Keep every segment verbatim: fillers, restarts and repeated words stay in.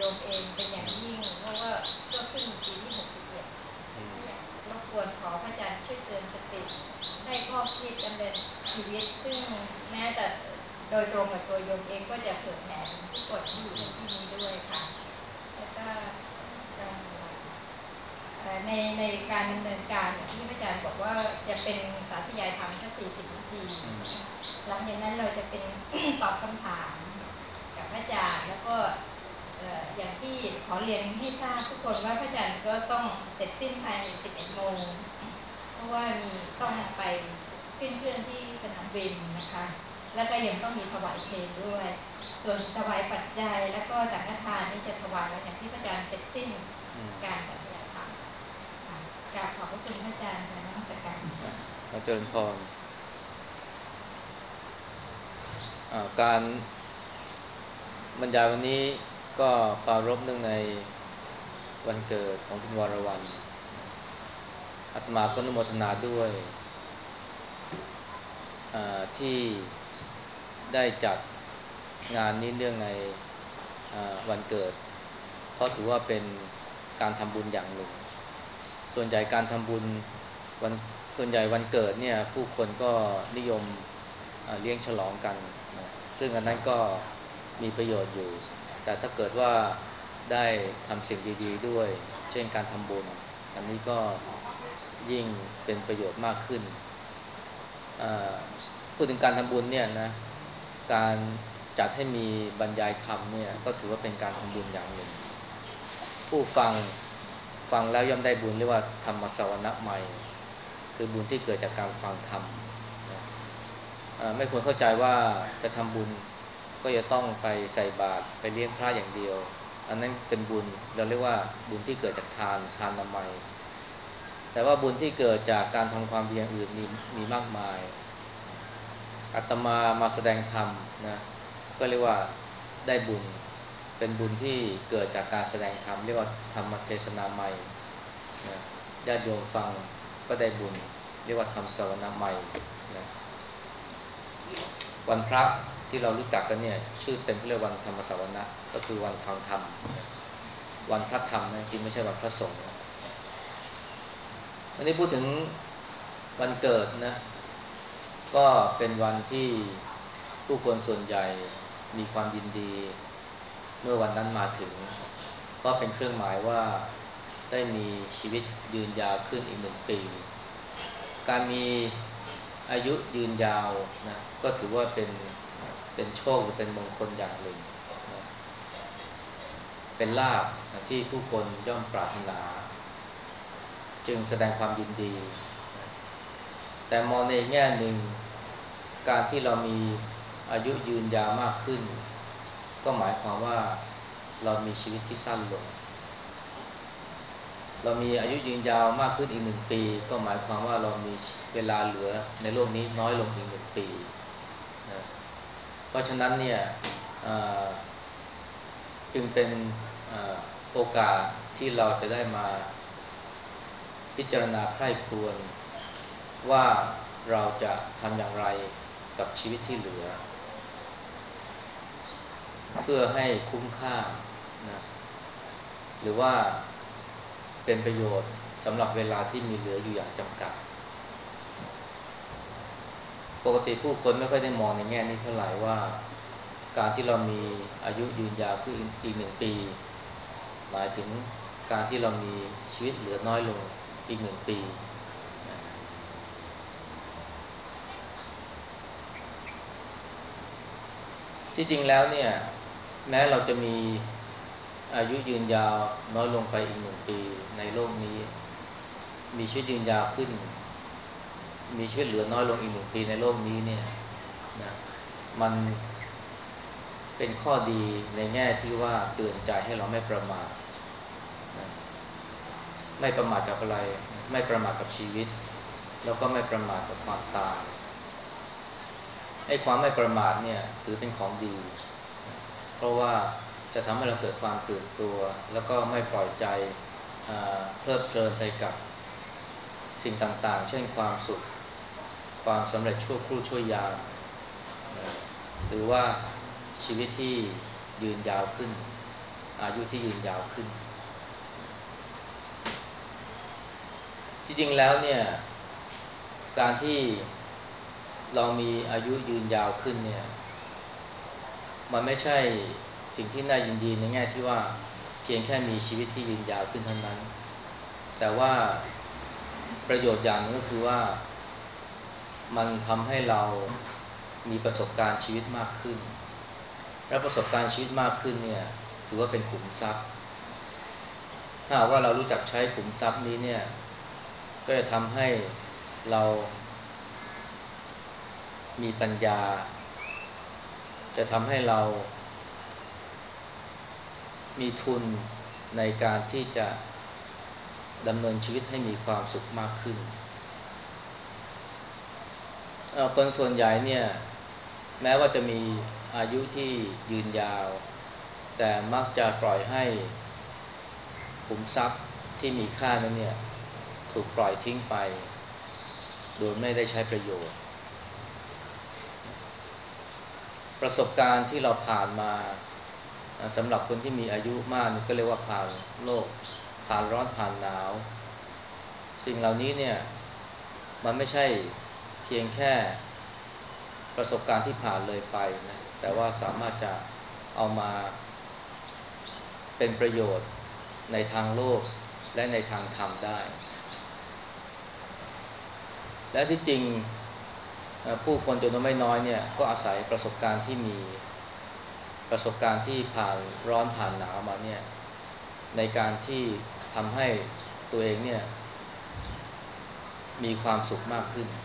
มเองเป็นอย่างยิ่งเพราะว่าก็ขึ้นปีที่หกสิบเอ็ดอยากรบกวนขอพระอาจารย์ช่วยเตือนสติให้ข้อคิดดำเนินชีวิตซึ่งแม้แต่โดยตรงกับตัวโยมเองก็จะเผื่อแผ่ถึงทุกคนที่อยู่ในที่นี้ด้วยค่ะแล้วก็ในในการดำเนินการที่พระอาจารย์บอกว่าจะเป็นสาธยายธรรมแค่สี่สิบนาทีหลังจากนั้นเราจะเป็น ตอบคำถามกับพระอาจารย์แล้วก็อย่างที่ขอเรียนให้ทราบทุกคนว่าพระอาจารย์ก็ต้องเสร็จสิ้นภายในสิบเอ็ดโมงเพราะว่ามีต้องไปขึ้นเครื่องที่สนามบินนะคะแล้วก็ยังต้องมีถวายเพลงด้วยส่วนถวายปัจจัยแล้วก็สังฆทานนี่จะถวายแล้วอย่างที่พระอาจารย์เสร็จสิ้นการปฏิบัติธรรมกราบขอบพระคุณพระอาจารย์ค่ะนักการขอเจริญพรการบรรยายวันนี้ก็ปรารภเนื่องในวันเกิดของคุณวรวรรณอาตมาก็อนุโมทนาด้วยที่ได้จัดงานนี้เนื่องในวันเกิดเพราะถือว่าเป็นการทำบุญอย่างหนึ่งส่วนใหญ่การทำบุญวันส่วนใหญ่วันเกิดเนี่ยผู้คนก็นิยมเลี้ยงฉลองกันนะซึ่งอันนั้นก็มีประโยชน์อยู่แต่ถ้าเกิดว่าได้ทำสิ่งดีๆด้วยเช่นการทำบุญอันนี้ก็ยิ่งเป็นประโยชน์มากขึ้นพูดถึงการทำบุญเนี่ยนะการจัดให้มีบรรยายธรรมเนี่ยก็ถือว่าเป็นการทำบุญอย่างหนึ่งผู้ฟังฟังแล้วย่อมได้บุญเรียกว่าธรรมสวนะใหม่คือบุญที่เกิดจากการฟังธรรมนะไม่ควรเข้าใจว่าจะทำบุญก็จะต้องไปใส่บาตรไปเลี้ยงพระอย่างเดียวอันนั้นเป็นบุญเราเรียกว่าบุญที่เกิดจากทานทานนามัยแต่ว่าบุญที่เกิดจากการทำความดีอย่างอื่นมีมีมากมายอาตมามาแสดงธรรมนะก็เรียกว่าได้บุญเป็นบุญที่เกิดจากการแสดงธรรมเรียกว่าธรรมเทศนาใหม่นะญาติโยมฟังก็ได้บุญเรียกว่าธรรมสวนาใหม่นะวันพระที่เรารู้จักกันเนี่ยชื่อเต็มเรียกวันธรรมสวนะก็คือวันฟังธรรมนะวันพระธรรมนะจริงไม่ใช่วันพระสงฆ์นะวันนี้พูดถึงวันเกิดนะก็เป็นวันที่ผู้คนส่วนใหญ่มีความยินดีเมื่อวันนั้นมาถึงก็เป็นเครื่องหมายว่าได้มีชีวิตยืนยาวขึ้นอีกหนึ่งปีการมีอายุยืนยาวนะก็ถือว่าเป็นเป็นโชคหรือเป็นมงคลอย่างหนึ่งนะเป็นลาภนะที่ผู้คนย่อมปรารถนาจึงแสดงความยินดีนะแต่มองในแง่หนึ่งการที่เรามีอายุยืนยาวมากขึ้นก็หมายความว่าเรามีชีวิตที่สั้นลงเรามีอายุยืนยาวมากขึ้นอีกหนึ่งปีก็หมายความว่าเรามีเวลาเหลือในโลกนี้น้อยลงอีกหนึ่งปีนะเพราะฉะนั้นเนี่ยจึงเป็นโอกาสที่เราจะได้มาพิจารณาใคร่ครวญว่าเราจะทำอย่างไรกับชีวิตที่เหลือเพื่อให้คุ้มค่านะหรือว่าเป็นประโยชน์สำหรับเวลาที่มีเหลืออยู่อย่างจำกัดปกติผู้คนไม่ค่อยได้มองในแง่นี้เท่าไหร่ว่าการที่เรามีอายุยืนยาวขึ้นอีกหนึ่งปีหมายถึงการที่เรามีชีวิตเหลือน้อยลงอีกหนึ่งปีนะที่จริงแล้วเนี่ยแม้เราจะมีอายุยืนยาวน้อยลงไปอีกหนึ่งปีในโลกนี้มีชีวิตยืนยาวขึ้นมีชีวิตเหลือน้อยลงอีกหนึ่งปีในโลกนี้เนี่ยนะมันเป็นข้อดีในแง่ที่ว่าเตือนใจให้เราไม่ประมาทนะไม่ประมาทกับอะไรไม่ประมาทกับชีวิตแล้วก็ไม่ประมาทกับความตายไอ้ความไม่ประมาทเนี่ยถือเป็นของดีนะเพราะว่าจะทำให้เราเกิดความตื่นตัวแล้วก็ไม่ปล่อยใจเพลิดเพลินไปกับสิ่งต่างๆเช่นความสุขความสำเร็จชั่วครู่ชั่วยามนะหรือว่าชีวิตที่ยืนยาวขึ้นอายุที่ยืนยาวขึ้นที่จริงแล้วเนี่ยการที่เรามีอายุยืนยาวขึ้นเนี่ยมันไม่ใช่สิ่งที่น่ายินดีในแง่ที่ว่าเพียงแค่มีชีวิตที่ยืนยาวขึ้นเท่านั้นแต่ว่าประโยชน์อย่างนึงก็คือว่ามันทำให้เรามีประสบการณ์ชีวิตมากขึ้นและประสบการณ์ชีวิตมากขึ้นเนี่ยถือว่าเป็นขุมทรัพย์ถ้าหากว่าเรารู้จักใช้ขุมทรัพย์นี้เนี่ยก็จะทำให้เรามีปัญญาจะทำให้เรามีทุนในการที่จะดำเนินชีวิตให้มีความสุขมากขึ้นคนส่วนใหญ่เนี่ยแม้ว่าจะมีอายุที่ยืนยาวแต่มักจะปล่อยให้ขุมทรัพย์ที่มีค่านั้นเนี่ยถูกปล่อยทิ้งไปโดยไม่ได้ใช้ประโยชน์ประสบการณ์ที่เราผ่านมาสำหรับคนที่มีอายุมากก็เรียกว่าผ่านโลกผ่านร้อนผ่านหนาวสิ่งเหล่านี้เนี่ยมันไม่ใช่เพียงแค่ประสบการณ์ที่ผ่านเลยไปนะแต่ว่าสามารถจะเอามาเป็นประโยชน์ในทางโลกและในทางธรรมได้และที่จริงผู้คนจำนวนไม่น้อยเนี่ยก็อาศัยประสบการณ์ที่มีประสบการณ์ที่ผ่านร้อนผ่านหนาวมาเนี่ยในการที่ทำให้ตัวเองเนี่ยมีความสุขมากขึ้น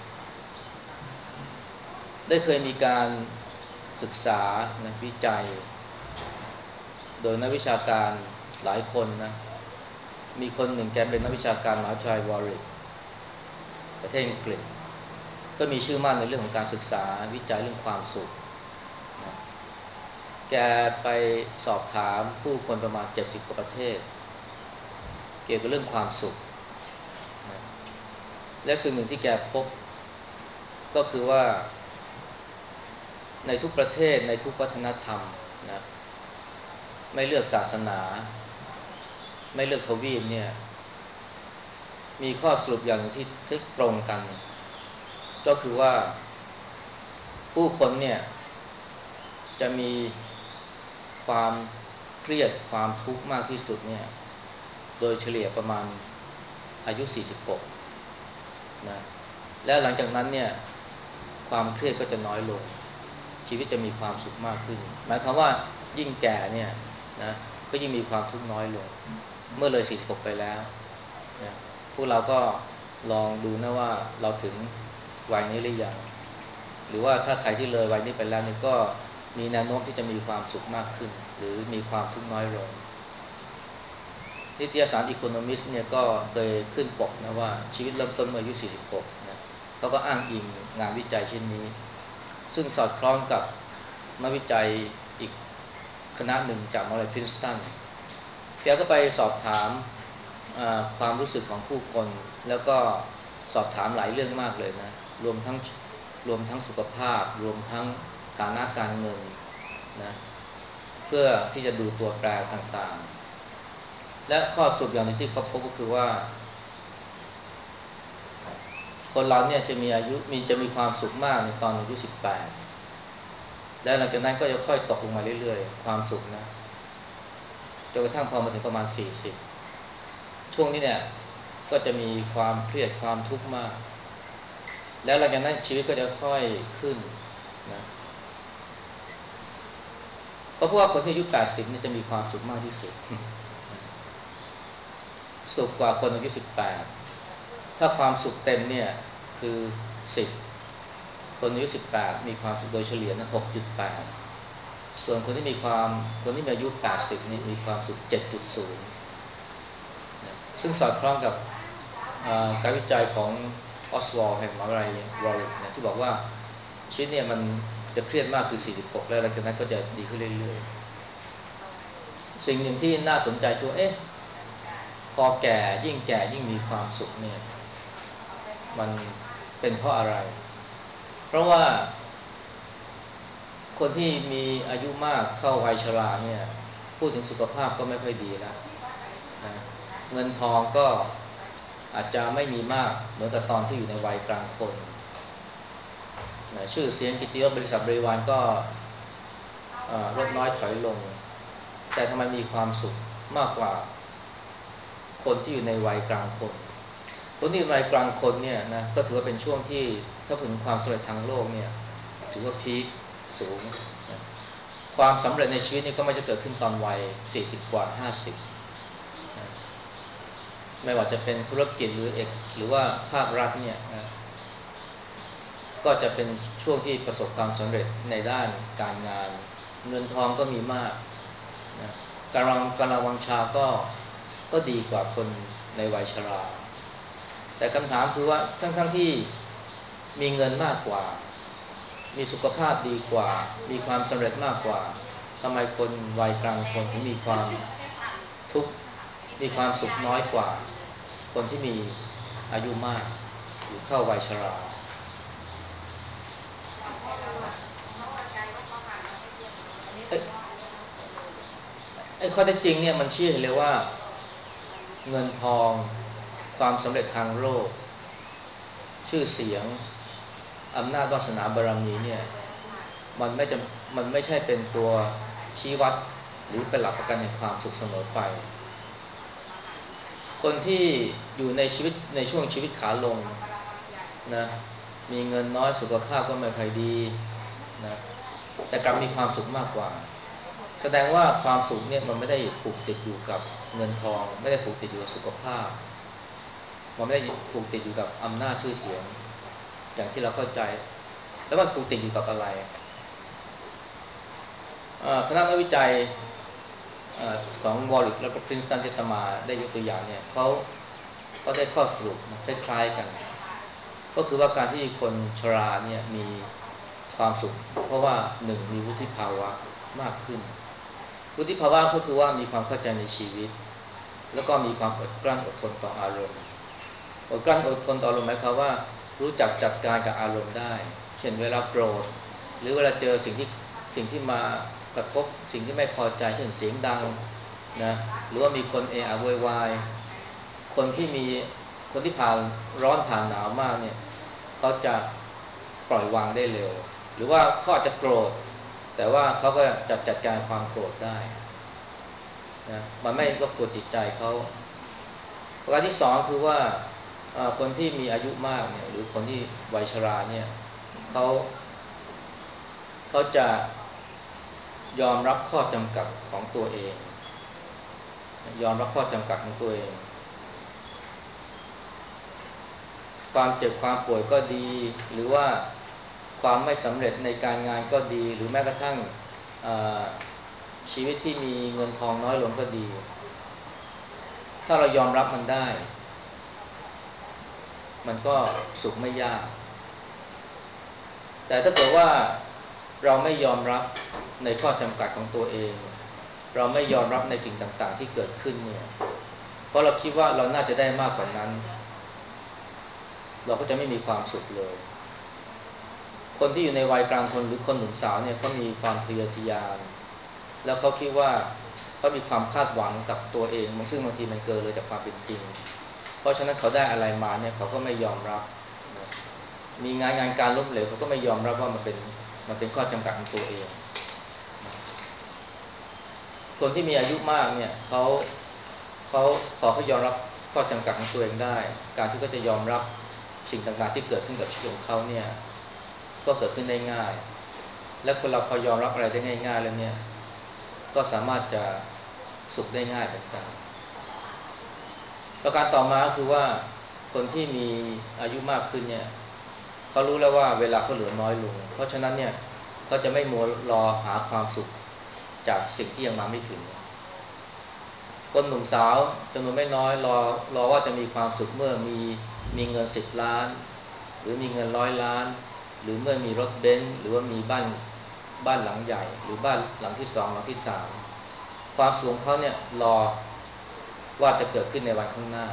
ได้เคยมีการศึกษานะวิจัยโดยนักวิชาการหลายคนนะมีคนหนึ่งแกเป็นนักวิชาการมหาวิทยาลัยวอริกประเทศอังกฤษก็มีชื่อมั่นในเรื่องของการศึกษาวิจัยเรื่องความสุขนะแกไปสอบถามผู้คนประมาณเจ็ดสิบกว่าประเทศเกี่ยวกับเรื่องความสุขนะและสิ่งหนึ่งที่แกพบก็คือว่าในทุกประเทศในทุกวัฒนธรรมนะไม่เลือกศาสนาไม่เลือกทวีปเนี่ยมีข้อสรุปอย่างที่ที่ตรงกันก็คือว่าผู้คนเนี่ยจะมีความเครียดความทุกข์มากที่สุดเนี่ยโดยเฉลี่ยประมาณอายุสี่สิบหกนะและหลังจากนั้นเนี่ยความเครียดก็จะน้อยลงชีวิตจะมีความสุขมากขึ้นหมายความว่ายิ่งแก่เนี่ยนะก็ยิ่งมีความทุกข์น้อยลงเมื่อเลยสี่สิบหกไปแล้วนะพวกเราก็ลองดูนะว่าเราถึงวัยนี้หรือยังหรือว่าถ้าใครที่เลยวัยนี้ไปแล้วนี่ก็มีแนวโน้มที่จะมีความสุขมากขึ้นหรือมีความทุกข์น้อยลงนิตยสาร Economist เนี่ยก็เคยขึ้นปกนะว่าชีวิตเริ่มต้นเมื่ออายุสี่สิบหกนะเขาก็อ้างอิงงานวิจัยชิ้นนี้ซึ่งสอดคล้องกับนักวิจัยอีกคณะหนึ่งจากมหาวิทยาลัยพรินสตันแกก็ไปสอบถามความรู้สึกของผู้คนแล้วก็สอบถามหลายเรื่องมากเลยนะรวมทั้งรวมทั้งสุขภาพรวมทั้งฐานะการเงินนะเพื่อที่จะดูตัวแปรต่างๆและข้อสรุปอย่างที่เขาพบก็คือว่าคนเราเนี่ยจะมีอายุมีจะมีความสุขมากในตอนอายุสิบแปดและหลังจากนั้นก็จะค่อยตกลงมาเรื่อยๆความสุขนะจนกระทั่งพอมาถึงประมาณสี่สิบช่วงนี้เนี่ยก็จะมีความเครียดความทุกข์มากแล้วหลังจากนั้นชีวิตก็จะค่อยขึ้นนะก็เพราะว่าคนที่อายุแปดสิบนี่จะมีความสุขมากที่สุดสุขกว่าคนอายุสิบแปดถ้าความสุขเต็มเนี่ยคือสิบคนอายุสิบแปดมีความสุขโดยเฉลี่ยนะ หกจุดแปด ส่วนคนที่มีความคนที่มีอายุแปดสิบนี่มีความสุข เจ็ดจุดศูนย์ นะซึ่งสอดคล้องกับการวิจัยของออสวอลด์แห่งมหาวิทยาลัยวอริกนะที่บอกว่าชีวิตเนี่ยมันจะเครียดมากคือสี่สิบหกแล้วหลังจากนั้นก็จะดีขึ้นเรื่อยๆสิ่งหนึ่งที่น่าสนใจคือเอ๊ะพอแก่ยิ่งแก่ยิ่งมีความสุขเนี่ยมันเป็นเพราะอะไรเพราะว่าคนที่มีอายุมากเข้าวัยชราเนี่ยพูดถึงสุขภาพก็ไม่ค่อยดีแล้วนะเงินทองก็อาจจะไม่มีมากเหมือนกับตอนที่อยู่ในวัยกลางคนนะชื่อเสียงกิตติยศบริษัทบริวารก็ลดน้อยถอยลงแต่ทำไมมีความสุขมากกว่าคนที่อยู่ในวัยกลางคนคนที่อยู่ในวัยกลางคนเนี่ยนะก็ถือว่าเป็นช่วงที่ถ้าพูดถึงความสำเร็จทางโลกเนี่ยถือว่าพีคสูงนะความสำเร็จในชีวิตนี่ก็ไม่จะเกิดขึ้นตอนวัยสี่สิบกว่าห้าสิบนะไม่ว่าจะเป็นธุรกิจหรือเอกหรือว่าภาครัฐเนี่ยนะก็จะเป็นช่วงที่ประสบความสำเร็จในด้านการงานเงินทองก็มีมากนะการังการวังชาก็ก็ดีกว่าคนในวัยชราแต่คำถามคือว่าทั้งๆ ทที่มีเงินมากกว่ามีสุขภาพดีกว่ามีความสำเร็จมากกว่าทำไมคนวัยกลางคนถึงมีความทุกข์มีความสุขน้อยกว่าคนที่มีอายุมากหรือเข้าวัยชราไอ้ไอ้ข้อเท็จจริงเนี่ยมันชี้ให้เลยว่าเงินทองความสำเร็จทางโลกชื่อเสียงอำนาจวาสนาบารมีเนี่ยมันไม่จะมันไม่ใช่เป็นตัวชี้วัดหรือเป็นหลักประกันแห่งความสุขเสมอไปคนที่อยู่ในชีวิตในช่วงชีวิตขาลงนะมีเงินน้อยสุขภาพก็ไม่ค่อยดีนะแต่กลับมีความสุขมากกว่าแสดงว่าความสุขเนี่ยมันไม่ได้ผูกติดอยู่กับเงินทองไม่ได้ผูกติดอยู่กับสุขภาพมันไม่ได้ผูกติดอยู่กับอำนาจชื่อเสียงอย่างที่เราเข้าใจแล้วมันผูกติดอยู่กับอะไรคณะนักวิจัยของวอลลิกและพรินสตันที่ตมาได้ยกตัวอย่างเนี่ยเขาเขาได้ข้อสรุปคล้ายๆกันก็คือว่าการที่คนชราเนี่ยมีความสุขเพราะว่าหนึ่งมีวุฒิภาวะมากขึ้นวุฒิภาวะก็คือว่ามีความเข้าใจในชีวิตแล้วก็มีความอดกลั้นอดทนต่ออารมณ์อดกลั้นอดทนต่ออารมณ์หมายความว่ารู้จักจัดการกับอารมณ์ได้เช่นเวลาโกรธหรือเวลาเจอสิ่งที่สิ่งที่มากระทบสิ่งที่ไม่พอใจเช่นเสียงดังนะหรือว่ามีคนเอะอะโวยวายคนที่มีคนที่ผ่านร้อนผ่านหนาวมากเนี่ยเขาจะปล่อยวางได้เร็วหรือว่าเขาอาจจะโกรธแต่ว่าเขาก็จัดจัดการความโกรธได้นะมันไม่รบกวนจิตใจเขาประการที่สองคือว่าคนที่มีอายุมากเนี่ยหรือคนที่วัยชราเนี่ยเขาเขาจะยอมรับข้อจำกัดของตัวเองยอมรับข้อจำกัดของตัวเองความเจ็บความป่วยก็ดีหรือว่าความไม่สำเร็จในการงานก็ดีหรือแม้กระทั่งชีวิตที่มีเงินทองน้อยลงก็ดีถ้าเรายอมรับมันได้มันก็สุขไม่ยากแต่ถ้าเกิดว่าเราไม่ยอมรับในข้อจำกัดของตัวเองเราไม่ยอมรับในสิ่งต่างๆที่เกิดขึ้นเนี่ยเพราะเราคิดว่าเราน่าจะได้มากกว่านั้นเราก็จะไม่มีความสุขเลยคนที่อยู่ในวัยกลางคนหรือคนหนุ่มสาวเนี่ยเขามีความทะเยอทะยานแล้วเขาคิดว่าเขามีความคาดหวังกับตัวเองซึ่งบางทีมันเกินเลยจากความเป็นจริงเพราะฉะนั้นเขาได้อะไรมาเนี่ยเขาก็ไม่ยอมรับมีงานงานการล้มเหลวเขาก็ไม่ยอมรับว่ามันเป็นมันเป็นข้อจำกัดของตัวเองคนที่มีอายุมากเนี่ยเขาเขาพอเขายอมรับข้อจำกัดของตัวเองได้การที่เขาจะยอมรับสิ่งต่างๆที่เกิดขึ้นกับชีวิตของเขาเนี่ยก็เกิดขึ้นได้ง่ายและคนเราพอยอมรับอะไรได้ง่ายๆแล้วเนี่ยก็สามารถจะสุขได้ง่ายเหมือนกันประการต่อมาคือว่าคนที่มีอายุมากขึ้นเนี่ยเขารู้แล้วว่าเวลาเขาเหลือน้อยลงเพราะฉะนั้นเนี่ยเขาจะไม่มัวรอหาความสุขจากสิ่งที่ยังมาไม่ถึงคนหนุ่มสาวจำนวนไม่น้อยรอรอว่าจะมีความสุขเมื่อมีมีเงินสิบล้านหรือมีเงินร้อยล้านหรือเมื่อมีรถเบนซ์หรือว่ามีบ้านบ้านหลังใหญ่หรือบ้านหลังที่สองหลังที่สามความสุขของเขาเนี่ยรอว่าจะเกิดขึ้นในวันข้างหน้า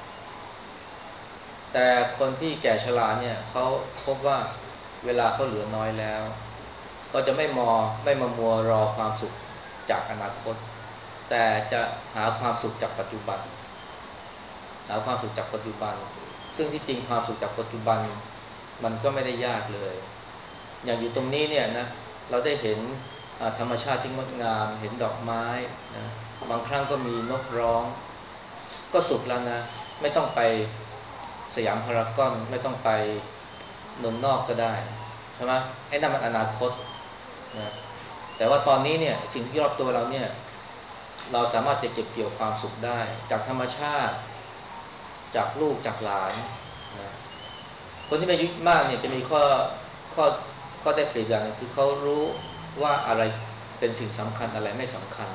แต่คนที่แก่ชราเนี่ยเขาพบว่าเวลาเขาเหลือน้อยแล้วก็จะไม่มอไม่มามัวรอความสุขจากอนาคตแต่จะหาความสุขจากปัจจุบันหาความสุขจากปัจจุบันซึ่งที่จริงความสุขจากปัจจุบันมันก็ไม่ได้ยากเลยอย่างอยู่ตรงนี้เนี่ยนะเราได้เห็นธรรมชาติที่งดงามเห็นดอกไม้นะบางครั้งก็มีนกร้องก็สุขแล้วนะไม่ต้องไปสยามพารากอนไม่ต้องไปเมืองนอกก็ได้ใช่ไหมไอ้นั่นมันอนาคตนะแต่ว่าตอนนี้เนี่ยสิ่งที่รอบตัวเราเนี่ยเราสามารถจะเก็บเกี่ยวความสุขได้จากธรรมชาติจากลูกจากหลานนะคนที่มีอายุมากเนี่ยจะมีข้อข้อข้อได้เปรียบอย่างนึงคือเขารู้ว่าอะไรเป็นสิ่งสำคัญอะไรไม่สำคัญ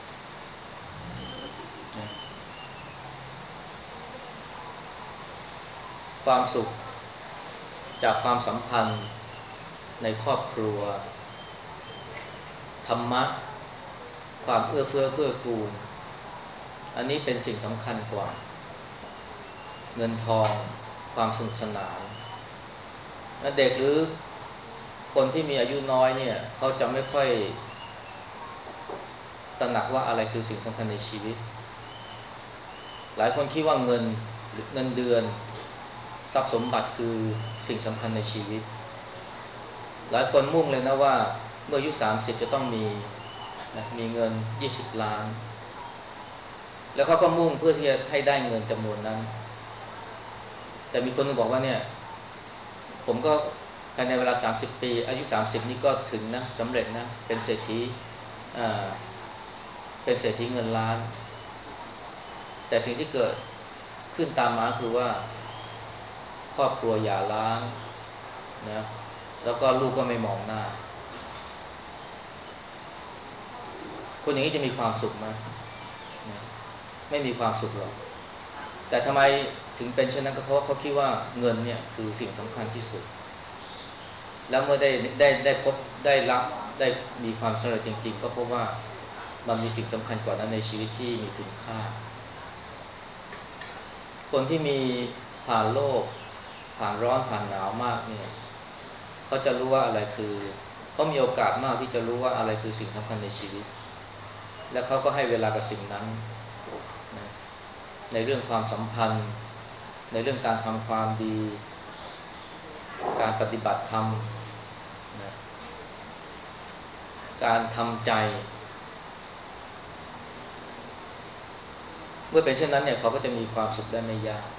นะความสุขจากความสัมพันธ์ในครอบครัวธรรมะความเอื้อเฟื้อเกื้อกูลอันนี้เป็นสิ่งสำคัญกว่าเงินทองความสนุกสนานและเด็กหรือคนที่มีอายุน้อยเนี่ยเขาจะไม่ค่อยตระหนักว่าอะไรคือสิ่งสำคัญในชีวิตหลายคนคิดว่าเงินเงินเดือนทรัพย์สมบัติคือสิ่งสำคัญในชีวิตหลายคนมุ่งเลยนะว่าเมื่ออายุสามสิบจะต้องมีนะมีเงินยี่สิบล้านแล้วเขาก็มุ่งเพื่อที่จะให้ได้เงินจำนวนนั้นแต่มีคนนึงบอกว่าเนี่ยผมก็ภายในเวลาสามสิบปีอายุสามสิบนี่ก็ถึงนะสำเร็จนะเป็นเศรษฐีอ่าเป็นเศรษฐีเงินล้านแต่สิ่งที่เกิดขึ้นตามมาคือว่าครอบครัวหย่าร้างนะแล้วก็ลูกก็ไม่มองหน้าคนอย่างนี้จะมีความสุขไหมนะไม่มีความสุขหรอกแต่ทำไมถึงเป็นเช่นนั้นก็เพราะเขาคิดว่าเงินเนี่ยคือสิ่งสำคัญที่สุดแล้วเมื่อได้ได้ได้พบได้รับได้มีความสำเร็จจริงๆก็เพราะว่ามันมีสิ่งสำคัญกว่านั้นในชีวิตที่มีคุณค่าคนที่มีผ่านโลกผ่านร้อนผ่านหนาวมากเนี่ยเขาจะรู้ว่าอะไรคือเขามีโอกาสมากที่จะรู้ว่าอะไรคือสิ่งสำคัญในชีวิตและเขาก็ให้เวลากับสิ่งนั้นนะในเรื่องความสัมพันธ์ในเรื่องการทำความดีการปฏิบัติธรรมนะการทำใจเมื่อเป็นเช่นนั้นเนี่ยเขาก็จะมีความสุขได้ไม่ยาก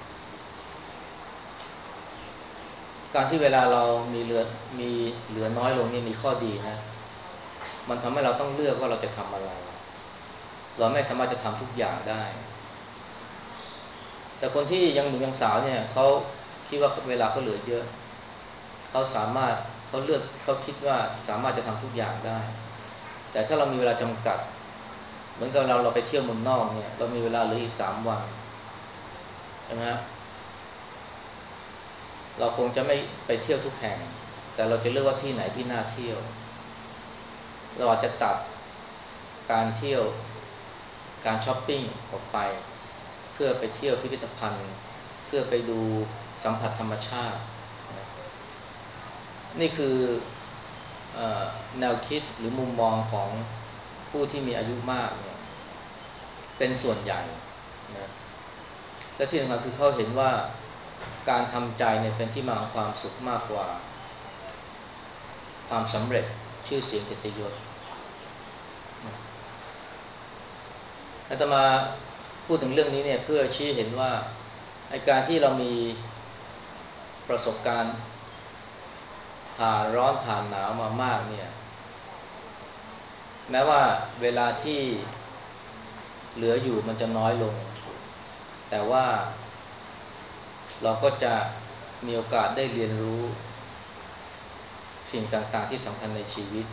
การที่เวลาเรามีเหลือมีเหลือน้อยลงนี่มีข้อดีนะมันทำให้เราต้องเลือกว่าเราจะทำอะไรเราไม่สามารถจะทำทุกอย่างได้แต่คนที่ยังหนุ่มยังสาวเนี่ยเขาคิดว่าเวลาเขาเหลือเยอะเขาสามารถเขาเลือกเขาคิดว่าสามารถจะทำทุกอย่างได้แต่ถ้าเรามีเวลาจำกัดเหมือนกับเราเราไปเที่ยวเมืองนอกเนี่ยเรามีเวลาเหลืออีกสามวันใช่ไหมเราคงจะไม่ไปเที่ยวทุกแห่งแต่เราจะเลือกว่าที่ไหนที่น่าเที่ยวเราอาจจะตัดการเที่ยวการช้อปปิ้งออกไปเพื่อไปเที่ยวพิพิธภัณฑ์เพื่อไปดูสัมผัสธรรมชาตินี่คือเอ่อแนวคิดหรือมุมมองของผู้ที่มีอายุมากเนี่ยเป็นส่วนใหญ่นะและที่สำคัญคือเขาเห็นว่าการทำใจเนี่ยเป็นที่มาของความสุขมากกว่าความสำเร็จชื่อเสียงเกียรติยศอาตมาพูดถึงเรื่องนี้เนี่ยเพื่อชี้เห็นว่าไอ้การที่เรามีประสบการณ์ผ่านร้อนผ่านหนาวมามากเนี่ยแม้ว่าเวลาที่เหลืออยู่มันจะน้อยลงแต่ว่าเราก็จะมีโอกาสได้เรียนรู้สิ่งต่างๆที่สำคัญในชีวิต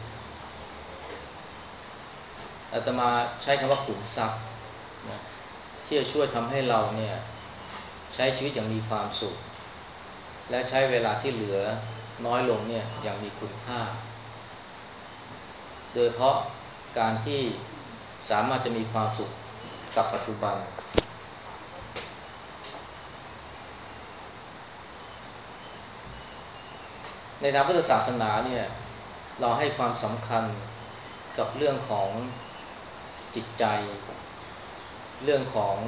อาตมาใช้คำว่าขุมทรัพย์นะที่จะช่วยทำให้เราเนี่ยใช้ชีวิตอย่างมีความสุขและใช้เวลาที่เหลือน้อยลงเนี่ยอย่างมีคุณค่าโดยเพราะการที่สามารถจะมีความสุขกับปัจจุบันในทางพุทธศาสนาเนี่ยเราให้ความสำคัญกับเรื่องของจิตใจเรื่องของ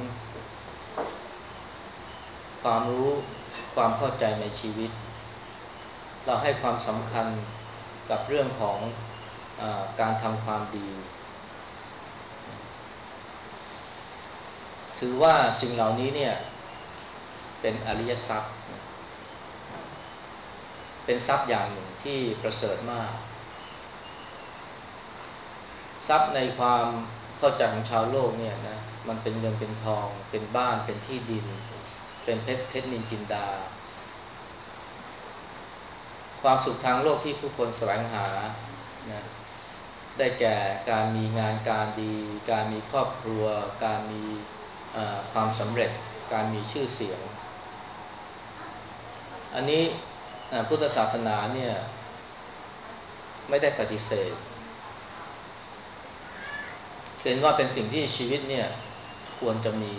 ความรู้ความเข้าใจในชีวิตเราให้ความสำคัญกับเรื่องของเออการทำความดีถือว่าสิ่งเหล่านี้เนี่ยเป็นอริยทรัพย์เป็นทรัพย์อย่างหนึ่งที่ประเสริฐมากทรัพย์ในความเข้าใจของชาวโลกเนี่ยนะมันเป็นเงินเป็นทองเป็นบ้านเป็นที่ดินเป็นเพชรเพชรนินจินดาความสุขทางโลกที่ผู้คนแสวงหานะได้แก่การมีงานการดีการมีครอบครัวการมีความสำเร็จการมีชื่อเสียงอันนี้พุทธศาสนาเนี่ยไม่ได้ปฏิเสธเห็นว่าเป็นสิ่งที่ชีวิตเนี่ยควรจะมี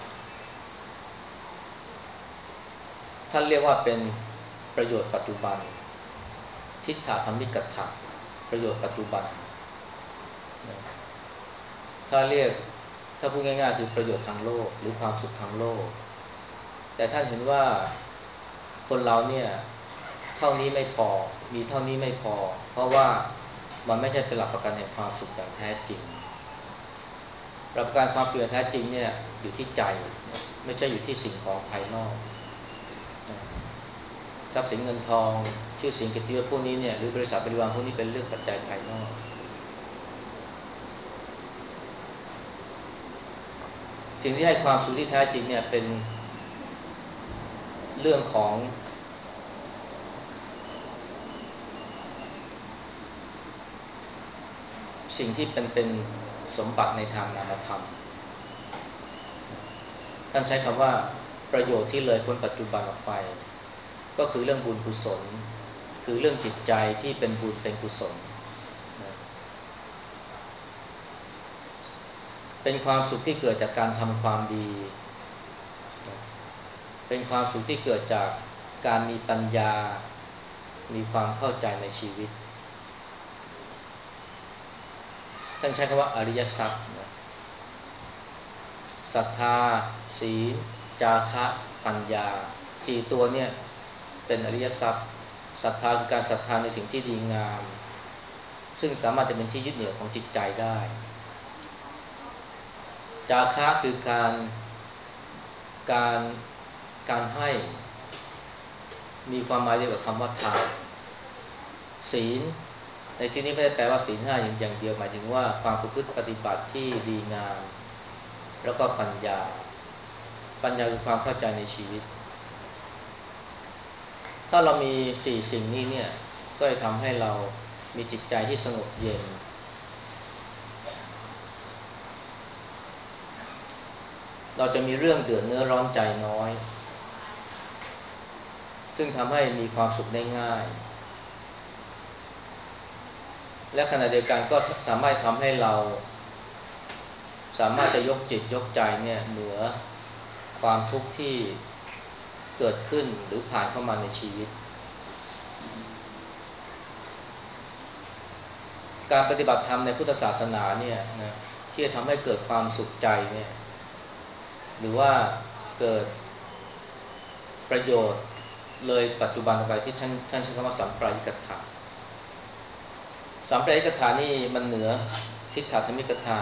ท่านเรียกว่าเป็นประโยชน์ปัจจุบันทิฏฐธรรมิกถะประโยชน์ปัจจุบันถ้าเรียกถ้าพูดง่ายๆคือประโยชน์ทางโลกหรือความสุขทางโลกแต่ท่านเห็นว่าคนเราเนี่ยเท่านี้ไม่พอมีเท่านี้ไม่พอเพราะว่ามันไม่ใช่เป็นหลักประกันแห่งความสุขอย่างแท้จริงหลักประกันความสุขอย่างแท้จริงเนี่ยอยู่ที่ใจไม่ใช่อยู่ที่สิ่งของภายนอกทรัพย์สินเงินทองชื่อเสียงเกียรติยศพวกนี้เนี่ยหรือบริษัทบริวารพวกนี้เป็นเรื่องปัจจัยภายนอกสิ่งที่ให้ความสุขที่แท้จริงเนี่ยเป็นเรื่องของสิ่งที่เป็นเป็นสมบัติในทางนามธรรมท่านใช้คำว่าประโยชน์ที่เลยพ้นปัจจุบันออกไปก็คือเรื่องบุญกุศลคือเรื่องจิตใจที่เป็นบุญเป็นกุศลเป็นความสุขที่เกิดจากการทำความดีเป็นความสุขที่เกิดจากการมีปัญญามีความเข้าใจในชีวิตท่านใช้คำว่าอริยทรัพย์ศรัทธาศีลจาคะปัญญาสี่ตัวเนี่ยเป็นอริยทรัพย์ศรัทธาคือการศรัทธาในสิ่งที่ดีงามซึ่งสามารถจะเป็นที่ยึดเหนี่ยวของจิตใจได้จาคะคือการการการให้มีความหมายเดียวกับคำว่าทานศีลในที่นี้ไม่ได้แปลว่าศีลห้าอย่างเดียวหมายถึงว่าความประพฤติปฏิบัติที่ดีงามแล้วก็ปัญญาปัญญาคือความเข้าใจในชีวิตถ้าเรามีสี่สิ่งนี้เนี่ยก็จะทำให้เรามีจิตใจที่สงบเย็นเราจะมีเรื่องเดือดเนื้อร้อนใจน้อยซึ่งทำให้มีความสุขได้ง่ายและขณะเดียวกันก็สามารถทำให้เราสามารถจะยกจิตยกใจเนี่ยเหนือความทุกข์ที่เกิดขึ้นหรือผ่านเข้ามาในชีวิตการปฏิบัติธรรมในพุทธศาสนาเนี่ยนะที่จะทำให้เกิดความสุขใจเนี่ยหรือว่าเกิดประโยชน์เลยปัจจุบันไปที่ท่านท่านใช้คำว่าสัมปรายิกถะสัมปรายิกถะนี่มันเหนือทิฏฐธรรมิกถะ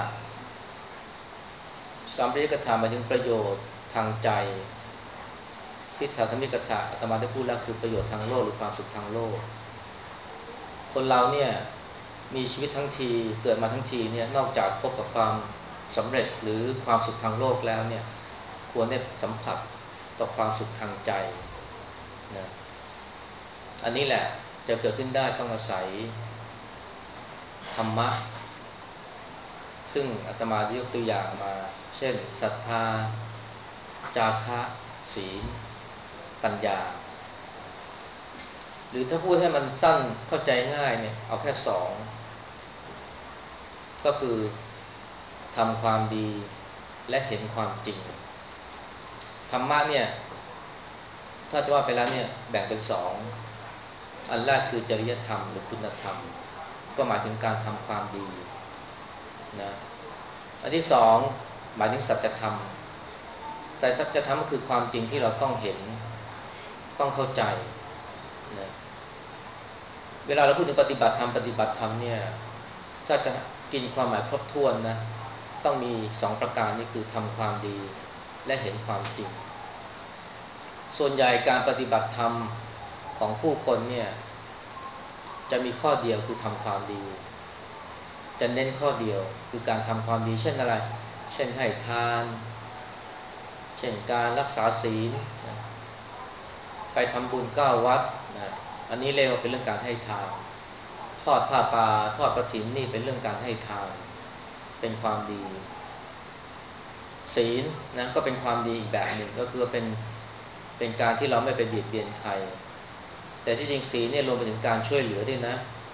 สัมปรายิกถะหมายถึงประโยชน์ทางใจทิฏฐธรรมิกถะอาตมาได้พูดแล้วคือประโยชน์ทางโลกหรือความสุขทางโลกคนเราเนี่ยมีชีวิตทั้งทีเกิดมาทั้งทีเนี่ยนอกจากพบกับความสำเร็จหรือความสุขทางโลกแล้วเนี่ยควรได้สัมผัสกับความสุขทางใจนะอันนี้แหละจะเกิดขึ้นได้ต้องอาศัยธรรมะซึ่งอาตมาได้ยกตัวอย่างมาเช่นศรัทธาจาคะศีลปัญญาหรือถ้าพูดให้มันสั้นเข้าใจง่ายเนี่ยเอาแค่สองก็คือทำความดีและเห็นความจริงธรรมะเนี่ยถ้าจะว่าไปแล้วเนี่ยแบ่งเป็นสองอันแรกคือจริยธรรมหรือคุณธรรมก็หมายถึงการทำความดีนะอันที่สองหมายถึงสัจธรรมสัจธรรมก็คือความจริงที่เราต้องเห็นต้องเข้าใจนะเวลาเราพูดถึงปฏิบัติธรรมปฏิบัติธรรมเนี่ยถ้าจะกินความหมายครบถ้วนนะต้องมีสองประการนี่คือทำความดีและเห็นความจริงส่วนใหญ่การปฏิบัติธรรมของผู้คนเนี่ยจะมีข้อเดียวคือทำความดีจะเน้นข้อเดียวคือการทำความดีเช่นอะไรเช่นให้ทานเช่นการรักษาศีลนะไปทำบุญเก้าวัดนะอันนี้เรียกว่าเป็นเรื่องการให้ทานทอดผ้าป่าทอดกฐินนี่เป็นเรื่องการให้ทานเป็นความดีศีลนะก็เป็นความดีอีกแบบหนึ่งก็คือเป็นเป็นการที่เราไม่ไปเบียดเบียนใครแต่ที่จริงศีลเนี่ยรวมไปถึงการช่วยเหลือด้วยนะ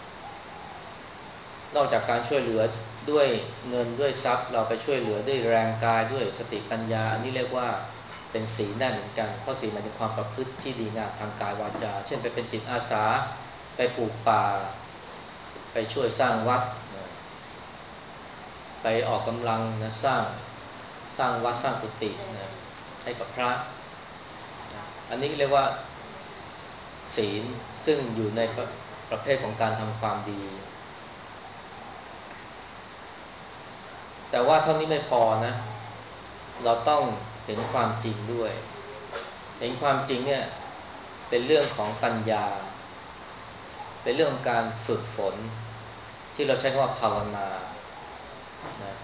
นอกจากการช่วยเหลือด้วยเงินด้วยทรัพย์เราไปช่วยเหลือด้วยแรงกายด้วยสติปัญญาอันนี้เรียกว่าเป็นศีลได้เหมือนกันเพราะศีลหมายถึงความประพฤติที่ดีงามทางกายวาจาเช่นไปเป็นจิตอาสาไปปลูกป่าไปช่วยสร้างวัดไปออกกำลังนะสร้างสร้างวัดสร้างกุฏินะให้กับพระอันนี้เรียกว่าศีลซึ่งอยู่ในประประเภทของการทำความดีแต่ว่าเท่านี้ไม่พอนะเราต้องเห็นความจริงด้วยเห็นความจริงเนี่ยเป็นเรื่องของปัญญาเป็นเรื่องของการฝึกฝนที่เราใช้คำว่าภาวนานะ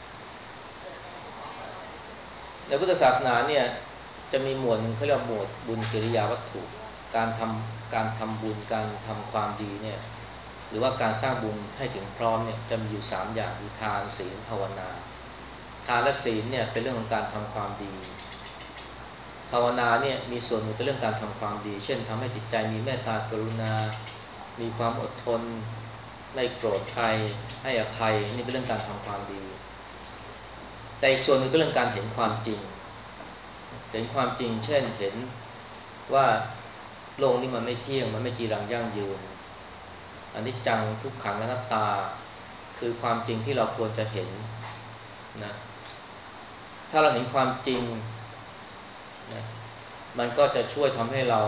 ในพุทธศาสนาเนี่ยจะมีหมวดหนึ่งเขาเรียกหมวดบุญกิริยาวัตถุการทำการทำบุญการทำความดีเนี่ยหรือว่าการสร้างบุญให้ถึงพร้อมเนี่ยจะมีอยู่สามอย่างคือทานศีลภาวนาทานและศีลเนี่ยเป็นเรื่องของการทำความดีภาวนาเนี่ยมีส่วนหนึ่งเป็นเรื่องการทำความดีเช่นทำให้จิตใจมีเมตตากรุณามีความอดทนไม่โกรธใครให้อภัยนี่เป็นเรื่องการทำความดีแต่อีกส่วนหนึ่งเป็นเรื่องการเห็นความจริงเห็นความจริงเช่นเห็นว่าโลกนี้มันไม่เที่ยงมันไม่จีรังยั่งยืนอนิจจังทุกขังอนัตตาคือความจริงที่เราควรจะเห็นนะถ้าเราเห็นความจริงนะมันก็จะช่วยทำให้เรา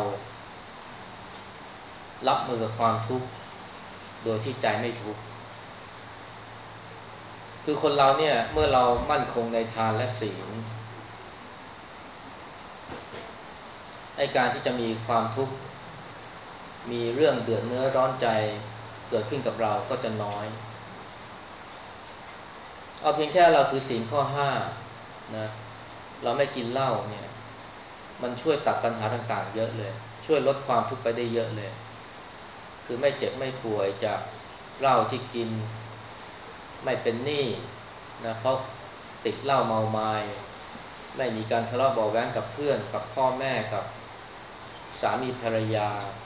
รับมือกับความทุกข์โดยที่ใจไม่ทุกข์คือคนเราเนี่ยเมื่อเรามั่นคงในทานและศีลไอ้การที่จะมีความทุกข์มีเรื่องเดือดเนื้อร้อนใจเกิดขึ้นกับเราก็จะน้อยเอาเพียงแค่เราถือศีลข้อห้านะเราไม่กินเหล้าเนี่ยมันช่วยตัดปัญหาต่างๆเยอะเลยช่วยลดความทุกข์ไปได้เยอะเลยคือไม่เจ็บไม่ป่วยจากเหล้าที่กินไม่เป็นหนี้นะเพราะติดเหล้าเมาไม้ไม่มีการทะเลาะเบาะแว้งกับเพื่อนกับพ่อแม่กับสามีภรรยา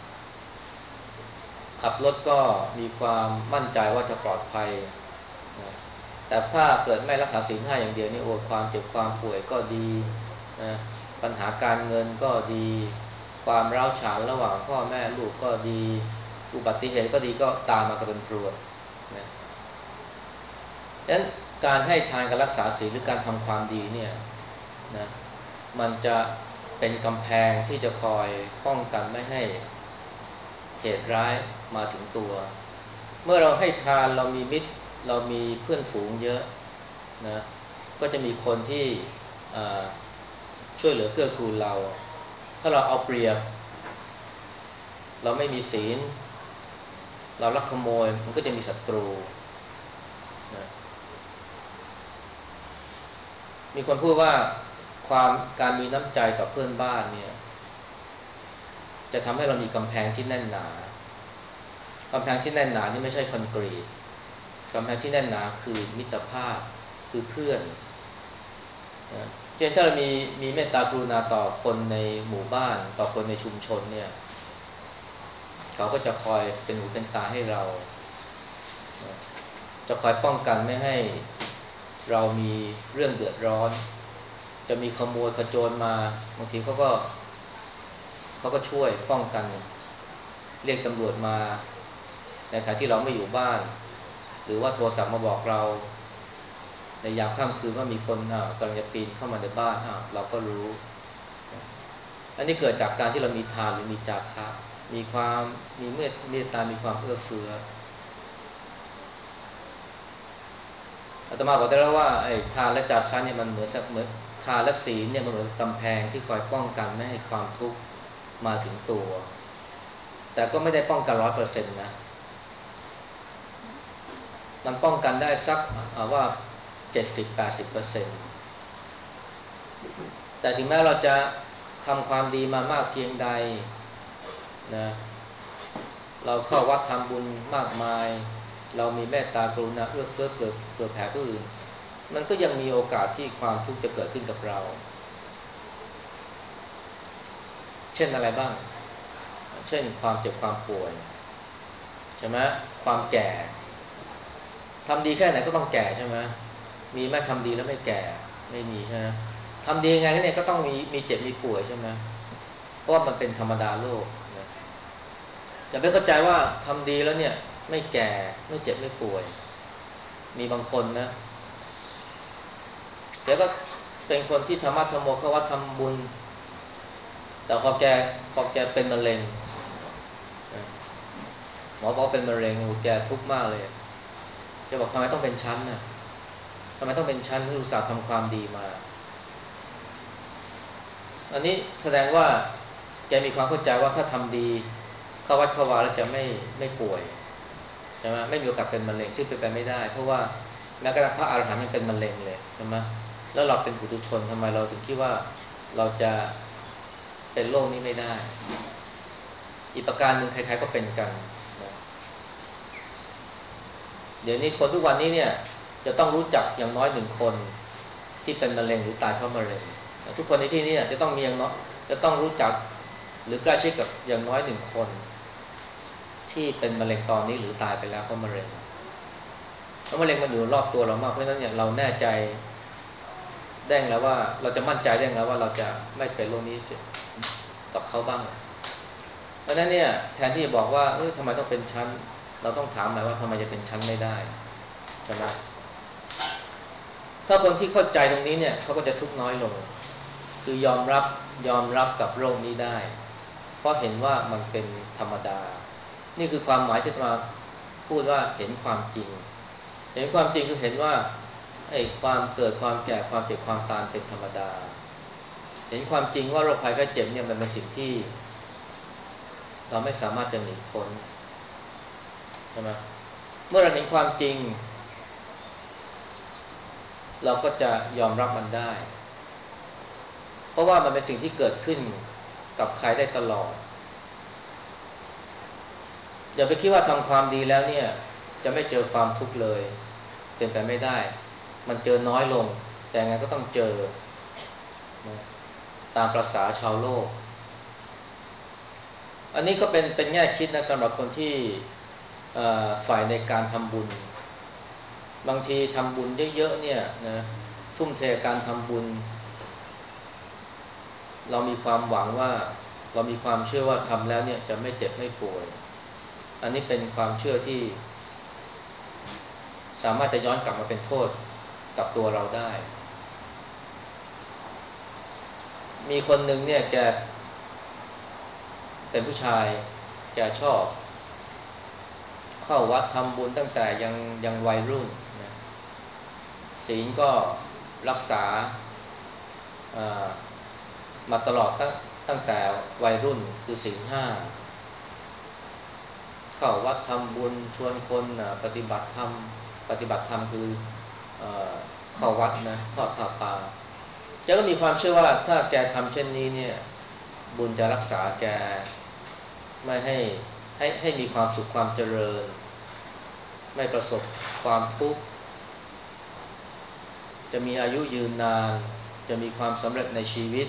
ขับรถก็มีความมั่นใจว่าจะปลอดภัยนะแต่ถ้าเกิดไม่รักษาศีลห้าอย่างเดียวนี่โอ้ความเจ็บความป่วยก็ดีนะปัญหาการเงินก็ดีความร้าวฉานระหว่างพ่อแม่ลูกก็ดีอุบัติเหตุก็ดีก็ตามมากับเป็นพรวนนะดังนั้นการให้ทานการรักษาศีลหรือการทำความดีเนี่ยนะมันจะเป็นกำแพงที่จะคอยป้องกันไม่ให้เหตุร้ายมาถึงตัวเมื่อเราให้ทานเรามีมิตรเรามีเพื่อนฝูงเยอะนะก็จะมีคนที่ช่วยเหลือเกื้อกูลเราถ้าเราเอาเปรียบเราไม่มีศีลเราลักขโมยมันก็จะมีศัตรูนะมีคนพูดว่าความการมีน้ำใจต่อเพื่อนบ้านเนี่ยจะทำให้เรามีกำแพงที่แน่นหนากำแพงที่แน่นหนานี่ไม่ใช่คอนกรีตกำแพงที่แน่นหนาคือมิตรภาพคือเพื่อนนะเช่นถ้าเรามีมีเมตตากรุณาต่อคนในหมู่บ้านต่อคนในชุมชนเนี่ยเขาก็จะคอยเป็นหูเป็นตาให้เรานะจะคอยป้องกันไม่ให้เรามีเรื่องเดือดร้อนจะมีขโมยขโจรมาบางทีเขาก็เขาก็ช่วยป้องกันเรียกตำรวจมาในขณะที่เราไม่อยู่บ้านหรือว่าโทรศัพท์มาบอกเราในยามค่ำคืนว่ามีคนอ่ากำลังจะปีนเข้ามาในบ้านอ่าเราก็รู้อันนี้เกิดจากการที่เรามีทานหรือมีจาคะมีความมีเมตเมตตามีความเอื้อเฟื้ออาตมาบอกได้แล้วว่าไอ้ทานและจาคะเนี่ยมันเหมือนเหมือนทานและศีลเนี่ยมันเหมือนกำแพงที่คอยป้องกันไม่ให้ความทุกข์มาถึงตัวแต่ก็ไม่ได้ป้องกันร้อยเปอร์เซ็นต์นะมันป้องกันได้สักว่าเจ็ดสิบแปดสิบเปอร์เซ็นต์แต่ถึงแม้เราจะทำความดีมามากเพียงใดนะเราเข้าวัดทำบุญมากมายเรามีเมตตากรุณาเอื้อเฟื้อเผื่อเผื่อแผ่ผู้อื่นมันก็ยังมีโอกาสที่ความทุกข์จะเกิดขึ้นกับเราเช่นอะไรบ้างเช่นความเจ็บความป่วยใช่ไหมความแก่ทำดีแค่ไหนก็ต้องแก่ใช่ไหมมีไหมทำดีแล้วไม่แก่ไม่มีใช่ไหมทำดียังไงเนี่ยก็ต้องมีมีเจ็บมีป่วยใช่ไหมเพราะว่ามันเป็นธรรมดาโลกนะจะไม่เข้าใจว่าทำดีแล้วเนี่ยไม่แก่ไม่เจ็บไม่ป่วยมีบางคนนะเดี๋ยวก็เป็นคนที่ธรรมะธรรมโมเข้าวัดทำบุญแต่พอแกพอแกเป็นมะเร็งหมอบอกเป็นมะเร็งโอ้แกทุกข์มากเลยแกบอกทำไมต้องเป็นชั้นน่ะทำไมต้องเป็นชั้นที่อุตส่าห์ทำความดีมาอันนี้แสดงว่าแกมีความเข้าใจว่าถ้าทำดีเข้าวัดเข้าวาแล้วจะไม่ไม่ป่วยใช่ไหมไม่มีโอกาสเป็นมะเร็งซึ่งเป็นไปไม่ได้เพราะว่าแม้กระทั่งพระอรหันต์ยังเป็นมะเร็งเลยใช่ไหมแล้วเราเป็นปุถุชนทำไมเราถึงคิดว่าเราจะเป็นโรคนี้ไม่ได้อีกประการหนึ่งใครๆก็เป็นกันนะเดี๋ยวนี้คนทุกวันนี้เนี่ยจะต้องรู้จักอย่างน้อยหนึ่งคนที่เป็นมะเร็งหรือตายเพราะมะเร็งทุกคนในที่นี้จะต้องมีอย่างน้อยจะต้องรู้จักหรือใกล้ชิดกับอย่างน้อยหนึ่งคนที่เป็นมะเร็งตอนนี้หรือตายไปแล้วเพราะมะเร็งเพราะมะเร็งมันอยู่รอบตัวเรามากเพราะฉะนั้นเนี่ยเราแน่ใจได้แล้วว่าเราจะมั่นใจได้แล้วว่าเราจะไม่เป็นโรคนี้กับเขาบ้างเพราะฉะนั้นเนี่ยแทนที่จะบอกว่าเออทำไมต้องเป็นชั้นเราต้องถามหมายว่าทำไมจะเป็นชั้นไม่ได้ใช่ไหมถ้าคนที่เข้าใจตรงนี้เนี่ยเขาก็จะทุกข์น้อยลงคือยอมรับยอมรับกับโรคนี้ได้เพราะเห็นว่ามันเป็นธรรมดานี่คือความหมายที่มาพูดว่าเห็นความจริงเห็นความจริงคือเห็นว่าไอ้ความเกิดความแก่ความเจ็บความตายเป็นธรรมดาเห็นความจริงว่าโรคภัยไข้เจ็บเนี่ยมันเป็นสิ่งที่เราไม่สามารถจะหนีพ้นใช่ไหมเมื่อเราเห็นความจริงเราก็จะยอมรับมันได้เพราะว่ามันเป็นสิ่งที่เกิดขึ้นกับใครได้ตลอดอย่าไปคิดว่าทำความดีแล้วเนี่ยจะไม่เจอความทุกข์เลยเป็นไปไม่ได้มันเจอน้อยลงแต่ไงก็ต้องเจอนะตามประสาชาวโลกอันนี้ก็เป็นเป็นแง่คิดนะสำหรับคนที่ฝ่ายในการทำบุญบางทีทำบุญเยอะๆเนี่ยนะทุ่มเทการทำบุญเรามีความหวังว่าเรามีความเชื่อว่าทำแล้วเนี่ยจะไม่เจ็บไม่ป่วยอันนี้เป็นความเชื่อที่สามารถจะย้อนกลับมาเป็นโทษกับตัวเราได้มีคนหนึ่งเนี่ยแกเป็นผู้ชายแกชอบเข้าวัดทำบุญตั้งแต่ยังยังวัยรุ่นนะศีลก็รักษามาตลอดตั้งตั้งแต่วัยรุ่นคือศีลห้าเข้าวัดทำบุญชวนคนปฏิบัติธรรมปฏิบัติธรรมคือเข้าวัดนะทอดผ้าป่าแกก็มีความเชื่อว่าถ้าแกทำเช่นนี้เนี่ยบุญจะรักษาแกไม่ให้ให้ให้มีความสุขความเจริญไม่ประสบความทุกข์จะมีอายุยืนนานจะมีความสำเร็จในชีวิต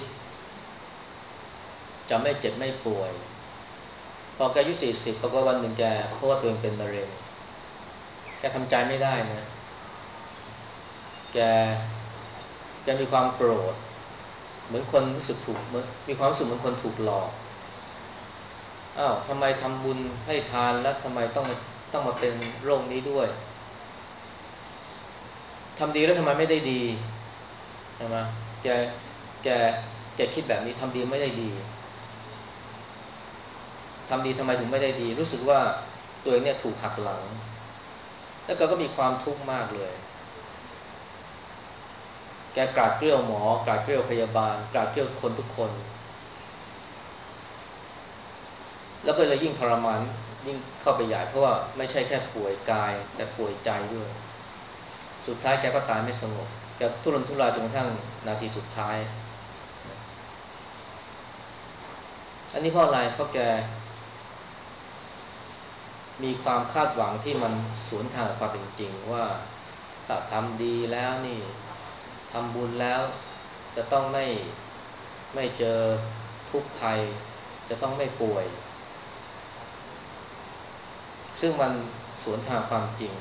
จะไม่เจ็บไม่ป่วยพอแกอายุสี่สิบปรากฏวันหนึ่งแกเพราะว่าตัวเองเป็นมะเร็งแกทำใจไม่ได้นะแกแกมีความโกรธเหมือนคนรู้สึกถูกมีความรู้สึกเหมือนคนถูกหลอกอ้าวทำไมทำบุญให้ทานแล้วทำไมต้องมาต้องมาเป็นโรคนี้ด้วยทำดีแล้วทำไมไม่ได้ดีใช่ไหมแกแกแกคิดแบบนี้ทำดีไม่ได้ดีทำดีทำไมถึงไม่ได้ดีรู้สึกว่าตัวเองเนี่ยถูกหักหลังแล้วก็มีความทุกข์มากเลยแกกราดเกลี้ยวหมอกราดเกลี้ยวพยาบาลกราดเกลี้ยวคนทุกคนแล้วก็เลยยิ่งทรมานยิ่งเข้าไปใหญ่เพราะว่าไม่ใช่แค่ป่วยกายแต่ป่วยใจด้วยสุดท้ายแกก็ตายไม่สงบแกทุรนทุรายจนกระทั่งนาทีสุดท้ายอันนี้เพราะอะไรเพราะแกมีความคาดหวังที่มันสวนทางกับความเป็นจริงว่าถ้าทำดีแล้วนี่ทำบุญแล้วจะต้องไม่ไม่เจอทุกข์ภัยจะต้องไม่ป่วยซึ่งมันสวนทางความจริง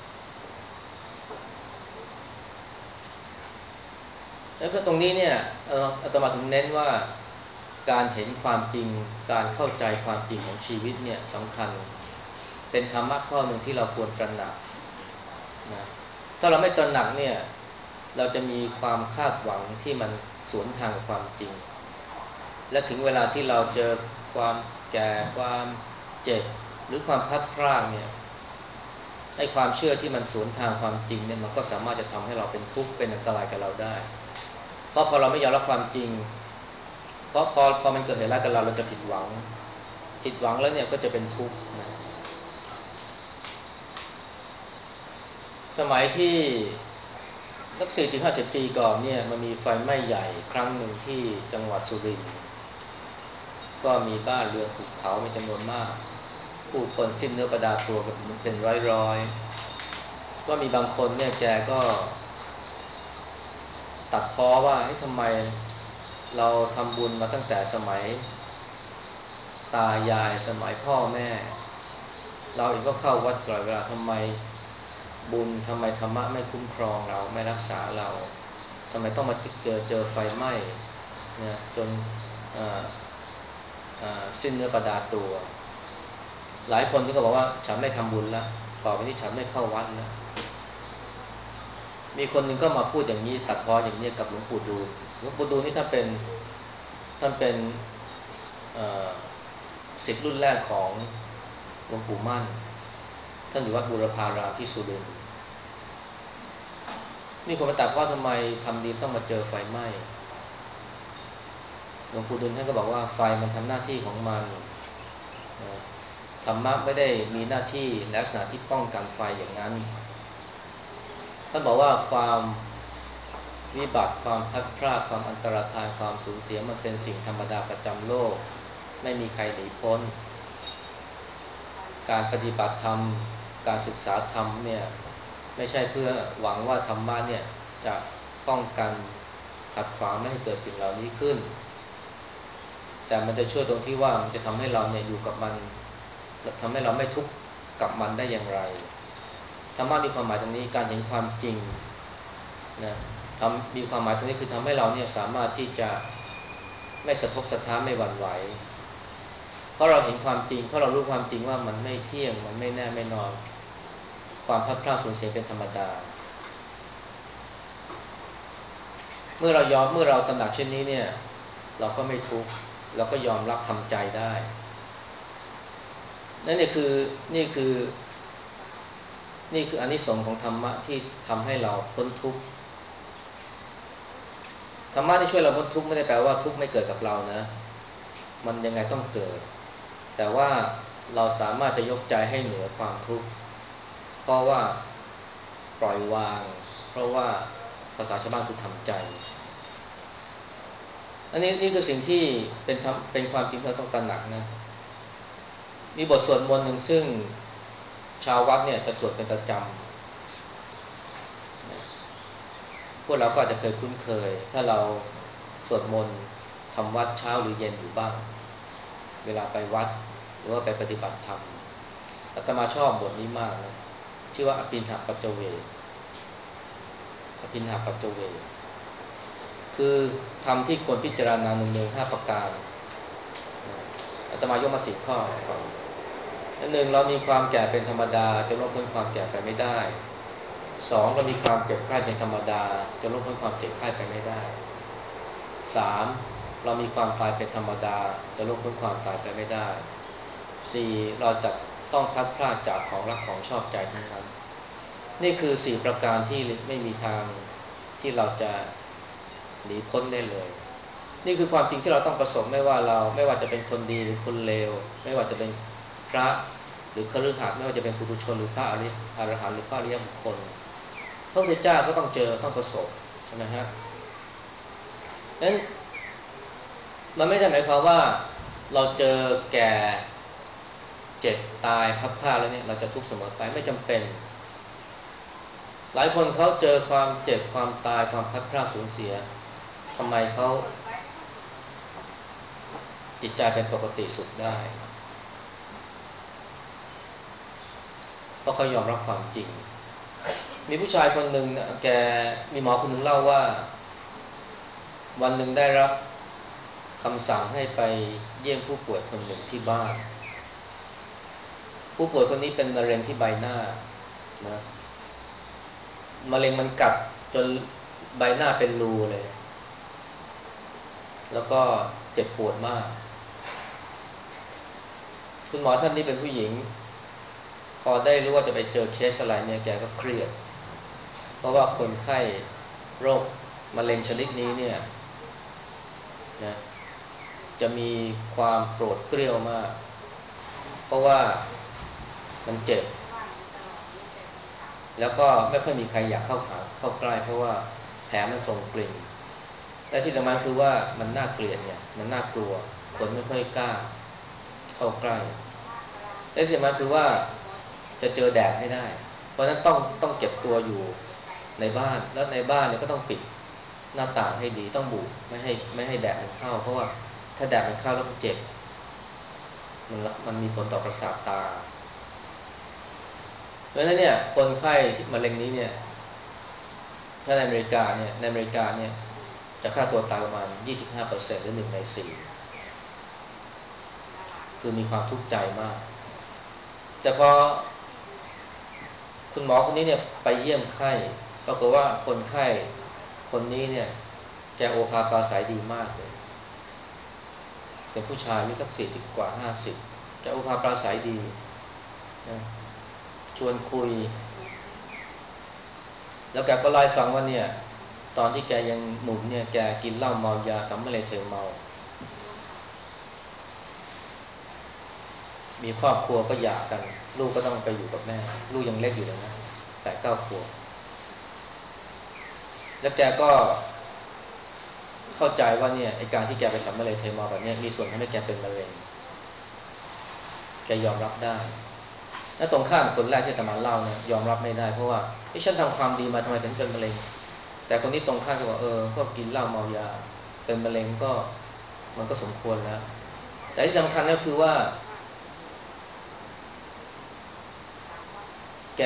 แล้วก็ตรงนี้เนี่ยอาตมาถึงเน้นว่าการเห็นความจริงการเข้าใจความจริงของชีวิตเนี่ยสำคัญเป็นธรรมะข้อหนึ่งที่เราควรตระหนักนะถ้าเราไม่ตระหนักเนี่ยเราจะมีความคาดหวังที่มันสวนทางกับความจริงและถึงเวลาที่เราเจอความแก่ความเจ็บหรือความพลัดพรากเนี่ยไอ้ความเชื่อที่มันสวนทางความจริงเนี่ยมันก็สามารถจะทำให้เราเป็นทุกข์เป็นอันตรายกับเราได้เพราะพอเราไม่ยอมรับความจริงเพราะพอพอมันเกิดเหตุร้ายกับเราเราจะผิดหวังผิดหวังแล้วเนี่ยก็จะเป็นทุกข์นะสมัยที่สักสี่สิบห้าสิบปีก่อนเนี่ยมันมีไฟไหม้ใหญ่ครั้งหนึ่งที่จังหวัดสุรินทร์ก็มีบ้านเรือนถูกเผาเป็นจำนวนมากผู้คนสิ้นเนื้อประดาตัวกันเป็นร้อยๆก็มีบางคนเนี่ยแกก็ตัดพ้อว่าทำไมเราทำบุญมาตั้งแต่สมัยตายายสมัยพ่อแม่เราเองก็เข้าวัดตลอดเวลาทำไมบุญทำไมธรรมะไม่คุ้มครองเราไม่รักษาเราทำไมต้องมาเจอเจอไฟไหม้เนี่ยจนสิ้นเนื้อประดาตัวหลายคนก็บอกว่าฉันไม่ทำบุญแล้วต่อไปนี้ฉันไม่เข้าวัดแล้วมีคนหนึ่งก็มาพูดอย่างนี้ตัดพ้ออย่างนี้กับหลวงปู่ดูลหลวงปู่ดูลนี่ท่านเป็นท่านเป็นศิษย์รุ่นแรกของหลวงปู่มั่นท่านอยู่วัดบูรพารามที่สุรินทร์นี่คนมาตัดว่าทำไมทำดีต้องมาเจอไฟไหม้หลวงปู่ดูลท่านก็บอกว่าไฟมันทำหน้าที่ของมันธรรมะไม่ได้มีหน้าที่ลักษณะที่ป้องกันไฟอย่างนั้นท่านบอกว่าความวิบัติความพลัดพรากความอันตรธานความสูญเสียมันเป็นสิ่งธรรมดาประจำโลกไม่มีใครหนีพ้นการปฏิบัติธรรมการศึกษาธรรมเนี่ยไม่ใช่เพื่อหวังว่าธรรมะเนี่ยจะป้องกันขัดขวางไม่ให้เกิดสิ่งเหล่านี้ขึ้นแต่มันจะช่วยตรงที่ว่ามันจะทำให้เราเนี่ยอยู่กับมันทำให้เราไม่ทุกข์กับมันได้อย่างไรธรรมะมีความหมายตรงนี้การเห็นความจริงนะทำมีความหมายตรงนี้คือทำให้เราเนี่ยสามารถที่จะไม่สะทกสะท้านไม่หวั่นไหวเพราะเราเห็นความจริงเพราะเรารู้ความจริงว่ามันไม่เที่ยงมันไม่แน่ไม่นอนความพลัดพรากสูญเสียเป็นธรรมดาเมื่อเรายอมเมื่อเราตระหนักเช่นนี้เนี่ยเราก็ไม่ทุกข์เราก็ยอมรับทำใจได้นั่นนี่คือนี่คือนี่คืออานิสงส์ของธรรมะที่ทำให้เราพ้นทุกข์ธรรมะที่ช่วยเราพ้นทุกข์ไม่ได้แปลว่าทุกข์ไม่เกิดกับเรานะมันยังไงต้องเกิดแต่ว่าเราสามารถจะยกใจให้เหนือความทุกข์เพราะว่าปล่อยวางเพราะว่าภาษาชาวบ้านคือทำใจอันนี้นี่คือสิ่งที่เป็นทำเป็นความจริงที่เราต้องตระหนักนะมีบทสวดมนต์หนึ่งซึ่งชาววัดเนี่ยจะสวดเป็นประจำพวกเราก็อาจจะเคยคุ้นเคยถ้าเราสวดมนต์ทำวัดเช้าหรือเย็นอยู่บ้างเวลาไปวัดหรือว่าไปปฏิบัติธรรมอาตมาชอบบทนี้มากนะชื่อว่าอภินหปัจจเวกอภินหปัจจเวกคือธรรมที่ควรพิจารณาหนึ่งหนึ่งห้าประการอาตมายกมาสิบข้อก่อนหนึ่งเรามีความแก่เป็นธรรมดาจะลดพ้นความแก่ไปไม่ได้สองเรามีความเจ็บไข้เป็นธรรมดาจะลดพ้นความเจ็บไข้ไปไม่ได้สามเรามีความตายเป็นธรรมดาจะลดพ้นความตายไปไม่ได้สี่เราจะต้องพลัดพรากจากของรักของชอบใจทั้งนั้นนี่คือสี่ประการที่ไม่มีทางที่เราจะหนีพ้นได้เลยนี่คือความจริงที่เราต้องประสบไม่ว่าเราไม่ว่าจะเป็นคนดีหรือคนเลวไม่ว่าจะเป็นพระหรือคฤหัสถ์ไม่ว่าจะเป็นปุถุชนหรือพระอริอรหันต์หรือพระอริยบุคคลพระพุทธเจ้าก็ต้องเจอต้องประสบใช่ไหมฮะนั้นมันไม่ได้หมายความว่าเราเจอแก่เจ็บตายพัดพลาดแล้วเนี่ยเราจะทุกข์เสมอไปไม่จำเป็นหลายคนเขาเจอความเจ็บความตายความพัดพลาดสูญเสียทำไมเขาจิตใจเป็นปกติสุขได้เพราะเขายอมรับความจริงมีผู้ชายคนหนึ่งนะแกมีหมอคนหนึ่งเล่าว่าวันหนึ่งได้รับคำสั่งให้ไปเยี่ยมผู้ป่วยคนหนึ่งที่บ้านผู้ป่วยคนนี้เป็นมะเร็งที่ใบหน้านะมะเร็งมันกัดจนใบหน้าเป็นรูเลยแล้วก็เจ็บปวดมากคุณหมอท่านนี้เป็นผู้หญิงพอได้รู้ว่าจะไปเจอเคสอะไรเนี่ยแกก็เครียดเพราะว่าคนไข้โรคมะเร็งชนิดนี้เนี่ยนะจะมีความโกรธเกรี้ยวมากเพราะว่ามันเจ็บแล้วก็ไม่ค่อยมีใครอยากเข้าหาเข้าใกล้เพราะว่าแผลมันส่งกลิ่นและที่สำคัญคือว่ามันน่าเกลียดเนี่ยมันน่ากลัวคนไม่ค่อยกล้าเข้าใกล้และที่สำคัญคือว่าจะเจอแดดไม่ได้เพราะฉะนั้นต้องต้องเก็บตัวอยู่ในบ้านแล้วในบ้านเนี่ยก็ต้องปิดหน้าต่างให้ดีต้องบุไม่ให้ไม่ให้แดดมันเข้าเพราะว่าถ้าแดดมันเข้าแล้วมันเจ็บมันมันมีผลต่อประสาทตาเพราะฉะนั้นเนี่ยคนไข้มะเร็งนี้เนี่ยถ้าในอเมริกาเนี่ยในอเมริกาเนี่ยจะฆ่าตัวตายประมาณ ยี่สิบห้าเปอร์เซ็นต์ หรือหนึ่งในสี่คือมีความทุกข์ใจมากแต่พอคุณหมอคนนี้เนี่ยไปเยี่ยมไข้ปรากฏว่าคนไข้คนนี้เนี่ยแกโอภาปราศัยดีมากเลยเป็นผู้ชายอายุสักสี่สิบกว่าห้าสิบแกโอภาปราศัยดีนะชวนคุยแล้วแกก็เล่าให้ฟังว่าเนี่ยตอนที่แกยังหนุ่มเนี่ยแกกินเหล้าเมายาสัมมาเลเทเมามีครอบครัวก็หย่ากันลูกก็ต้องไปอยู่กับแม่ลูกยังเล็กอยู่เลยนะแปดเก้าขวบแล้วแกก็เข้าใจว่าเนี่ยไอ้การที่แกไปสัมมาเลเทเมาแบบนี้มีส่วนทำให้แกเป็นมะเร็งแกยอมรับได้แล้วตรงข้ามคนแรกที่อาตมาเล่าเนี่ยยอมรับไม่ได้เพราะว่าไอ้ฉันทำความดีมาทำไมถึงเป็นมะเร็งแต่คนที่ตรงข้ามก็บอกเออก็กินเหล้าเมายาเป็นมะเร็งก็มันก็สมควรแล้วแต่ที่สำคัญก็คือว่าแก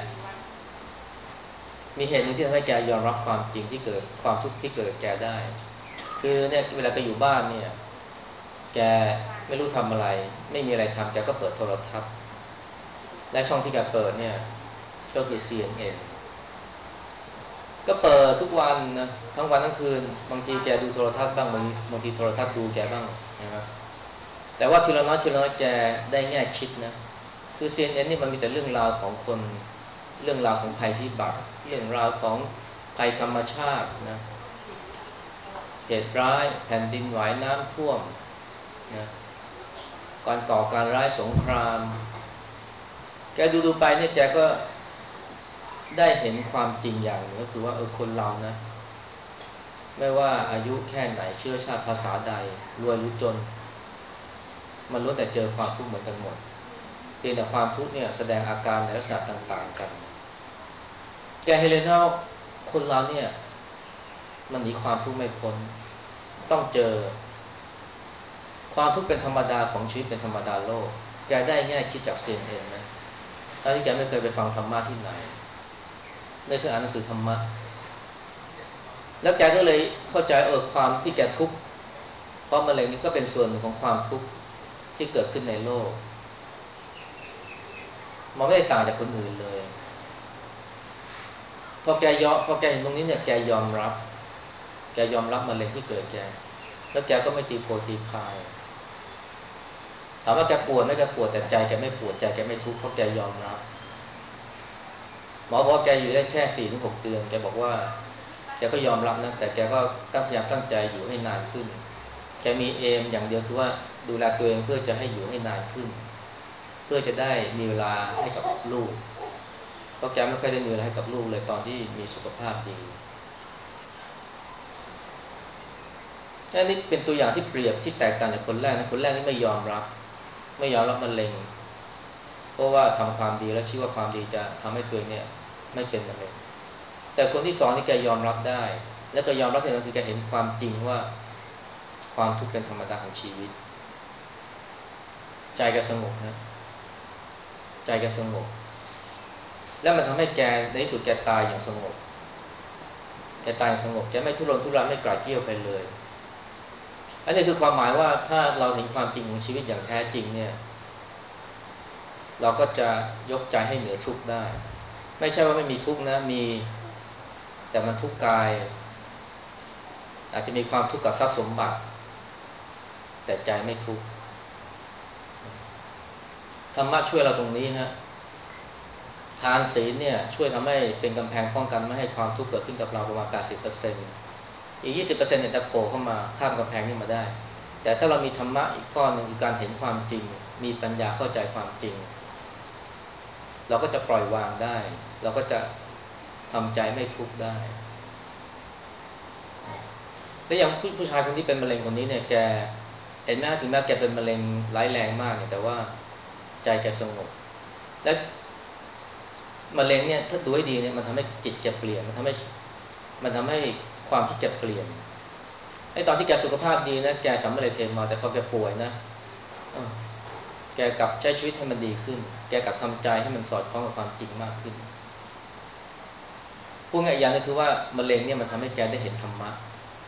มีเหตุหนึ่งที่ทำให้แกยอมรับความจริงที่เกิดความทุกข์ที่เกิดแกได้คือเนี่ยเวลาแกอยู่บ้านเนี่ยแกไม่รู้ทำอะไรไม่มีอะไรทำแกก็เปิดโทรทัศน์และช่องที่แกเปิดเนี่ยก็คือ ซี เอ็น เอ็น นเอ็นก็เปิดทุกวันนะทั้งวันทั้งคืนบางทีแกดูโทรทัศน์บ้างบางบางทีโทรทัศน์ดูแกบ้างนะครับแต่ว่าทีละน้อยทีละน้อยแกได้แง่คิดนะคือ ซี เอ็น เอ็น นนี่มันมีแต่เรื่องราวของคนเรื่องราวของภัยพิบัติเรื่องราวของภัยธรรมชาตินะเหตุร้ายแผ่นดินไหวน้ำท่วมนะการก่อการร้ายสงครามแกดูดูไปเนี่ยแกก็ได้เห็นความจริงอย่างหนึ่งก็คือว่าเออคนเรานะไม่ว่าอายุแค่ไหนเชื้อชาติภาษาใดรวยหรือจนมันล้วนแต่เจอความทุกข์เหมือนกันหมดเพียงแต่ความทุกข์เนี่ยแสดงอาการในลักษณะต่างๆกันแกเห็นเลยนะว่าคนเราเนี่ยมันหนีความทุกข์ไม่พ้นต้องเจอความทุกข์เป็นธรรมดาของชีวิตเป็นธรรมดาโลกแกได้แง่คิดจาก ซี เอ็น เอ็น นะถ้าที่แกไม่เคยไปฟังธรรมะที่ไหนไม่เคยอ่านหนังสือธรรมะแล้วแกก็เลยเข้าใจเออความที่แกทุกข์เพราะมะเร็งนี่ก็เป็นส่วนหนึ่งของความทุกข์ที่เกิดขึ้นในโลกมันไม่ได้ต่างจากคนอื่นเลยพอแกยอมพอแกเห็นตรงนี้เนี่ยแกยอมรับแกยอมรับมะเร็งที่เกิดแกแล้วแกก็ไม่ตีโพยตีพายถามว่าแกปวดไหมแกปวดแต่ใจแกไม่ปวดใจแกไม่ทุกข์เพราะแกยอมรับหมอบอกว่าแกอยู่ได้แค่สี่ถึงหกเดือนแกบอกว่าแกก็ยอมรับนะแต่แกก็พยายามตั้งใจอยู่ให้นานขึ้นแกมีเอมอย่างเดียวคือว่าดูแลตัวเองเพื่อจะให้อยู่ให้นานขึ้นเพื่อจะได้มีเวลาให้กับลูกเพราะแกไม่ค่อยได้มีเวลาให้กับลูกเลยตอนที่มีสุขภาพดีอันนี้เป็นตัวอย่างที่เปรียบที่แตกต่างจากคนแรกนะคนแรกนี่ไม่ยอมรับไม่ยอมรับมะเร็งเพราะว่าทำความดีแล้วคิดว่าความดีจะทำให้ตัวเองเนี่ยไม่เป็นมะเร็งแต่คนที่สองนี่แกยอมรับได้และก็ยอมรับที่นั่นคือแกเห็นความจริงว่าความทุกข์เป็นธรรมดาของชีวิตใจแกสงบนะใจแกสงบแล้วมันทำให้แกในที่สุดแกตายอย่างสงบแกตายอย่างสงบแกไม่ทุรนทุรายไม่กราดเกรี้ยวไปเลยอันนี้คือความหมายว่าถ้าเราเห็นความจริงของชีวิตอย่างแท้จริงเนี่ยเราก็จะยกใจให้เหนือทุกข์ได้ไม่ใช่ว่าไม่มีทุกข์นะมีแต่มันทุกข์กายอาจจะมีความทุกข์กับทรัพย์สมบัติแต่ใจไม่ทุกข์ธรรมะช่วยเราตรงนี้ฮะทานศีลเนี่ยช่วยทำให้เป็นกำแพงป้องกันไม่ให้ความทุกข์เกิดขึ้นกับเราประมาณ แปดสิบเปอร์เซ็นต์ อีก ยี่สิบเปอร์เซ็นต์ เนี่ยจะโผล่เข้ามาข้ามกำแพงนี้มาได้แต่ถ้าเรามีธรรมะอีกข้อหนึ่งคือการเห็นความจริงมีปัญญาเข้าใจความจริงเราก็จะปล่อยวางได้เราก็จะทำใจไม่ทุกข์ได้และอย่างผู้ผู้ชายคนที่เป็นมะเร็งคนนี้เนี่ยแกเห็นไหมถึงแม้แกเป็นมะเร็งร้ายแรงมากเนี่ยแต่ว่าใจแกสงบและมะเร็งเนี่ยถ้าดูให้ดีเนี่ยมันทำให้จิตแกเปลี่ยนมันทำให้มันทำให้ความคิดแกเปลี่ยนไอ้ตอนที่แกสุขภาพดีนะแกสำเร็จเทมาแต่พอแกป่วยนะแกกลับใช้ชีวิตให้มันดีขึ้นแกกลับทำใจให้มันสอดคล้องกับความจริงมากขึ้นพูดง่ายอย่างนึงคือว่ามะเร็งเนี่ยมันทำให้แกได้เห็นธรรมะ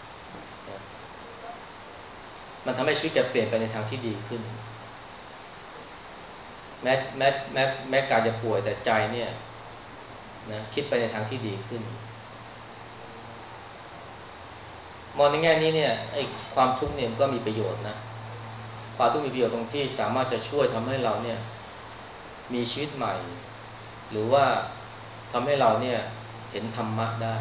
มันทำให้ชีวิตแกเปลี่ยนไปในทางที่ดีขึ้นแม้แม้แม้แม้การจะป่วยแต่ใจเนี่ยนะคิดไปในทางที่ดีขึ้นมองในแง่นี้เนี่ยไอ้ความทุกข์เนี่ยมันก็มีประโยชน์นะความทุกข์มีประโยชน์ตรงที่สามารถจะช่วยทำให้เราเนี่ยมีชีวิตใหม่หรือว่าทำให้เราเนี่ยเห็นธรรมะได้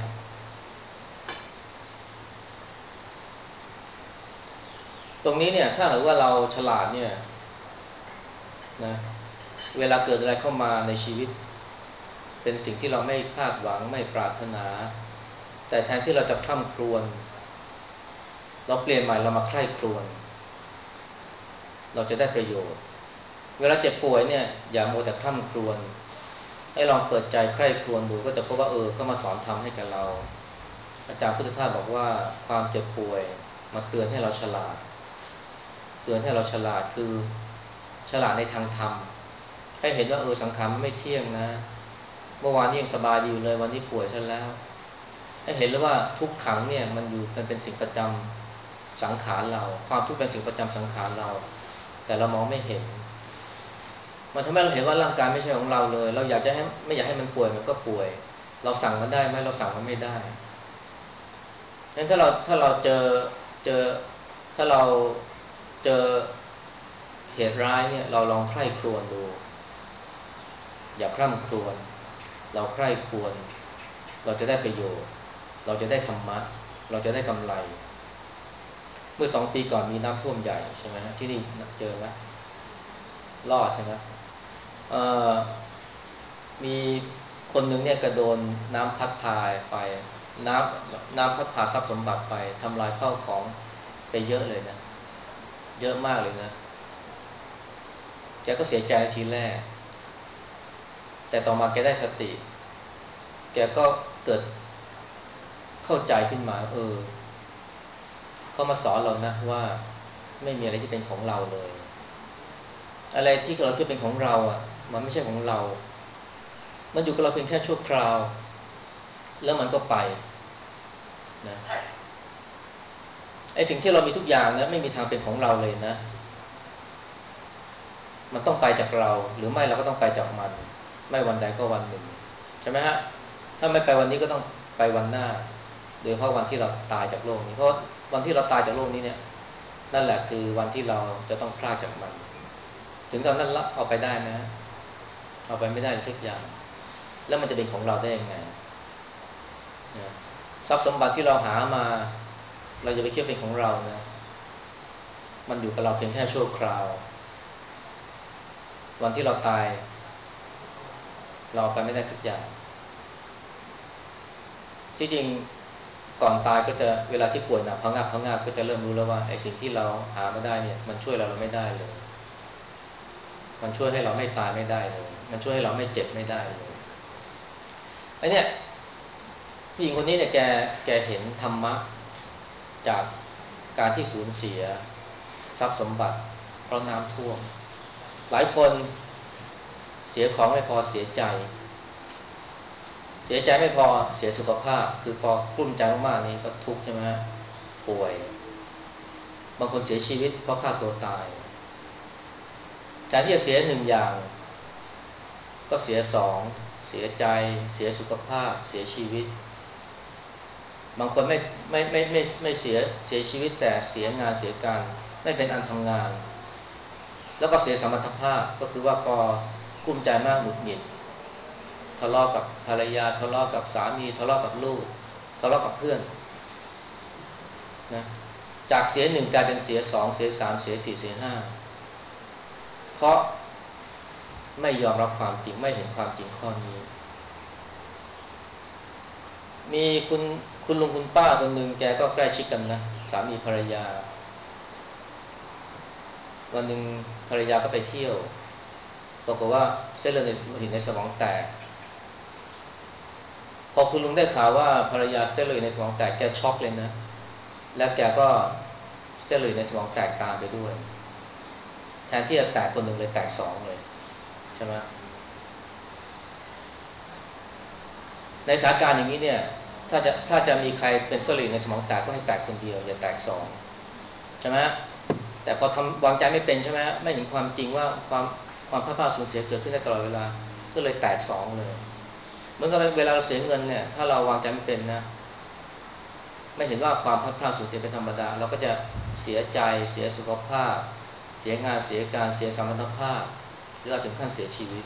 ตรงนี้เนี่ยถ้าหากว่าเราฉลาดเนี่ยนะเวลาเกิดอะไรเข้ามาในชีวิตเป็นสิ่งที่เราไม่คาดหวังไม่ปรารถนาแต่แทนที่เราจะคร่ำครวญเราเปลี่ยนใหม่เรามาใคร่ครวญเราจะได้ประโยชน์เวลาเจ็บป่วยเนี่ยอย่ามัวแต่คร่ำครวญให้ลองเปิดใจใคร่ครวญดูก็จะพบว่าเออก็มาสอนธรรมให้กับเราอาจารย์พุทธทาสบอกว่าความเจ็บป่วยมาเตือนให้เราฉลาดเตือนให้เราฉลาดคือฉลาดในทางธรรมให้เห็นว่าเออสังขารมันไม่เที่ยงนะเมื่อวานนี้ยังสบายอยู่เลยวันนี้ป่วยซะแล้วให้เห็นเลยว่าทุกขังเนี่ยมันอยู่มันเป็นสิ่งประจำสังขารเราความทุกข์เป็นสิ่งประจำสังขารเราแต่เรามองไม่เห็นมันทำให้เราเห็นว่าร่างกายไม่ใช่ของเราเลยเราอยากจะให้ไม่อยากให้มันป่วยมันก็ป่วยเราสั่งมันได้ไหมเราสั่งมันไม่ได้งั้นถ้าเราถ้าเราเจอเจอถ้าเราเจอเหตุร้ายเนี่ยเราลองใคร่ครวญดูอย่าคร่ำครวญเราใคร่ครวญเราจะได้ประโยชน์เราจะได้ธรรมะเราจะได้กำไรเมื่อสองปีก่อนมีน้ำท่วมใหญ่ใช่ไหมที่นี่เจอไหมรอดใช่ไหมเอ่อมีคนหนึ่งเนี่ยกระโดนน้ำพัดพาไปน้ำน้ำพัดพาทรัพย์สมบัติไปทำลายข้าวของไปเยอะเลยนะเยอะมากเลยนะแกก็เสียใจในทีแรกแต่ต่อมาแกได้สติแกก็เกิดเข้าใจขึ้นมาเออเขามาสอนเรานะว่าไม่มีอะไรที่เป็นของเราเลยอะไรที่เราคิดเป็นของเราอ่ะมันไม่ใช่ของเรามันอยู่กับเราเพียงแค่ชั่วคราวแล้วมันก็ไปนะไอ้สิ่งที่เรามีทุกอย่างนะไม่มีทางเป็นของเราเลยนะมันต้องไปจากเราหรือไม่เราก็ต้องไปจากมันไม่วันใดก็วันหนึ่งใช่ไหมฮะถ้าไม่ไปวันนี้ก็ต้องไปวันหน้าโดยเฉพาะวันที่เราตายจากโลกนี้เพราะวันที่เราตายจากโลกนี้เนี่ยนั่นแหละคือวันที่เราจะต้องพลากจากมันถึงตอนนั้นละเอาไปได้ไหมเอาไปไม่ได้สักอย่างแล้วมันจะเป็นของเราได้ยังไงนะทรัพย์สมบัติที่เราหามาเราจะไปคิดเป็นของเรานะมันอยู่กับเราเพียงแค่ชั่วคราววันที่เราตายเราไปไม่ได้สักอย่างที่จริงก่อนตายก็จะเวลาที่ป่วยหนักพังงาบพังงาบก็จะเริ่มรู้แล้วว่าไอ้สิ่งที่เราหามาได้เนี่ยมันช่วยเราเราไม่ได้เลยมันช่วยให้เราไม่ตายไม่ได้เลยมันช่วยให้เราไม่เจ็บไม่ได้เลยไอ้เนี่ยผู้หญิงคนนี้เนี่ยแกแกเห็นธรรมะจากการที่สูญเสียทรัพย์สมบัติเพราะน้ำท่วมหลายคนเสียของไม่พอเสียใจเสียใจไม่พอเสียสุขภาพคือพอกลุ้มใจมากๆนี่ก็ทุกข์ใช่ไหมป่วยบางคนเสียชีวิตเพราะฆ่าตัวตายแทนที่จะเสียหนึ่งอย่างก็เสียสองเสียใจเสียสุขภาพเสียชีวิตบางคนไม่ไม่ไม่ไม่ไม่เสียเสียชีวิตแต่เสียงานเสียการไม่เป็นอันทำงานแล้วก็เสียสมรรถภาพก็คือว่าพอกลุ้มใจมากหงุดหงิดทะเลาะกับภรรยาทะเลาะกับสามีทะเลาะกับลูกทะเลาะกับเพื่อนนะจากเสียหนึ่งกลายเป็นเสียสองเสียสามเสียสี่เสียห้าเพราะไม่ยอมรับความจริงไม่เห็นความจริงข้อนี้มีคุณคุณลุงคุณป้าคนหนึ่งแกก็ใกล้ชิดกันนะสามีภรรยาวันหนึ่งภรรยาก็ไปเที่ยวปรากฏว่าเส้นเลือดในโลหิตในสมองแตกพอคุณลุงได้ข่าวว่าภรรยาเส้นเลือดในสมองแตกแกช็อกเลยนะแล้วแกก็เส้นเลือดในสมองแตกตามไปด้วยแทนที่จะแตกคนหนึ่งเลยแตกสองเลยใช่ไหมในสถานการณ์อย่างนี้เนี่ยถ้าจะถ้าจะมีใครเป็นเส้นเลือดในสมองแตกก็ให้แตกคนเดียวอย่าแตกสองใช่ไหมแต่พอทำวางใจไม่เป็นใช่ไหมไม่เห็นความจริงว่าความความพลาดพลาดสูญเสียเกิดขึ้นได้ตลอดเวลาก็เลยแตกสองเลยเหมือนกับเวลาเราเสียเงินเนี่ยถ้าเราวางใจไม่เป็นนะไม่เห็นว่าความพลาดพลาดสูญเสียเป็นธรรมดาเราก็จะเสียใจเสียสุขภาพเสียงานเสียการเสียสมรรถภาพหรือถึงขั้นเสียชีวิต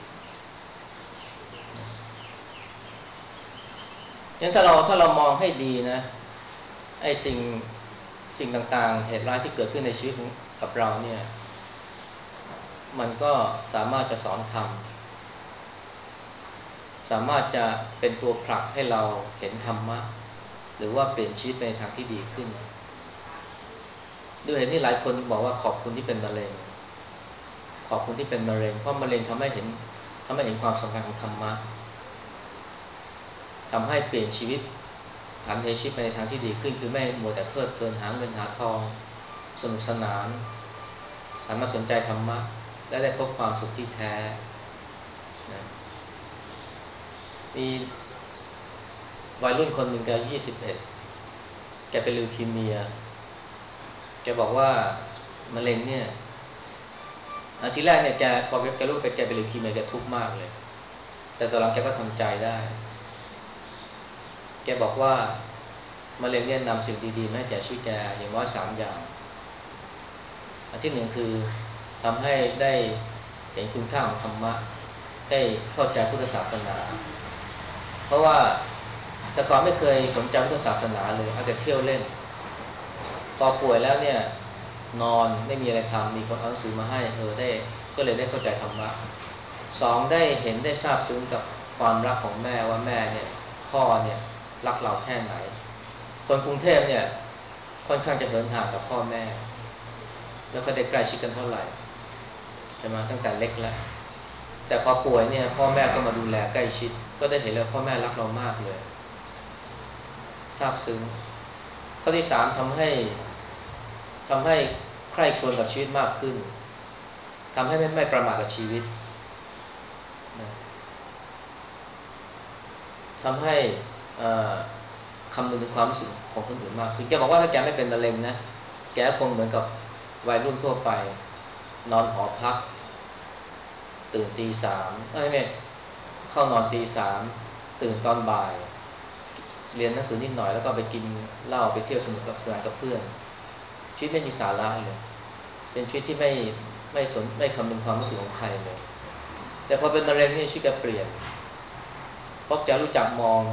งั้นถ้าเราถ้าเรามองให้ดีนะไอ้สิ่งสิ่งต่างๆเหตุร้ายที่เกิดขึ้นในชีวิตกับเราเนี่ยมันก็สามารถจะสอนธรรมสามารถจะเป็นตัวผลักให้เราเห็นธรรมะหรือว่าเปลี่ยนชีวิตไปในทางที่ดีขึ้นด้วยเหตุนี้หลายคนบอกว่าขอบคุณที่เป็นมะเร็งขอบคุณที่เป็นมะเร็งเพราะมะเร็งทำให้เห็นทำให้เห็นความสำคัญของธรรมะทำให้เปลี่ยนชีวิตผันชีวิตไปในทางที่ดีขึ้นคือไม่มัวแต่เพลิดเพลินหาเงินหาทองสนุกสนานหันมาสนใจธรรมะและได้พบความสุขที่แท้นะมีวัยรุ่นคนหนึ่งแกยี่สิบเอ็ดแกเป็นลิวคีเมียแกบอกว่ามะเร็งเนี่ยอาทิตย์แรกเนี่ยแกพอแกรู้เป็นแกเป็นลิวคีเมียแกทุกข์มากเลยแต่ตอนหลังแกก็ทำใจได้แกบอกว่ามะเร็งเนี่ยนำสิ่งดีๆมาให้แก่ชีวิตแกอย่างน้อยสามอย่างอันที่หนึ่งคือทำให้ได้เห็นคุณค่าของธรรมะได้เข้าใจพุทธศาสนาเพราะว่าแต่ก่อนไม่เคยสนใจพุทธศาสนาเลยเอาแต่เที่ยวเล่นพอป่วยแล้วเนี่ยนอนไม่มีอะไรทำมีคนเอาหนังสือมาให้เออได้ก็เลยได้เข้าใจธรรมะสองได้เห็นได้ทราบซึ้งกับความรักของแม่ว่าแม่เนี่ยพ่อเนี่ยรักเราแค่ไหนคนกรุงเทพเนี่ยค่อนข้างจะเหินห่างกับพ่อแม่แล้วก็ได้ใกล้ชิดกันเท่าไหร่ใช่ไหมตั้งแต่เล็กแล้วแต่พอป่วยเนี่ยพ่อแม่ก็มาดูแลใกล้ชิดก็ได้เห็นเลยพ่อแม่รักเรามากเลยซาบซึ้งข้อที่สามทำให้ทำให้ใคร่ครวญกับชีวิตมากขึ้นทำให้ไม่ไม่ประมาทกับชีวิตนะทำให้คำนึงถึงความรู้สึกของคนอื่นมากขึ้นแกบอกว่าถ้าแกไม่เป็นมะเร็งนะแกคงเหมือนกับวัยรุ่นทั่วไปนอนหอพักตื่นตีสามเอ้ยไม่เข้านอนตีสามตื่นตอนบ่ายเรียนหนังสือนิดหน่อยแล้วก็ไปกินเหล้าไปเที่ยวสนุกกับสนานกับเพื่อนชีวิตไม่มีสาระเลยเป็นชีวิตที่ไม่ไม่สนไม่คำนึงความรู้สึกของใครเลยแต่พอเป็นมะเร็งนี่ชีวิตแกเปลี่ยนเพราะแกรู้จักมอง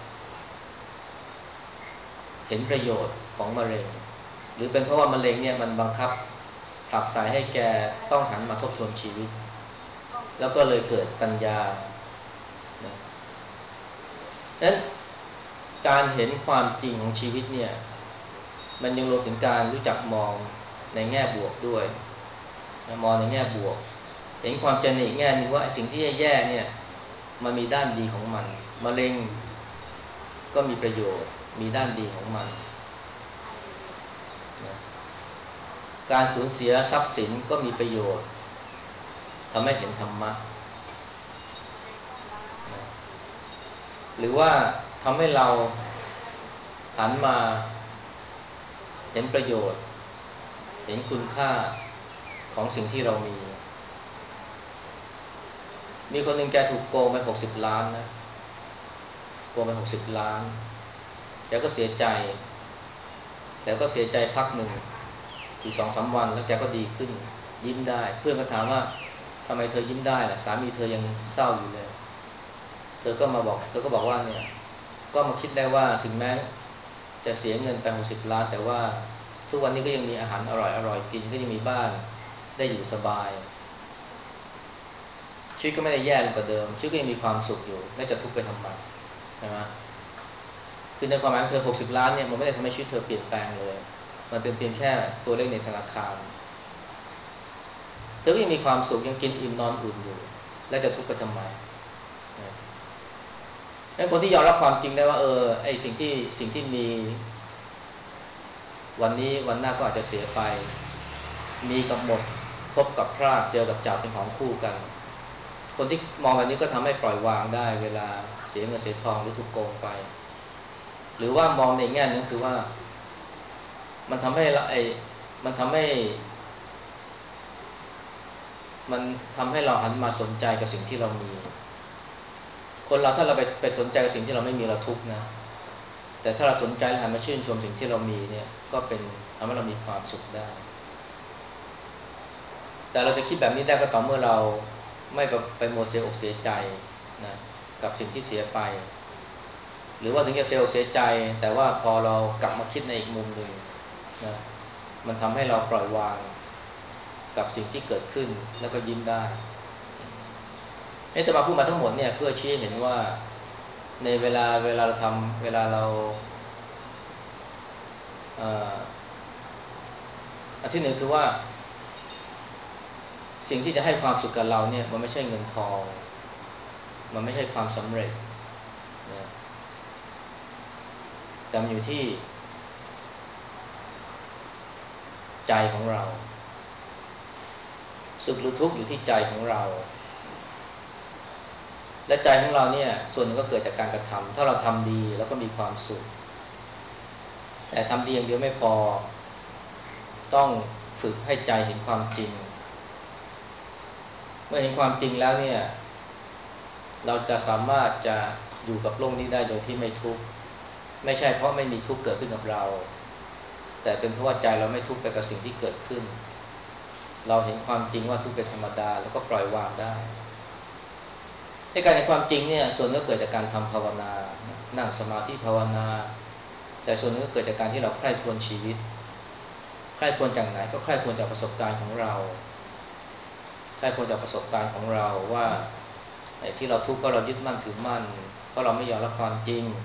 เห็นประโยชน์ของมะเร็งหรือเป็นเพราะว่ามะเร็งเนี่ยมันบังคับผลักไสให้แกต้องหันมาทบทวนชีวิตแล้วก็เลยเกิดปัญญานะฉะนั้นการเห็นความจริงของชีวิตเนี่ยมันยังรวมถึงการรู้จักมองในแง่บวกด้วยนะมองในแง่บวกเห็นความจริงในอีกแง่นึงว่าสิ่งที่แย่ๆเนี่ยมันมีด้านดีของมันมะเร็งก็มีประโยชน์มีด้านดีของมันนะการสูญเสียทรัพย์สินก็มีประโยชน์ทำให้เห็นธรรมะนะหรือว่าทำให้เราหันมาเห็นประโยชน์เห็นคุณค่าของสิ่งที่เรามีมีคนหนึ่งแกถูกโกงไปหกสิบล้านนะโกงไปหกสิบล้านแกก็เสียใจแต่ก็เสียใจพักหนึ่งอยู่สองสามวันแล้วแกก็ดีขึ้นยิ้มได้เพื่อนก็ถามว่าทำไมเธอยิ้มได้ล่ะสามีเธอยังเศร้าอยู่เลยเธอก็มาบอกเธอก็บอกว่าเนี่ยก็มาคิดได้ว่าถึงแม้จะเสียเงินไปหกสิบล้านแต่ว่าทุกวันนี้ก็ยังมีอาหารอร่อยอร่อยกินก็ยังมีบ้านได้อยู่สบายชีวิตก็ไม่ได้แย่ลงกว่าเดิมชีวิตก็ยังมีความสุขอยู่แล้วจะทุกข์ไปทำไมใช่ไหมคือในความหมายเธอหกสิบล้านเนี่ยมันไม่ได้ทำให้ชีวิตเธอเปลี่ยนแปลงเลยมันเป็นเพียงแค่ตัวเลขในธนาคารเธอก็ยังมีความสุขยังกินอิ่มนอนอุ่นอยู่แล้วจะทุกข์ไปทำไมไอ้คนที่ยอมรับความจริงได้ว่าเออไอ้สิ่งที่สิ่งที่มีวันนี้วันหน้าก็อาจจะเสียไปมีกับหมดพบกับพรากเจอกับจากเป็นของคู่กันคนที่มองแบบนี้ก็ทำให้ปล่อยวางได้เวลาเสียเงินเสียทองหรือถูกโกงไปหรือว่ามองในแง่นึงคือว่ามันทำให้เราไอ้มันทำให้มันทำให้เราหันมาสนใจกับสิ่งที่เรามีคนเราถ้าเราไปไปสนใจกับสิ่งที่เราไม่มีเราทุกข์นะแต่ถ้าเราสนใจและหันมาชื่นชมสิ่งที่เรามีเนี่ยก็เป็นทำให้เรามีความสุขได้แต่เราจะคิดแบบนี้ได้ก็ต่อเมื่อเราไม่ไปไปมัวเสียอกเสียใจนะกับสิ่งที่เสียไปหรือว่าถึงจะเสียอกเสียใจแต่ว่าพอเรากลับมาคิดในอีกมุมหนึ่งนะมันทำให้เราปล่อยวางกับสิ่งที่เกิดขึ้นแล้วก็ยิ้มได้ให้แต่มาพูดมาทั้งหมดเนี่ยเพื่อชี้ให้เห็นว่าในเวลาเวลาเราทำเวลาเราเอ่ออันที่หนึ่งคือว่าสิ่งที่จะให้ความสุขกับเราเนี่ยมันไม่ใช่เงินทองมันไม่ใช่ความสำเร็จนะแต่มันอยู่ที่ใจของเราสุขหรือทุกข์อยู่ที่ใจของเราและใจของเราเนี่ยส่วนหนึ่งก็เกิดจากการกระทำถ้าเราทำดีแล้วก็มีความสุขแต่ทำดีอย่างเดียวไม่พอต้องฝึกให้ใจเห็นความจริงเมื่อเห็นความจริงแล้วเนี่ยเราจะสามารถจะอยู่กับโลกนี้ได้โดยที่ไม่ทุกข์ไม่ใช่เพราะไม่มีทุกข์เกิดขึ้นกับเราแต่เป็นเพราะว่าใจเราไม่ทุกข์ไปกับสิ่งที่เกิดขึ้นเราเห็นความจริงว่าทุกข์เป็นธรรมดาแล้วก็ปล่อยวางได้ในการเห็นความจริงเนี่ยส่วนนึงก็เกิดจากการทำภาวนานั่งสมาธิภาวนาแต่ส่วนนึงก็เกิดจากการที่เราใคร่ครวญชีวิตใคร่ครวญจากไหนก็ใคร่ครวญจากประสบการณ์ของเราใคร่ครวญจากประสบการณ์ของเราว่าไอ้ที่เราทุกข์เพราะเรายึดมั่นถือมั่นเพราะเราไม่ยอมรับความจริง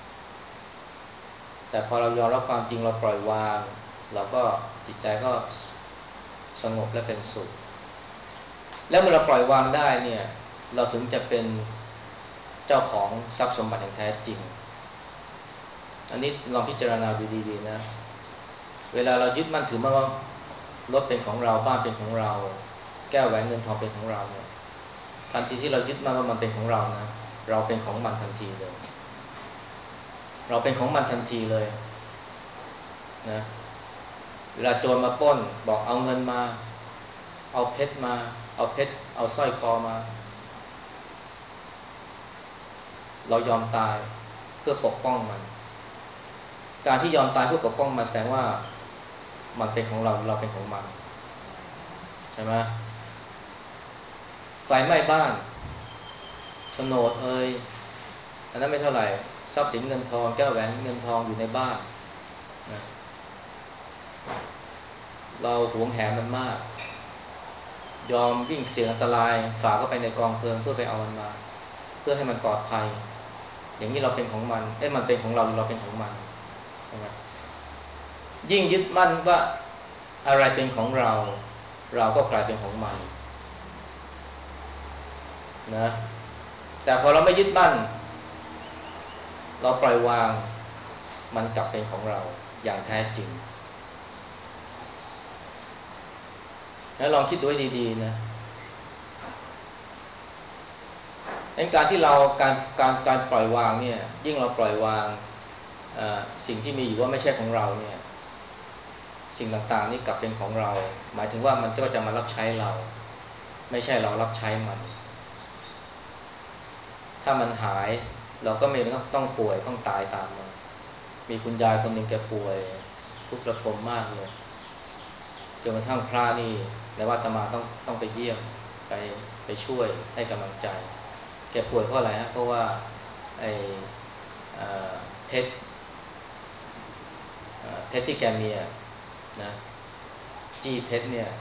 แต่พอเรายอมรับความจริงเราปล่อยวางเราก็จิตใจก็สงบและเป็นสุขแล้วเมื่อเราปล่อยวางได้เนี่ยเราถึงจะเป็นเจ้าของทรัพย์สมบัติอย่างแท้จริงอันนี้ลองพิจารณาดูดีๆนะเวลาเรายึดมั่นถือมั่นว่ารถเป็นของเราบ้านเป็นของเราแก้วแหวนเงินทองเป็นของเราเนี่ยทันทีที่เรายึดมั่นว่ามันเป็นของเรานะเราเป็นของมันทันทีเลยเราเป็นของมันทันทีเลยนะเวลาโจรมาปล้นบอกเอาเงินมาเอาเพชรมาเอาเพชรเอาสร้อยคอมาเรายอมตายเพื่อปกป้องมันการที่ยอมตายเพื่อปกป้องมันแสดงว่ามันเป็นของเราเราเป็นของมันใช่ไหมไฟไหม้บ้านโฉนดเอ่ยอันนั้นไม่เท่าไหร่ทรัพย์สินเงินทองแก้วแหวนเงินทองอยู่ในบ้านนะเราหวงแหนมันมากยอมวิ่งเสี่ยงอันตรายฝ่าเข้าไปในกองเพลิงเพื่อไปเอามันมาเพื่อให้มันปลอดภัยอย่างนี้เราเป็นของมันเอ้มันเป็นของเราเราเป็นของมันใช่ไหมยิ่งยึดมั่นว่าอะไรเป็นของเราเราก็กลายเป็นของมันนะแต่พอเราไม่ยึดมั่นเราปล่อยวางมันกลับเป็นของเราอย่างแท้จริงแล้วลองคิดดูให้ดีๆนะในการที่เราการการการปล่อยวางเนี่ยยิ่งเราปล่อยวางสิ่งที่มีอยู่ว่าไม่ใช่ของเราเนี่ยสิ่งต่างๆนี่กลับเป็นของเราหมายถึงว่ามันก็จะมารับใช้เราไม่ใช่เรารับใช้มันถ้ามันหายเราก็ไม่ต้องต้องป่วยต้องตายตามมันมีคุณยายคนหนึ่งแกป่วยทุกข์ระทมมากเลยจนกระทั่งพระนี่ในวัดอาตมาต้องต้องไปเยี่ยมไปไปช่วยให้กำลังใจแกป่วยเพราะอะไรฮะเพราะว่าไอ้เพชรเพชรที่แกมีนะจี้เพชรเนี่ย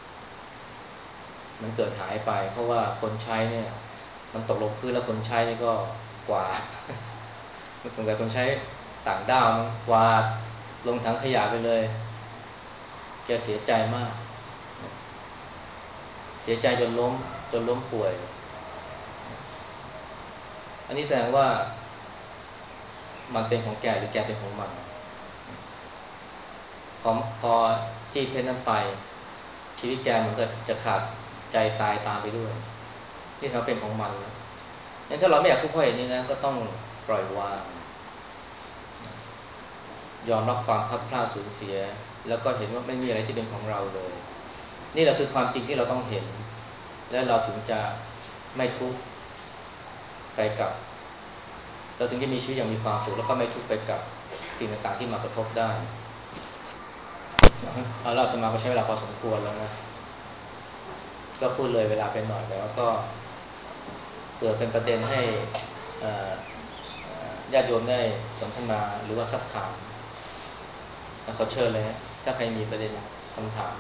มันเกิดหายไปเพราะว่าคนใช้เนี่ยมันตกลงพื้นแล้วคนใช้นี่ก็กวาดมันสงสัยคนใช้ต่างด้าวมันกวาดลงถังขยะไปเลยแกเสียใจมากเสียใจจนล้มจนล้มป่วยอันนี้แสดงว่ามันเป็นของแกหรือแกเป็นของมันพอพอจี้เพชรนั้นไปชีวิตแกมันก็จะขาดใจตายตามไปด้วยที่เขาเป็นของมันแล้วงั้นถ้าเราไม่อยากทุกข์เพราะเหตุนี้นะก็ต้องปล่อยวางยอมรับความพลัดพรากสูญเสียแล้วก็เห็นว่าไม่มีอะไรที่เป็นของเราเลยนี่แหละคือความจริงที่เราต้องเห็นและเราถึงจะไม่ทุกข์ไปกับเราถึงจะมีชีวิตอย่างมีความสุขแล้วก็ไม่ทุกข์ไปกับสิ่งต่างๆที่มากระทบได้เอาเราจะมาก็ใช้เวลาพอสมควรแล้วนะก็พูดเลยเวลาเป็นหน่อยแล้วก็เปิดเป็นประเด็นให้ญาติโยมได้สนทนาหรือว่าซักถามแล้วขอเชิญเลยถ้าใครมีประเด็นคำถาม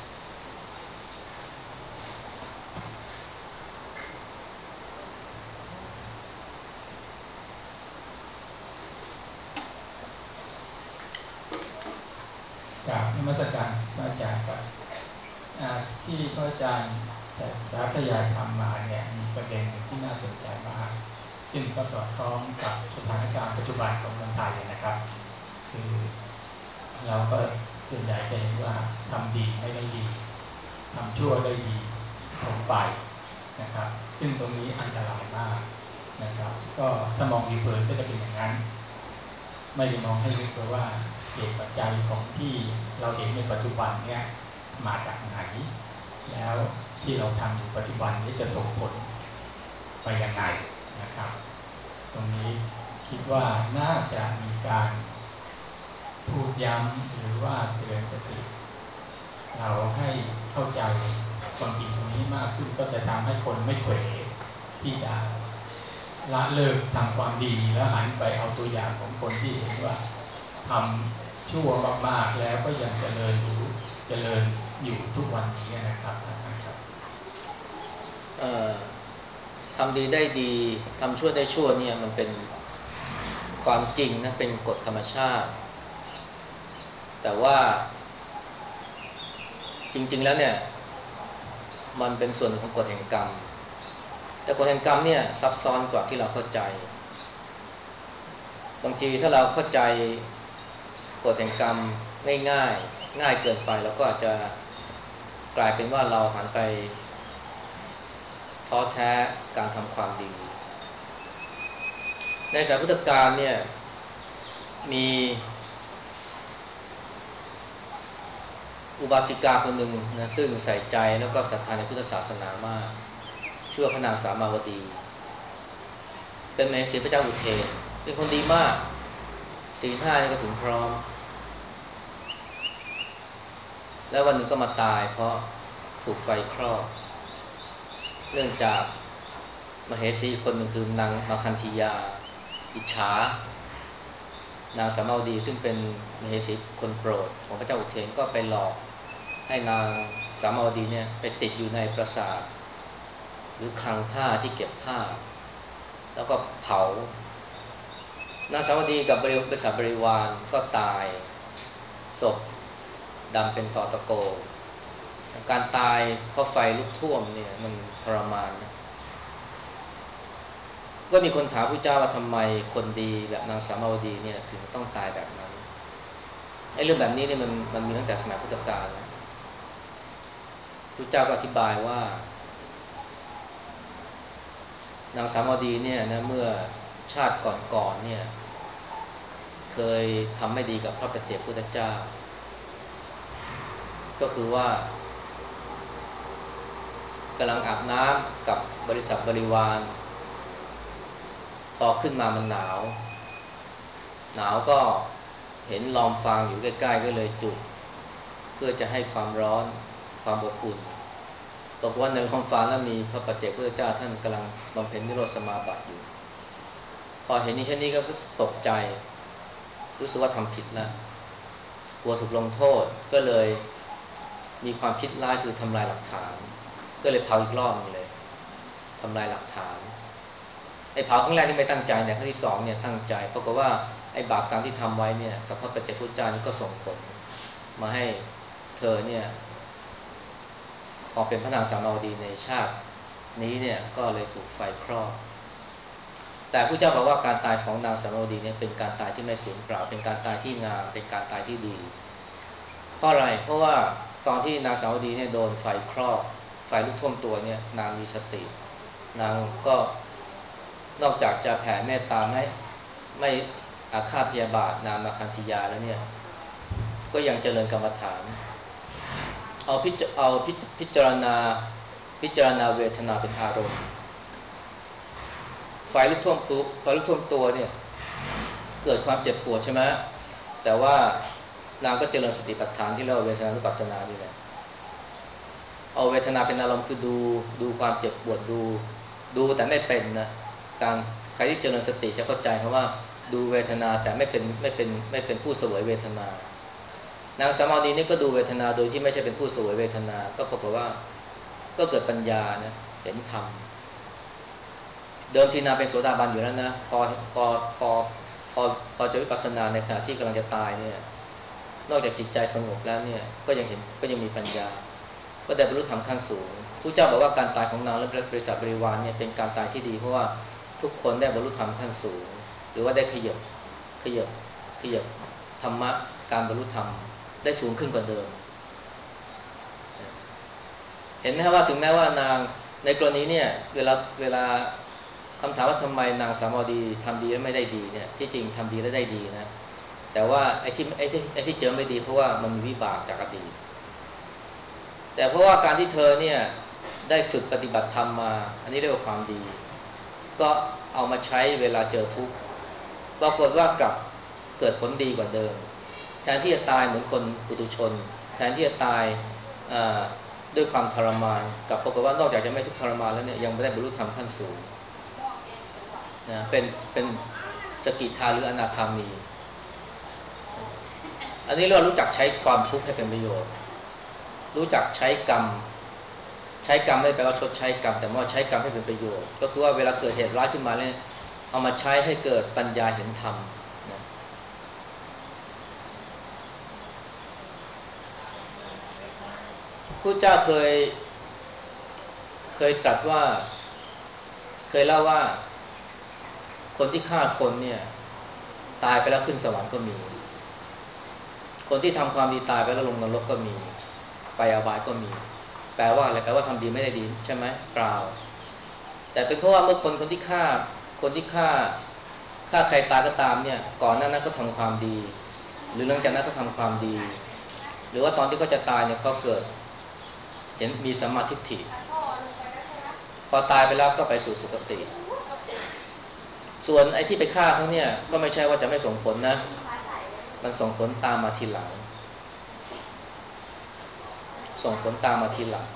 จากนมัสการพระอาจารย์ครับที่พระอาจารย์แต่สาธยายทำมาเนี่ยมีประเด็นหนึ่งที่น่าสนใจมากซึ่งก็สอดคล้องกับสถานการณ์ปัจจุบันของคนไทยนะครับคือเราก็ส่วนใหญ่จะเห็นว่าทำดีไม่ได้ดีทำชั่วได้ดีถมไปนะครับซึ่งตรงนี้อันตรายมากนะครับก็ถ้ามองดีเผินก็จะเป็นอย่างนั้นไม่ได้มองให้ลึกว่าเหตุปัจจัยของที่เราเห็นในปัจจุบันเนี่ยมาจากไหนแล้วที่เราทำอยู่ปัจจุบันนี้จะส่งผลไปยังไงนะครับตรงนี้คิดว่าน่าจะมีการพูดย้ำหรือว่าเตือนสติเราให้เข้าใจความจริงตรงนี้มากขึ้นก็จะทำให้คนไม่เขวที่จะละเลิกทำความดีแล้วหันไปเอาตัวอย่างของคนที่เห็นว่าทำชั่วมากๆแล้วก็ยังเจริญรู้เจริญอยู่ทุกวันนี้นะครับท่านครับทำดีได้ดีทำชั่วได้ชั่วเนี่ยมันเป็นความจริงนะเป็นกฎธรรมชาติแต่ว่าจริงๆแล้วเนี่ยมันเป็นส่วนหนึ่งของกฎแห่งกรรมแต่กฎแห่งกรรมเนี่ยซับซ้อนกว่าที่เราเข้าใจบางทีถ้าเราเข้าใจกฎแห่งกรรมง่ายๆง่ายเกินไปแล้วก็อาจจะกลายเป็นว่าเราหันไปท้อแท้การทำความดีในสายพุทธกาลเนี่ยมีอุบาสิกาคนหนึ่งนะซึ่งใส่ใจแล้วก็ศรัทธาในพุทธศาสนามากชื่อว่าพระนางสามาวดีเป็นเป็นมเหสีพระเจ้าอุเทนเป็นคนดีมากศีลห้านี่ก็ถึงพร้อมแล้ววันหนึ่งก็มาตายเพราะถูกไฟคลอกเนื่องจากมเหสีคนหนึ่งคือนางมาคันธียาอิจฉานางสามาวดีซึ่งเป็นมเหสีคนโปรดของพระเจ้าอุเทนก็ไปหลอกให้นางสามาวดีเนี่ยไปติดอยู่ในปราสาทหรือคลังผ้าที่เก็บผ้าแล้วก็เผานางสาวดีกับบริบริษัทบริวารก็ตายศพดำเป็นตอตะโกการตายเพราะไฟลุกท่วมเนี่ยมันทรมานนะก็มีคนถามพระเจ้าว่าทำไมคนดีแบบนางสามาวดีเนี่ยถึงต้องตายแบบนั้นไอ้เรื่องแบบนี้เนี่ยมันมันมีตั้งแต่สมัยพุทธกาลแล้วพระเจ้าก็อธิบายว่านางสามาวดีเนี่ยนะเมื่อชาติก่อนๆเนี่ยเคยทำไม่ดีกับพระปฏิเจกพุทธเจ้าก็คือว่ากำลังอาบน้ำกับบริษัทบริวารพอขึ้นมามันหนาวหนาวก็เห็นลอมฟางอยู่ใกล้ๆก็เลยจุดเพื่อจะให้ความร้อนความอบอุ่นบอกว่าในลอมฟางนั้นมีพระปฏิเจกพุทธเจ้าท่านกำลังบำเพ็ญนิโรธสมาบัติอยู่พอเห็นนี้เช่นนี้ก็ตกใจรู้สึกว่าทำผิดแล้วกลัวถูกลงโทษก็เลยมีความคิดร้ายคือทำลายหลักฐานก็เลยเผาอีกรอบนึงเลยทำลายหลักฐานไอ้เผาครั้งแรกที่ไม่ตั้งใจเนี่ยครั้งที่สองเนี่ยตั้งใจเพราะว่าไอ้บาปกรรมที่ทำไว้เนี่ยกับพระปฏิเจกพุทธเจ้านี่ก็ส่งผลมาให้เธอเนี่ยพอเป็นพระนางสามาวดีในชาตินี้เนี่ยก็เลยถูกไฟคลอกแต่พระเจ้าบอกว่าการตายของนางสามาวดีเนี่ยเป็นการตายที่ไม่สูญเปล่าเป็นการตายที่งามเป็นการตายที่ดีเพราะอะไรเพราะว่าตอนที่นางสาวดีเนี่ยโดนไฟคลอกไฟลุกท่วมตัวเนี่ยนางมีสตินางก็นอกจากจะแผ่เมตตาให้ไม่อาฆาตพยาบาทนางมาคันธียาแล้วเนี่ยก็ยังเจริญกรรมฐานเอาพิจเอาพิจารณาพิจารณาเวทนาเป็นอารมณ์ไฟลุกท่วมทุกไฟลุกท่วมตัวเนี่ยเกิดความเจ็บปวดใช่ไหมแต่ว่านางก็เจริญสติปัฏฐานที่เรียกว่าเวทนานุปัสสนานี่แหละเอาเวทนาเป็นอารมณ์คือดูดูความเจ็บปวดดูดูแต่ไม่เป็นนะการใครที่เจริญสติจะเข้าใจคำว่าดูเวทนาแต่ไม่เป็นไม่เป็นไม่เป็นผู้เสวยเวทนานางสามาวดีนี่ก็ดูเวทนาโดยที่ไม่ใช่เป็นผู้เสวยเวทนาก็ปรากฏว่าก็เกิดปัญญานะเห็นธรรมเดิมทีนางเป็นโสดาบันอยู่แล้วนะพอพอพอพอพอจะวิปัสสนาในขณะที่กำลังจะตายเนี่ยนอกจากจิตใจสงบแล้วเนี่ยก็ยังเห็นก็ยังมีปัญญาก็ได้บรรลุธรรมขั้นสูงพระเจ้าบอกว่าการตายของนางและบริษัทบริวารเนี่ยเป็นการตายที่ดีเพราะว่าทุกคนได้บรรลุธรรมขั้นสูงหรือว่าได้ขยับขยับขยับธรรมะการบรรลุธรรมได้สูงขึ้นกว่าเดิมเห็นไหมว่าถึงแม้ว่านางในกรณีเนี่ยเวลาเวลาคำถามว่าทำไมนางสามาวดีทำดีและไม่ได้ดีเนี่ยที่จริงทำดีและได้ดีนะแต่ว่าไอ้ที่ไอ้ที่ไอ้ที่เจอไม่ดีเพราะว่ามันมีวิบากจากอดีตแต่เพราะว่าการที่เธอเนี่ยได้ฝึกปฏิบัติธรรมมาอันนี้เรียกว่าความดีก็เอามาใช้เวลาเจอทุกข์ปรากฏว่ากลับเกิดผลดีกว่าเดิมแทนที่จะตายเหมือนคนปุถุชนแทนที่จะตายด้วยความทรมานกับปรากฏว่านอกจากจะไม่ทุกข์ทรมานแล้วเนี่ยยังไม่ได้บรรลุธรรมขั้นสูงนะเป็นเป็นสกิทาหรืออนาคามีอันนี้เรารู้จักใช้ความทุกข์ให้เป็นประโยชน์รู้จักใช้กรรมใช้กรรมไม่แปลว่าชดใช้กรรมแต่ว่าใช้กรรมให้เป็นประโยชน์ก็คือว่าเวลาเกิดเหตุร้ายขึ้นมาเนี่ยเอามาใช้ให้เกิดปัญญาเห็นธรรมนะพระเจ้าเคยเคยตรัสว่าเคยเล่าว่าคนที่ฆ่าคนเนี่ยตายไปแล้วขึ้นสวรรค์ก็มีคนที่ทำความดีตายไปแล้วลงนรกก็มีไปอบายก็มีแปลว่าอะไรแปลว่าทำดีไม่ได้ดีใช่ไหมเปล่าแต่เป็นเพราะว่าเมื่อคนคนที่ฆ่าคนที่ฆ่าฆ่าใครตายก็ตามเนี่ยก่อนหน้านั้นก็ทำความดีหรือหลังจากนั้นก็ทำความดีหรือว่าตอนที่เขาจะตายเนี่ยเขาเกิดเห็นมีสัมมาทิฏฐิพอตายไปแล้วก็ไปสู่สุคติส่วนไอ้ที่ไปฆ่าเขาเนี่ยก็ไม่ใช่ว่าจะไม่ส่งผลนะมันส่งผลตามมาทีหลังส่งผลตามมาทีหลัง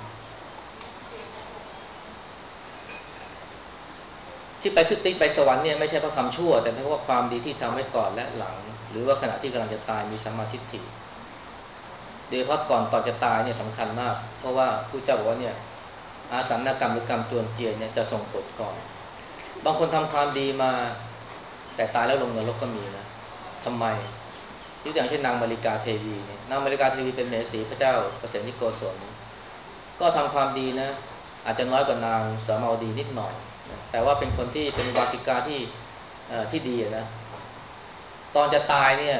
ที่ไปขึ้นไปสวรรค์เนี่ยไม่ใช่เพราะทำชั่วแต่เพราะว่าความดีที่ทำไว้ก่อนและหลังหรือว่าขณะที่กำลังจะตายมีสัมมาทิฏฐิโดยเฉพาะก่อนตอนจะตายเนี่ยสำคัญมากเพราะว่าพระเจ้าบอกว่าเนี่ยอาสันกรรมหรือกรรมจวนเจียนเนี่ยจะส่งผลก่อนบางคนทำความดีมาแต่ตายแล้วลงนรกก็มีนะทำไมยกอย่างเช่นนางมาริกาเทวีเนี่ยนางมาริกาเทวีเป็นเหสีพระเจ้าเกษมนิโกศลก็ทำความดีนะอาจจะน้อยกว่านางสามาวดีนิดหน่อยนะแต่ว่าเป็นคนที่เป็นวาสิกาที่ที่ดีนะตอนจะตายเนี่ย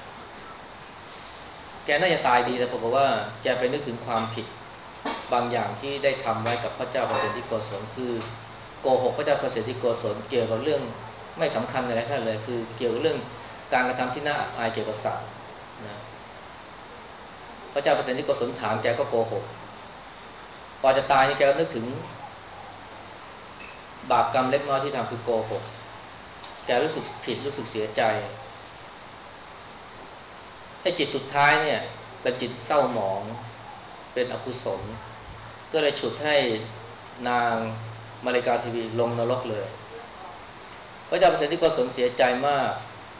แกน่าจะตายดีแต่ปรากฏว่าแกไปนึกถึงความผิดบางอย่างที่ได้ทำไว้กับพระเจ้าเกษมนิโกศลคือโกหกพระเจ้าเกษมนิโกศลเกี่ยวกับเรื่องไม่สำคัญอะไรแค่เลยคือเกี่ยวกับเรื่องการกระทำที่น่าอายเกี่ยวกับสัตว์นะพระเจ้าเกษมนิโกศลถามแกก็โกหกพอจะตายนี่แกก็นึกถึงบาปกรรมเล็กน้อยที่ทำคือโกหกแกรู้สึกผิดรู้สึกเสียใจให้จิตสุดท้ายเนี่ยเป็นจิตเศร้าหมองเป็นอกุศลก็เลยฉุดให้นางมาริกาเทวีลงนรกเลยพระเจ้าเปรตที่โกศลเสียใจมาก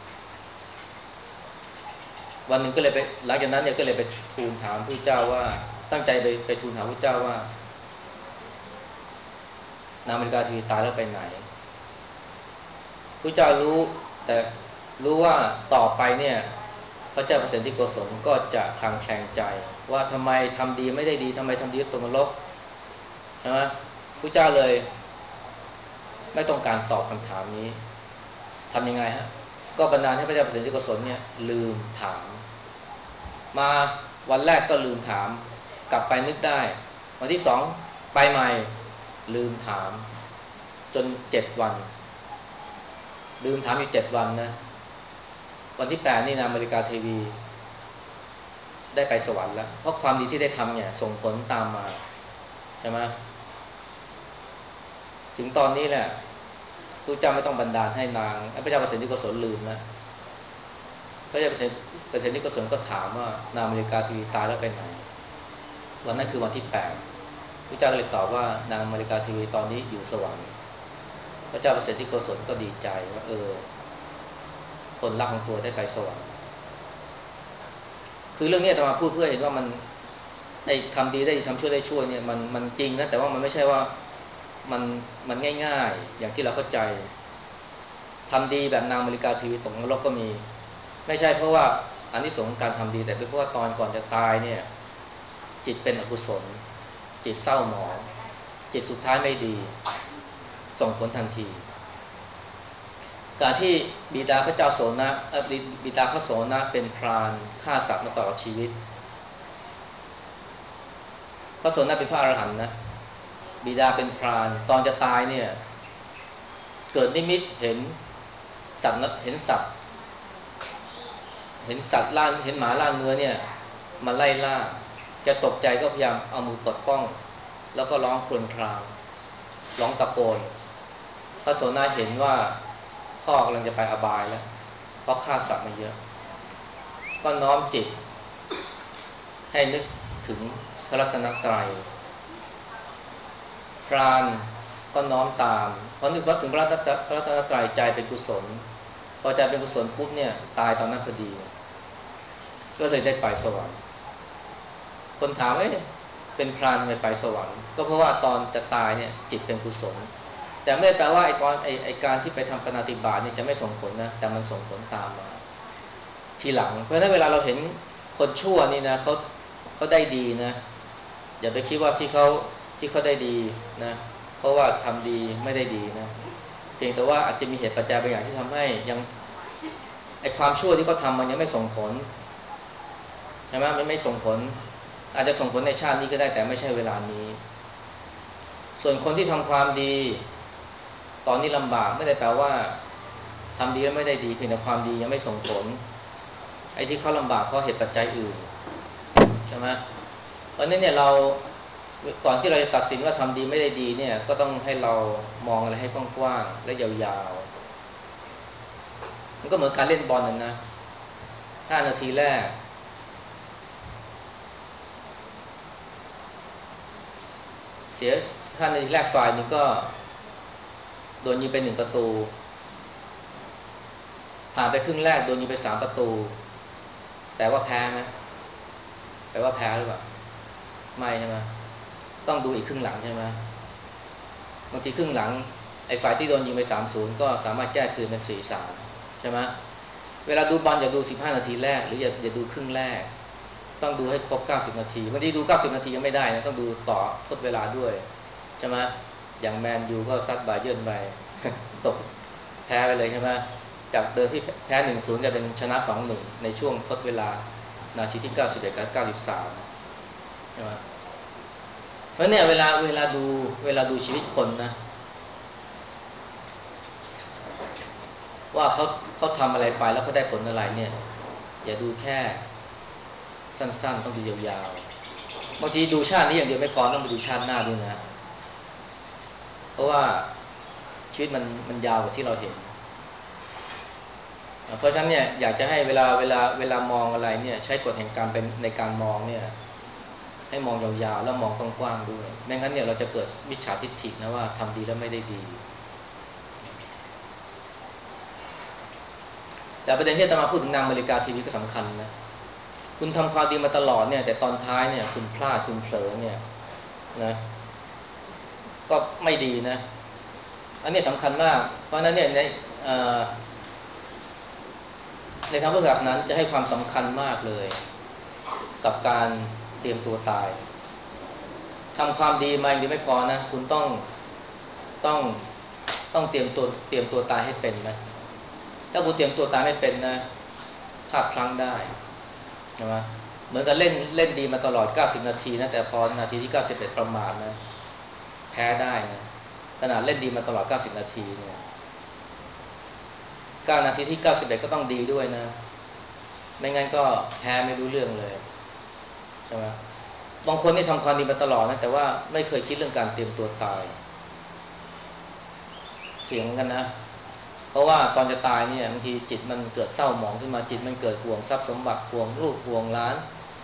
วันหนึ่งก็เลยไปหลังจากนั้นเนี่ยก็เลยไปทูลถามพระเจ้าว่าตั้งใจไปไปทูลถามพระเจ้าว่านางมาริกาเทวีตายแล้วไปไหนพระเจ้ารู้แต่รู้ว่าต่อไปเนี่ยพระเจ้าเปรตที่โกศลก็จะคลางแคลงใจว่าทำไมทำดีไม่ได้ดีทำไมทำดีตกนรกใช่ไหมพระเจ้าเลยไม่ต้องการตอบคำถามนี้ทำยังไงฮะก็บันดาลให้พระเจ้าเปรตที่โกศลเนี่ยลืมถามมาวันแรกก็ลืมถามกลับไปนึกได้วันที่สองไปใหม่ลืมถามจนเจ็ดวันลืมถามอีกเจ็ดวันนะวันที่แปดนี่นางมาริกาเทวีได้ไปสวรรค์แล้วเพราะความดีที่ได้ทำเนี่ยส่งผลตามมาใช่ไหมถึงตอนนี้แหละพระเจ้าไม่ต้องบันดาลให้นางพระเจ้าเปรตที่โกศลลืมนะพระเจ้าเปรตเปรตที่โกศลก็ถามว่านางมาริกาเทวีตายแล้วไปไหนวันนั้นคือวันที่แปดพระเจ้าก็เลยตอบว่านางมาริกาเทวีตอนนี้อยู่สวรรค์พระเจ้าเปรตที่โกศลก็ดีใจว่าเออคนรักของตัวได้ไปสวรรค์คือเรื่องนี้อาตมาพูดเพื่อเห็นว่ามันไอ้ทำดีได้ทำชั่วได้ชั่วเนี่ยมันมันจริงนะแต่ว่ามันไม่ใช่ว่ามันมันง่ายๆอย่างที่เราเข้าใจทำดีแบบนางมาริกาเทวีตกนรกก็มีไม่ใช่เพราะว่าอานิสงส์การทำดีแต่เป็นเพราะว่าตอนก่อนจะตายเนี่ยจิตเป็นอกุศลจิตเศร้าหมองจิตสุดท้ายไม่ดีส่งผลทันทีการที่บิดาพระเจ้าโสนะบิดาพระโสนะเป็นพรานฆ่าสัตว์มาตลอดชีวิตพระโสนะเป็นพระอรหันต์นะบิดาเป็นพรานตอนจะตายเนี่ยเกิดนิมิตเห็นสัตว์เห็นสัตว์เห็นสัตว์ล่าเห็นหมาล่าเนื้อเนี่ยมาไล่ล่าแกตกใจก็พยายามเอามือปกป้องแล้วก็ร้องครวญครางร้องตะโกนพระโสนะเห็นว่าพ่อกำลังจะไปอบายแล้วเพราะฆ่าสัตว์มาเยอะก็น้อมจิตให้นึกถึงพระรัตนตรัยพรานก็น้อมตามพอนึกว่าถึงพระรัตนตรัยใจเป็นกุศลพอใจเป็นกุศลปุ๊บเนี่ยตายตอนนั้นพอดีก็เลยได้ไปสวรรค์คนถามว่าเป็นพรานทำไมไปสวรรค์ก็เพราะว่าตอนจะตายเนี่ยจิตเป็นกุศลแต่ไม่แปลว่าไอ้ตอนไอ้ไอ้การที่ไปทำปาณาติบาตนี่จะไม่ส่งผลนะแต่มันส่งผลตามมาทีหลังเพราะฉะนั้นเวลาเราเห็นคนชั่วนี่นะเขาเขาได้ดีนะอย่าไปคิดว่าที่เขาที่เขาได้ดีนะเพราะว่าทำดีไม่ได้ดีนะเพียงแต่ว่าอาจจะมีเหตุปัจจัยบางอย่างที่ทำให้ยังไอ้ความชั่วที่เขาทำมันยังไม่ส่งผลใช่ไหมมันไม่ส่งผลอาจจะส่งผลในชาตินี้ก็ได้แต่ไม่ใช่เวลานี้ส่วนคนที่ทำความดีตอนนี้ลำบากไม่ได้แปลว่าทำดีแล้วไม่ได้ดีเพียงแต่ความดียังไม่ส่งผลไอ้ที่เขาลำบากเพราะเหตุปัจจัยอื่นใช่ไหมเพราะนั้นเนี่ยเราก่อนที่เราจะตัดสินว่าทำดีไม่ได้ดีเนี่ยก็ต้องให้เรามองอะไรให้กว้างๆและยาวมันก็เหมือนการเล่นบอลนั่นนะห้านาทีแรกเสียห้านาทีแรกฝ่ายนึงก็โดนยิงไปหนึ่งประตูผ่านไปครึ่งแรกโดนยิงไปสามประตูแต่ว่าแพ้ไหมแปลว่าแพ้หรือเปล่าไม่ใช่ไหมต้องดูอีกครึ่งหลังใช่ไหมบางทีครึ่งหลังไอ้ฝ่ายที่โดนยิงไป สามศูนย์ ก็สามารถแก้คืนเป็น สี่สาม ใช่ไหมเวลาดูบอลอย่าดูสิบห้านาทีแรกหรืออย่าอย่าดูครึ่งแรกต้องดูให้ครบเก้าสิบนาทีบางทีดูเก้าสิบนาทียังไม่ได้นะต้องดูต่อทดเวลาด้วยใช่ไหมอย่างแมนยูก็ซัดบาเยิร์นไป ตกแพ้ไปเลยใช่ไหมจากเดิมที่แพ้ หนึ่งศูนย์ จะเป็นชนะ สองหนึ่ง ในช่วงทดเวลานาทีที่เก้าสิบเอ็ดกับเก้าสิบสามใช่ไหมเพราะเนี่ยเวลาเวลาดูเวลาดูชีวิตคนนะว่าเขาเขาทำอะไรไปแล้วเขาได้ผลอะไรเนี่ยอย่าดูแค่สั้นๆต้องดูยาวๆบางทีดูชาตินี้อย่างเดียวไม่พอต้องไปดูชาติหน้าด้วยนะเพราะว่าชีวิตมันมันยาวกว่าที่เราเห็นเพราะฉะนั้นเนี่ยอยากจะให้เวลาเวลาเวลามองอะไรเนี่ยใช้กฎแห่งการเป็นในการมองเนี่ยให้มองยาวๆแล้วมองกว้างๆด้วยไม่งั้นเนี่ยเราจะเกิดมิจฉาทิฏฐินะว่าทำดีแล้วไม่ได้ดีแต่ประเด็นที่อาตมาพูดถึงนางมาริกาทีวีก็สำคัญนะคุณทำความดีมาตลอดเนี่ยแต่ตอนท้ายเนี่ยคุณพลาดคุณเผลอเนี่ยนะก็ไม่ดีนะอันนี้สำคัญมากเพราะนั้นเนี่ยในในทางพุทธศาสนาจะให้ความสำคัญมากเลยกับการเตรียมตัวตายทำความดีมาอย่างเดียวไม่พอนะคุณต้องต้องต้องเตรียมตัวเตรียมตัวตายให้เป็นนะถ้าคุณเตรียมตัวตายไม่เป็นนะพลาดพลั้งได้ใช่ไหมเหมือนกับเล่นเล่นดีมาตลอดเก้าสิบนาทีนะแต่พอนาทีที่เก้าสิบเอ็ดประมาทนะแพ้ได้นะขนาดเล่นดีมาตลอดเก้าสิบนาทีเนี่ยเก้านาทีที่เก้าสิบเอ็ดก็ต้องดีด้วยนะไม่งั้นก็แพ้ไม่รู้เรื่องเลยใช่ไหมบางคนนี่ทำความดีมาตลอดนะแต่ว่าไม่เคยคิดเรื่องการเตรียมตัวตายเสียงกันนะเพราะว่าตอนจะตายเนี่ยบางทีจิตมันเกิดเศร้าหมองขึ้นมาจิตมันเกิดห่วงทรัพย์สมบัติห่วงลูกห่วงหลาน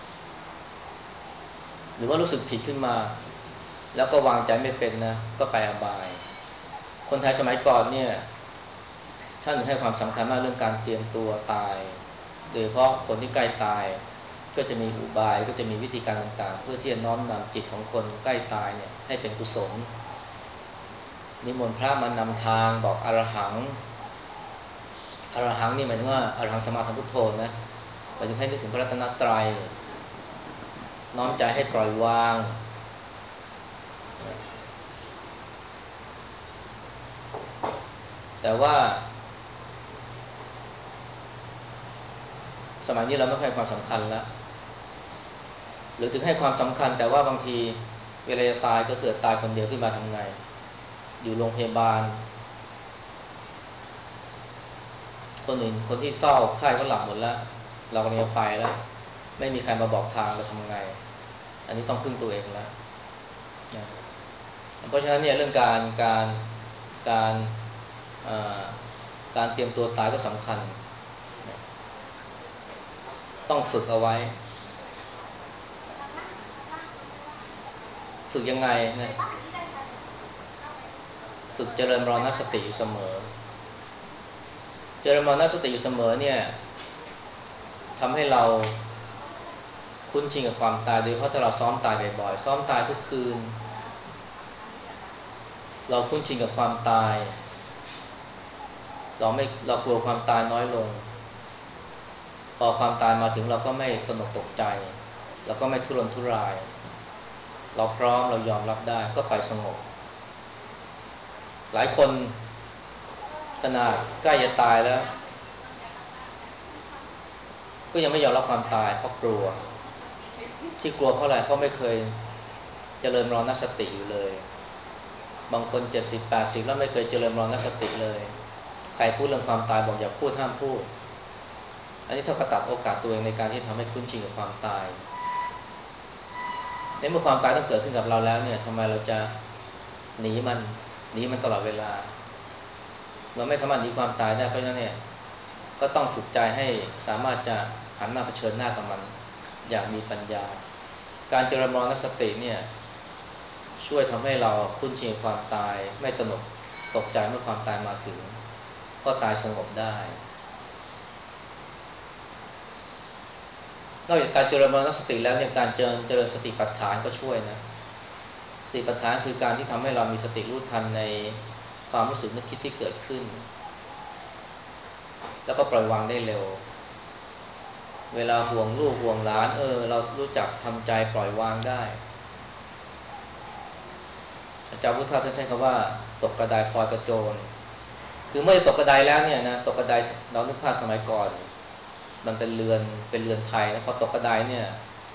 หรือว่ารู้สึกผิดขึ้นมาแล้วก็วางใจไม่เป็นนะก็ไปอบายคนไทยสมัยก่อนเนี่ยท่านให้ความสำคัญมากเรื่องการเตรียมตัวตายโดยเฉพาะคนที่ใกล้ตายก็จะมีอุบายก็จะมีวิธีการต่างๆเพื่อที่จะน้อมนำจิตของคนใกล้ตายเนี่ยให้เป็นกุศลนิมนต์พระมานำทางบอกอรหังอรหังนี่หมายถึงว่าอรหังสัมมาสัมพุทโธนะหมายถึงให้นึกถึงพระรัตนตรัยน้อมใจให้ปล่อยวางแต่ว่าสมัยนี้เราไม่ค่อยให้ความสำคัญแล้วหรือถึงให้ความสำคัญแต่ว่าบางทีเวลาจะตายก็เกิดตายคนเดียวขึ้นมาทำไงอยู่โรงพยาบาลคนอื่นคนที่เฝ้าไข้เขาหลับหมดแล้วเรากำลังจะไปแล้วไม่มีใครมาบอกทางเราทำไงอันนี้ต้องพึ่งตัวเองแล้วนะเพราะฉะนั้นเนี่ยเรื่องการการการการเตรียมตัวตายก็สำคัญนะต้องฝึกเอาไว้ฝึกยังไงนะฝึกเจริญมรณสติอยู่เสมอเจริญมรณสติอยู่เสมอเนี่ยทำให้เราคุ้นชินกับความตายโดยเพราะถ้าเราซ้อมตายบ่อยๆซ้อมตายทุกคืนเราคุ้นชินกับความตายเราไม่เรากลัวความตายน้อยลงพอความตายมาถึงเราก็ไม่ตระหนกตกใจเราก็ไม่ทุรนทุรายเราพร้อมเรายอมรับได้ก็ไปสงบหลายคนขนาดใกล้จะตายแล้วก็ยังไม่ยอมรับความตายเพราะกลัวที่กลัวเพราะอะไรเพราะไม่เคยเจริญมรณสติอยู่เลยบางคนเจ็ดสิบ แปดสิบแล้วไม่เคยเจริญมรณสติเลยใครพูดเรื่องความตายบอกอย่าพูดห้ามพูดอันนี้เท่ากับตัดโอกาสตัวเองในการที่ทำให้คุ้นชินกับความตายในเมื่อความตายต้องเกิดขึ้นกับเราแล้วเนี่ยทำไมเราจะหนีมันหนีมันตลอดเวลาเราไม่สามารถหนีความตายได้เพราะฉะนั้นเนี่ยก็ต้องฝึกใจให้สามารถจะหันมาเผชิญหน้ากับมันอย่างมีปัญญาการเจริญมรณสติเนี่ยช่วยทำให้เราคุ้นชินกับความตายไม่ตระหนกตกใจเมื่อความตายมาถึงก็ตายสงบได้นอกจากการเจริญมรณสติแล้วเนี่ยการเจริญเจริญสติปัฏฐานก็ช่วยนะสติปัฏฐานคือการที่ทำให้เรามีสติรู้ทันในความรู้สึกนึกคิดที่เกิดขึ้นแล้วก็ปล่อยวางได้เร็วเวลาห่วงลูกห่วงหลานเออเรารู้จักทำใจปล่อยวางได้อาจารย์พุทธะท่านใช้คำว่าตกกระไดพลอยกระโจนคือเมื่อตกกระไดแล้วเนี่ยนะตกกระไดเรานึกภาพสมัยก่อนมันเป็นเรือนเป็นเรือนไทยนะพอตกกระไดเนี่ย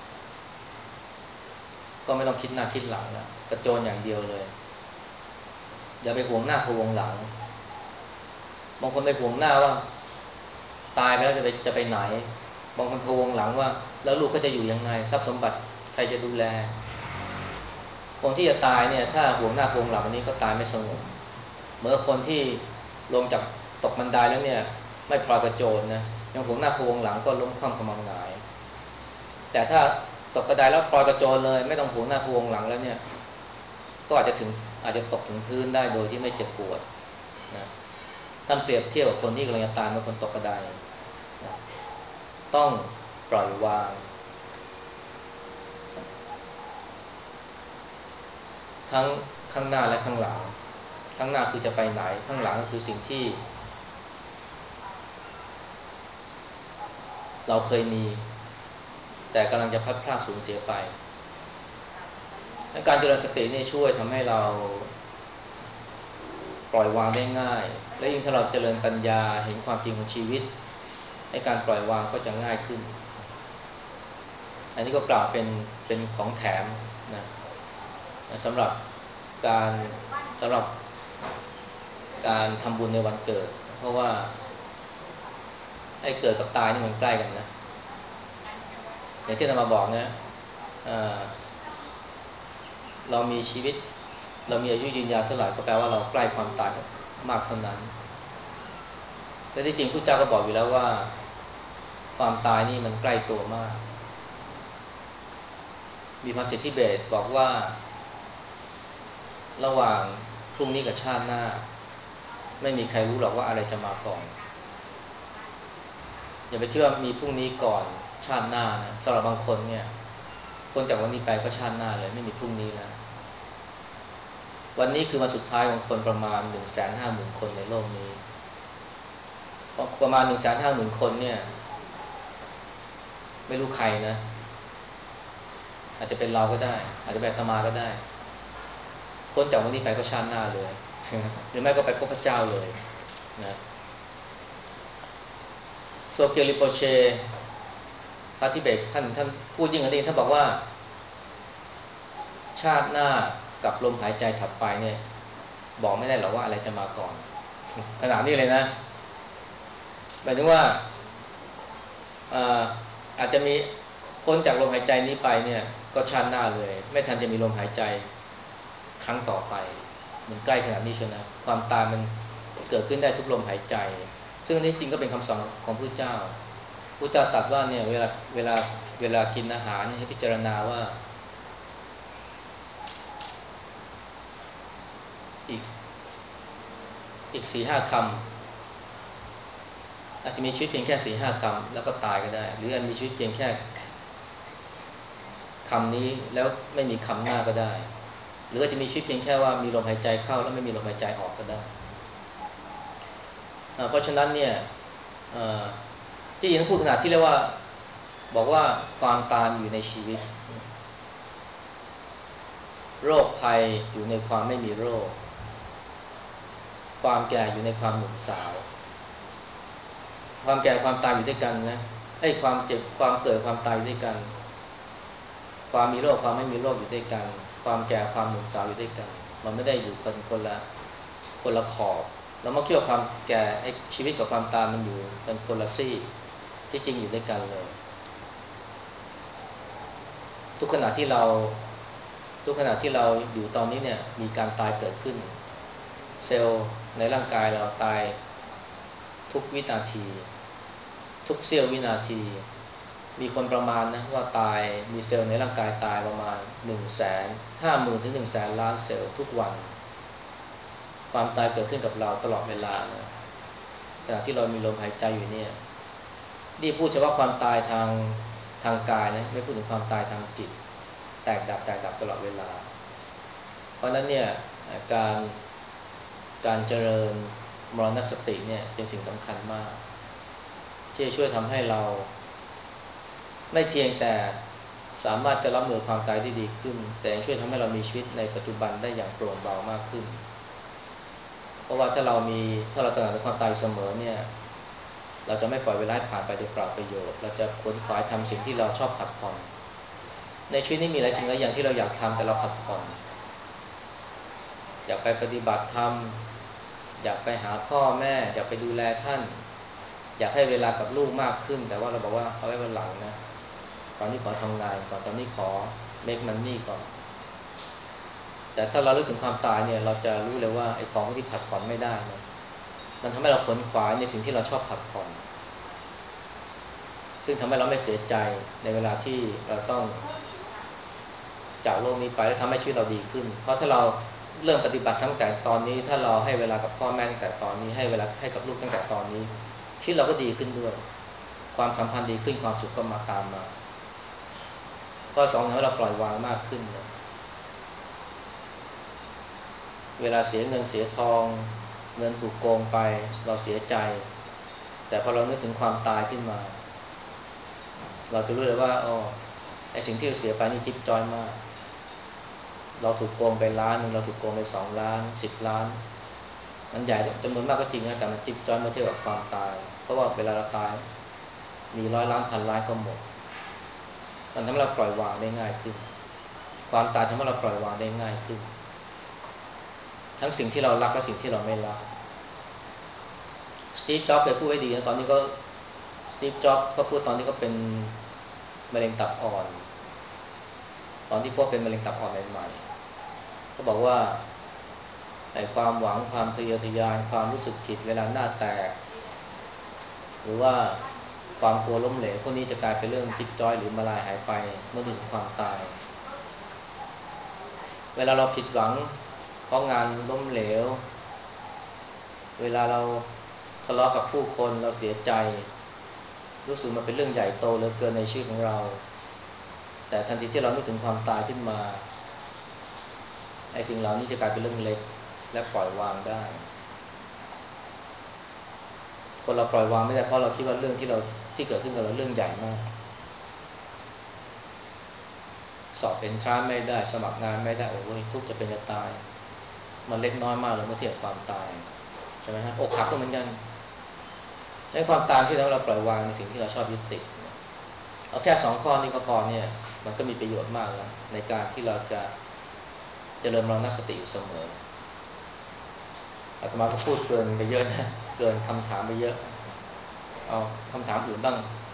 ก็ไม่ต้องคิดหน้าคิดหลังแล้วกระโจนอย่างเดียวเลยอย่าไปห่วงหน้าพะวงหลังบางคนไปห่วงหน้าว่าตายไปแล้วจะไปจะไปไหนบางคนพะวงหลังว่าแล้วลูกก็จะอยู่ยังไงทรัพย์สมบัติใครจะดูแลคนที่จะตายเนี่ยถ้าห่วงหน้าพะวงหลังวันนี้ก็ตายไม่สงบเหมื่อนคนที่ลงจากตกบันไดแล้วเนี่ยไม่พลอยกระโจนนะยังห่วงหน้าพะวงหลังก็ล้มคว่ำกำลังหงายแต่ถ้าตกกระไดแล้วพลอยกระโจนเลยไม่ต้องห่วงหน้าพะวงหลังแล้วเนี่ยก็อาจจะถึงอาจจะตกถึงพื้นได้โดยที่ไม่เจ็บปวดนะท่านเปรียบเทียบกับคนที่กำลังจะตายเมื่อคนตกกระไดนะต้องปล่อยวางทั้งข้างหน้าและข้างหลังข้างหน้าคือจะไปไหนข้างหลังก็คือสิ่งที่เราเคยมีแต่กำลังจะพัดพรากสูญเสียไปการเจริญสตินี่ช่วยทำให้เราปล่อยวางได้ง่ายและยิ่งถ้าเราเจริญปัญญาเห็นความจริงของชีวิตให้การปล่อยวางก็จะง่ายขึ้นอันนี้ก็กล่าวเป็นเป็นของแถมนะสำหรับการสำหรับการทำบุญในวันเกิดเพราะว่าไอ้เกิดกับตายนี่มันใกล้กันนะอย่างที่เรามาบอกเนี่ยเรามีชีวิตเรามีอายุยืนยาวเท่าไหร่ก็แปลว่าเราใกล้ความตายมากเท่านั้นและที่จริงพระเจ้าก็บอกอยู่แล้วว่าความตายนี่มันใกล้ตัวมากมีภาษิตทิเบตบอกว่าระหว่างพรุ่งนี้กับชาติหน้าไม่มีใครรู้หรอกว่าอะไรจะมาก่อนอย่าไปคิดว่ามีพรุ่งนี้ก่อนชาติหน้านะสำหรับบางคนเนี่ยคนจากวันนี้ไปก็ชาติหน้าเลยไม่มีพรุ่งนี้แล้ววันนี้คือวันสุดท้ายของคนประมาณ หนึ่งแสนห้าหมื่น คนในโลกนี้ประมาณ หนึ่งแสนห้าหมื่น คนเนี่ยไม่รู้ใครนะอาจจะเป็นเราก็ได้อาจจะเป็นอาตมาก็ได้พ้นจากวันนี้ไปก็ชาติหน้าเลยหรือไม่ก็ไปพบพระเจ้าเลยนะโซเกียริโปเชพระทิเบตท่านท่านพูดยิ่งกว่านี้ท่านบอกว่าชาติหน้ากับลมหายใจถัดไปเนี่ยบอกไม่ได้หรอกว่าอะไรจะมาก่อนขนาดนี้เลยนะหมายถึงว่าอาจจะมีพ้นจากลมหายใจนี้ไปเนี่ยก็ชาติหน้าเลยไม่ทันจะมีลมหายใจครั้งต่อไปมันใกล้ขนาดนี้เชียวนะความตายมันเกิดขึ้นได้ทุกลมหายใจซึ่งนี่จริงก็เป็นคำสอนของพระเจ้าพระเจ้าตรัสว่าเนี่ยเวลาเวลาเวลากินอาหารให้พิจารณาว่าอีกอีก สี่ห้า คำอาจจะมีชีวิตเพียงแค่ สี่ห้า คำแล้วก็ตายก็ได้หรืออาจมีชีวิตเพียงแค่คำนี้แล้วไม่มีคำหน้าก็ได้หรืออาจจะมีชีวิตเพียงแค่ว่ามีลมหายใจเข้าแล้วไม่มีลมหายใจออกก็ได้เพราะฉะนั้นเนี่ยที่ยินพูดขนาดที่เรียกว่าบอกว่าความตายอยู่ในชีวิตโรคภัยอยู่ในความไม่มีโรคความแก่อยู่ในความหนุ่มสาวความแก่ความตายอยู่ด้วยกันนะไอ้ความเจ็บความเกิดความตายอยู่ด้วยกันความมีโรคความไม่มีโรคอยู่ด้วยกันความแก่ความหนุ่มสาวอยู่ด้วยกันมันไม่ได้อยู่คนคนละคนละขอบเรามาคิดว่าความแก่ไอ้ชีวิตกับความตายมันอยู่กันคนละซี่ที่จริงอยู่ด้วยกันเลยทุกขณะที่เราทุกขณะที่เราอยู่ตอนนี้เนี่ยมีการตายเกิดขึ้นเซลล์ในร่างกายเราตายทุกวินาทีทุกเสี้ยววินาทีมีคนประมาณนะว่าตายมีเซลล์ในร่างกายตายประมาณหนึ่งแสนห้าหมื่นถึงหนึ่งแสนล้านเซลล์ทุกวันความตายเกิดขึ้นกับเราตลอดเวลานะขณะที่เรามีลมหายใจอยู่เนี่ยนี่พูดเฉพาะความตายทางทางกายนะไม่พูดถึงความตายทางจิตแตกดับแตกดับตลอดเวลาเพราะนั้นเนี่ยการการเจริญมรณสติเนี่ยเป็นสิ่งสำคัญมากที่จะช่วยทำให้เราไม่เพียงแต่สามารถจะรับมือความตายได้ดีขึ้นแต่ยังช่วยทำให้เรามีชีวิตในปัจจุบันได้อย่างโปร่งเบามากขึ้นเพราะว่าถ้าเรามีถ้าเราตระหนักถึงความตายเสมอเนี่ยเราจะไม่ปล่อยเวลาผ่านไปโดยเปล่าประโยชน์เราจะขวนขวายทำสิ่งที่เราชอบขัดผ่อนในชีวิตนี้มีหลายสิ่งหลายอย่างที่เราอยากทำแต่เราขัดผ่อนอยากไปปฏิบัติธรรมอยากไปหาพ่อแม่อยากไปดูแลท่านอยากให้เวลากับลูกมากขึ้นแต่ว่าเราบอกว่าเอาไว้วันหลังนะตอนนี้ขอทำงานก่อนตอนนี้ขอ make money ก่อนแต่ถ้าเราลึกถึงความตายเนี่ยเราจะรู้เลยว่าไอ้ของที่ผัดผ่อนไม่ได้นะมันทำให้เราขวนขวายในสิ่งที่เราชอบผัดผ่อนซึ่งทำให้เราไม่เสียใจในเวลาที่เราต้องจากโลกนี้ไปแล้วทำให้ชีวิตเราดีขึ้นเพราะถ้าเราเริ่มปฏิบัติตั้งแต่ตอนนี้ถ้าเราให้เวลากับพ่อแม่ตั้งแต่ตอนนี้ให้เวลาให้กับลูกตั้งแต่ตอนนี้ชีวิตเราก็ดีขึ้นด้วยความสัมพันธ์ดีขึ้นความสุขก็มาตามมาก็สองให้เราปล่อยวางมากขึ้นนะเวลาเสียเงินเสียทองเงินถูกโกงไปเราเสียใจแต่พอเรานึกถึงความตายขึ้นมาเราจะรู้เลยว่าอ๋อไอ้สิ่งที่เราเสียไปนี่จิ๊บจ้อยมากเราถูกโกงไปล้านนึงเราถูกโกงไปสองล้านสิบล้านมันใหญ่จำนวนมากก็จริงนะแต่มันจิ๊บจ้อยเมื่อเทียบกับความตายเพราะว่าเวลาเราตายมีร้อยล้านพันล้านก็หมดมันทำให้เราปล่อยวางได้ง่ายขึ้นความตายทำให้เราปล่อยวางได้ง่ายขึ้นทั้งสิ่งที่เรารักและสิ่งที่เราไม่รักสตีฟจ็อบส์เคยพูดไว้ดีนะตอนนี้ก็สตีฟจ็อบส์ก็พูดตอนที่ก็เป็นมะเร็งตับอ่อนตอนที่พบเป็นมะเร็งตับอ่อนใหม่ๆเขาบอกว่าไอ้ความหวังความทะเยอทะยานความรู้สึกผิดเวลาหน้าแตกหรือว่าความกลัวล้มเหลวพวกนี้จะกลายเป็นเรื่องจิ๊บจ้อยหรือมาลายหายไปเมื่อถึงความตายเวลาเราผิดหวังเพราะงานล้มเหลวเวลาเราทะเลาะกับผู้คนเราเสียใจรู้สึกมันเป็นเรื่องใหญ่โตเหลือเกินในชีวิตของเราแต่ทันทีที่เรานึกถึงความตายขึ้นมาไอ้สิ่งเหล่านี้จะกลายเป็นเรื่องเล็กและปล่อยวางได้คนเราปล่อยวางไม่ได้เพราะเราคิดว่าเรื่องที่เราที่เกิดขึ้นกับเราเรื่องใหญ่มากสอบเป็นช้าไม่ได้สมัครงานไม่ได้โอ้ยทุกข์จะเป็นจะตายมันเล็กน้อยมากเลยเมื่อเทียบความตายใช่ไหมฮะอกหักก็เหมือนกันในความตายที่เราปล่อยวางในสิ่งที่เราชอบยึดติดเอาแค่สองข้อนี้ก็พอเนี่ยมันก็มีประโยชน์มากแล้วในการที่เราจะเจริญมรณสติอยู่เสมออาตมาก็พูดเกินไปเยอะนะเกินคำถามไปเยอะเอาคำถามอื่นบ้าง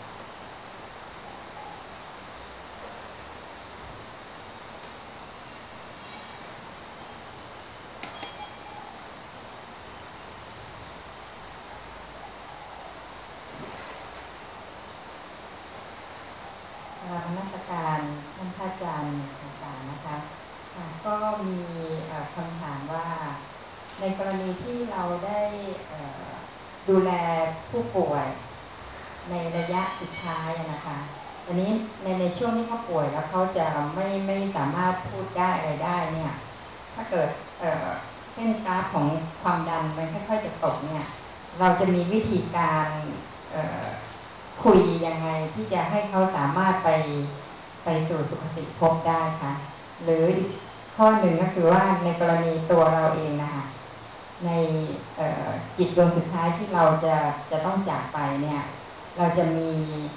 นมัสการท่านพระอาจารย์ต่างๆนะคะก็มีคำถามว่าในกรณีที่เราได้ดูแลผู้ป่วยในระยะสุดท้ายนะคะตอนนี้ในในช่วงที่เขาป่วยแล้วเขาจะไม่ไม่สามารถพูดได้อะไรได้เนี่ยถ้าเกิดเส้นกราฟของความดันมันค่อยๆจะตกเนี่ยเราจะมีวิธีการคุยยังไงที่จะให้เขาสามารถไปไปสู่สุคติภพได้คะหรือข้อหนึ่งก็คือว่าในกรณีตัวเราเองนะคะในจิตดวงสุดท้ายที่เราจะจะต้องจากไปเนี่ยเราจะมี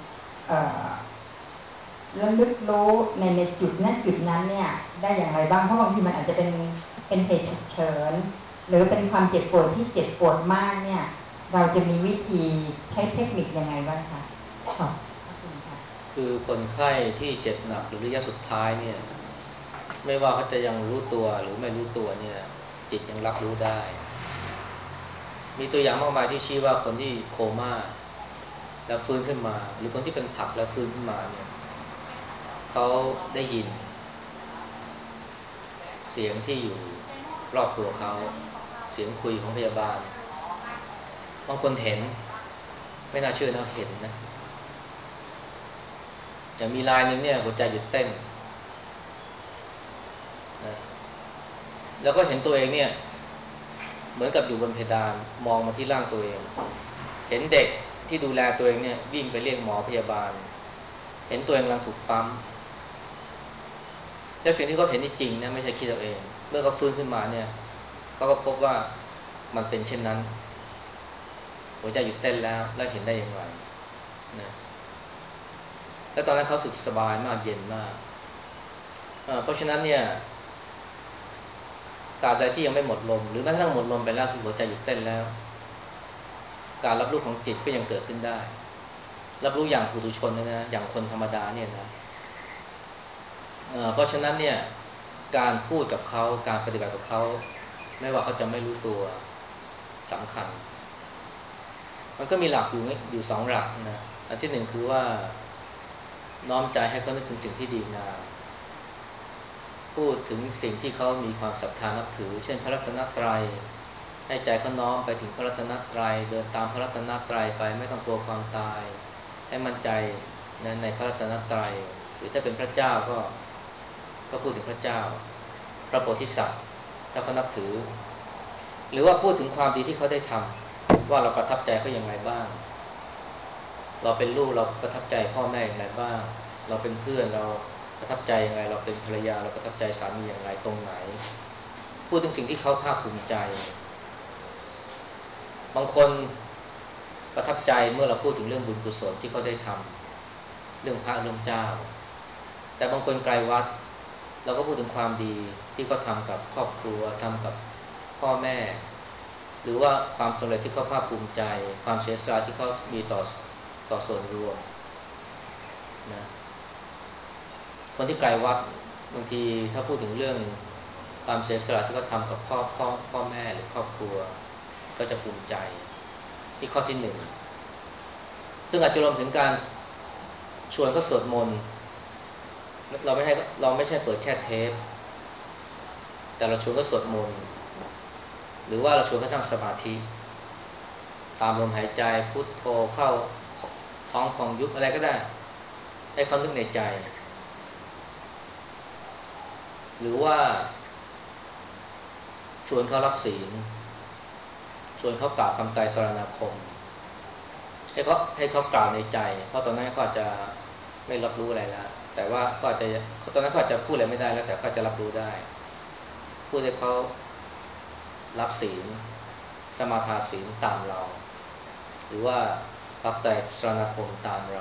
ระลึกรู้ในในจุดนั้นจุดนั้นเนี่ยได้อย่างไรบ้างเพราะบางทีมันอาจจะเป็นเป็นเหตุฉุกเฉินหรือเป็นความเจ็บปวดที่เจ็บปวดมากเนี่ยเราจะมีวิธีใช้เทคนิคยังไงบ้างคะขอบคุณค่ะคือคนไข้ที่เจ็บหนักหรือระยะสุดท้ายเนี่ยไม่ว่าเขาจะยังรู้ตัวหรือไม่รู้ตัวเนี่ยจิตยังรับรู้ได้มีตัวอย่างมากมายที่ชี้ว่าคนที่โคม่าแล้วฟื้นขึ้นมาหรือคนที่เป็นผักแล้วฟื้นขึ้นมาเนี่ยเขาได้ยินเสียงที่อยู่รอบตัวเขาเสียงคุยของพยาบาลบางคนเห็นไม่น่าเชื่อนะเห็นนะอย่างมีรายนึงเนี่ยหัวใจหยุดเต้นนะแล้วก็เห็นตัวเองเนี่ยเหมือนกับอยู่บนเพดานมองมาที่ร่างตัวเองเห็นเด็กที่ดูแลตัวเองเนี่ยวิ่งไปเรียกหมอพยาบาลเห็นตัวเองกำลังถูกปั๊มแต่สิ่งที่เขาเห็นนี่จริงนะไม่ใช่คิดเอาเองเมื่อเขาฟื้นขึ้นมาเนี่ยเขาก็พบว่ามันเป็นเช่นนั้นหัวใจหยุดเต้นแล้วแล้วเห็นได้อย่างไรนะแล้วตอนนั้นเขาสึกสบายมากเย็นมากเพราะฉะนั้นเนี่ยตราบใดที่ยังไม่หมดลมหรือแม้กระทั่งหมดลมไปแล้วคือหัวใจหยุดเต้นแล้วการรับรู้ของจิตก็ยังเกิดขึ้นได้รับรู้อย่างปุถุชนนะนะอย่างคนธรรมดาเนี่ยนะเอ่อเพราะฉะนั้นเนี่ยการพูดกับเขาการปฏิบัติกับเขาไม่ว่าเขาจะไม่รู้ตัวสำคัญมันก็มีหลักอยู่อยู่สองหลักนะอันที่หนึ่งคือว่าน้อมใจให้เขานึกถึงสิ่งที่ดีงามพูดถึงสิ่งที่เขามีความศรัทธานับถือเช่นพระรัตนตรัยให้ใจเขาน้อมไปถึงพระรัตนตรัยเดินตามพระรัตนตรัยไปไม่ต้องกลัวความตายให้มั่นใจในพระรัตนตรัยหรือถ้าเป็นพระเจ้าก็ก็พูดถึงพระเจ้าพระโพธิสัตว์ถ้าเขานับถือหรือว่าพูดถึงความดีที่เขาได้ทำว่าเราประทับใจเขาอย่างไรบ้างเราเป็นลูกเราประทับใจพ่อแม่อย่างไรบ้างเราเป็นเพื่อนเราประทับใจอย่างไรเราเป็นภรรยาเราประทับใจสามีอย่างไรตรงไหนพูดถึงสิ่งที่เขาภาคภูมิใจบางคนประทับใจเมื่อเราพูดถึงเรื่องบุญกุศลที่เขาได้ทำเรื่องพระเรื่องเจ้าแต่บางคนไกลวัดเราก็พูดถึงความดีที่เขาทำกับครอบครัวทำกับพ่อแม่หรือว่าความสำเร็จที่เขาภาคภูมิใจความเสียสละที่เขามีต่อต่อส่วนรวมนะคนที่ไกลวัดบางทีถ้าพูดถึงเรื่องความเสียสละที่เขาทำกับพ่อพ่อพ่อแม่หรือครอบครัวก็จะภูมิใจที่ข้อที่หนึ่งซึ่งอาจจะรวมถึงการชวนเขาสวดมนต์เราไม่ให้เราไม่ใช่เปิดแค่เทปแต่เราชวนเขาสวดมนต์หรือว่าเราชวนเขานั่งสมาธิตามลมหายใจพุทโธเข้าท้องพองยุบอะไรก็ได้ให้เขานึกในใจหรือว่าชวนเขารับศีลชวนเขากล่าวคำไตรสรณคมให้เขาให้เขากล่าวในใจเพราะตอนนั้นเขาอาจจะไม่รับรู้อะไรแล้วแต่ว่าก็อาจจะตอนนั้นเขาอาจจะพูดอะไรไม่ได้แล้วแต่เขาจะรับรู้ได้พูดให้เขารับศีลสมาทานศีลตามเราหรือว่ารับไตรสรณคมตามเรา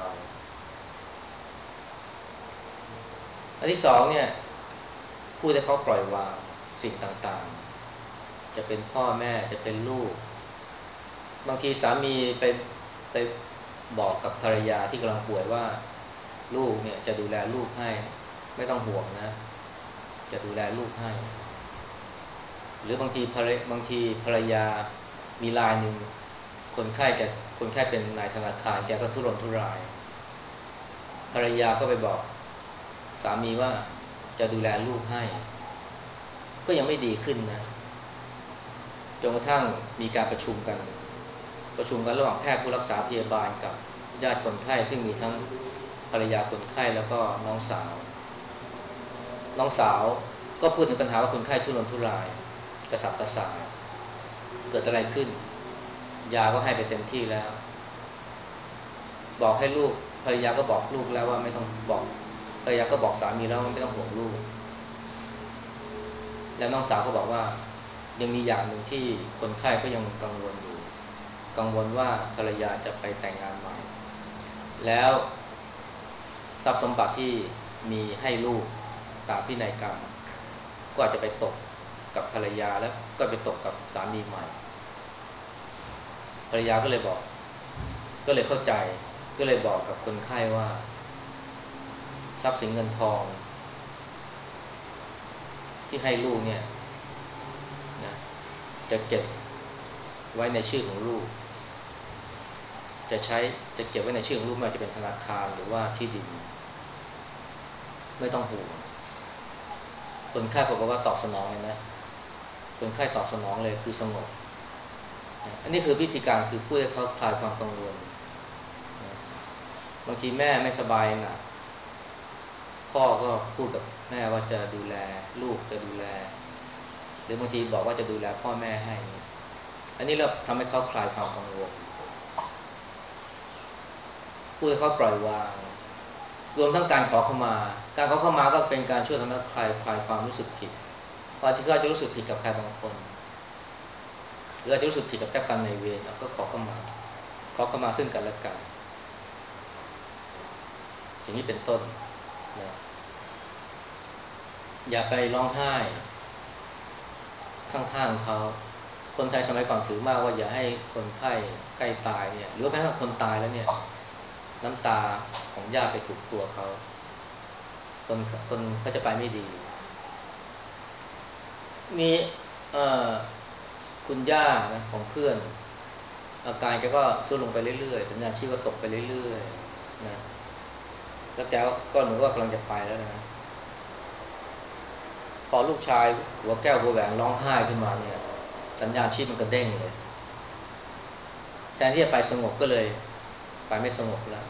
อันที่สองเนี่ยพูดให้เขาปล่อยวางสิ่งต่างๆจะเป็นพ่อแม่จะเป็นลูกบางทีสามีไปไปบอกกับภรรยาที่กำลังป่วยว่าลูกเนี่ยจะดูแลลูกให้ไม่ต้องห่วงนะจะดูแลลูกให้หรือบางทีภรรบางทีภรรยามีรายหนึ่งคนไข้แกคนไข้เป็นนายธนาคารแกก็ทุรนทุรายภรรยาก็ไปบอกสามีว่าจะดูแลลูกให้ก็ยังไม่ดีขึ้นนะจนกระทั่งมีการประชุมกันประชุมกันระหว่างแพทย์ผู้รักษาพยาบาลกับญาติคนไข้ซึ่งมีทั้งภรรยาคนไข้แล้วก็น้องสาวน้องสาวก็พูดถึงปัญหาว่าคนไข้ทุรนทุรายกระสับกระส่ายเกิดอะไรขึ้นยาก็ให้ไปเต็มที่แล้วบอกให้ลูกภรรยาก็บอกลูกแล้วว่าไม่ต้องบอกภรรยาก็บอกสามีแล้วว่าไม่ต้องห่วงลูกแล้วน้องสาวก็บอกว่ายังมีอย่างหนึ่งที่คนไข้ก็ยังกังวลอยู่กังวลว่าภรรยาจะไปแต่งงานใหม่แล้วทรัพย์สมบัติที่มีให้ลูกตามพินัยกรรมก็อาจจะไปตกกับภรรยาแล้วก็ไปตกกับสามีใหม่ภรรยาก็เลยบอกก็เลยเข้าใจก็เลยบอกกับคนไข้ว่าทรัพย์สินเงินทองที่ให้ลูกเนี่ยนะจะเก็บไว้ในชื่อของลูกจะใช้จะเก็บไว้ในชื่อของลูกไม่ว่าจะเป็นธนาคารหรือว่าที่ดินไม่ต้องห่วงคนไข้บอกว่าตอบสนองเลยนะคนไข้ตอบสนองเลยคือสงบอันนี้คือวิธีการคือพูดให้เขาคลายความกังวลบางทีแม่ไม่สบายหนักพ่อก็พูดกับแม่ว่าจะดูแลลูกจะดูแลหรือบางทีบอกว่าจะดูแลพ่อแม่ให้อันนี้เราทำให้เขาคลายความกังวลพูดให้เขาปล่อยวางรวมทั้งการขอเข้ามาการขอเข้ามาก็เป็นการช่วยทำให้คลายคลายความรู้สึกผิดบางทีก็จะรู้สึกผิดกับใครบางคนหรืออาจจะรู้สึกผิดกับเจ้ากรรมนายเวรก็ขอเข้ามาขอเข้ามาซึ่งกันและกันอย่างนี้เป็นต้นนะอย่าไปร้องไห้ข้างๆเขาคนไทยสมัยก่อนถือมากว่าอย่าให้คนไข้ใกล้ตายเนี่ยหรือแม้กระทั่งคนตายแล้วเนี่ยน้ำตาของญาติไปถูกตัวเขาคนคนเขาจะไปไม่ดีมีคุณย่านะของเพื่อนอาการแกก็ทรุดลงไปเรื่อยๆสัญญาณชีพก็ตกไปเรื่อยๆนะแล้วแกก็เหมือนว่ากำลังจะไปแล้วนะพอลูกชายหัวแก้วหัวแหวนร้องไห้ขึ้นมาเนี่ยสัญญาณชีพมันก็เด้งเลยแทนที่จะไปสงบก็เลยไปไม่สงบแล้ว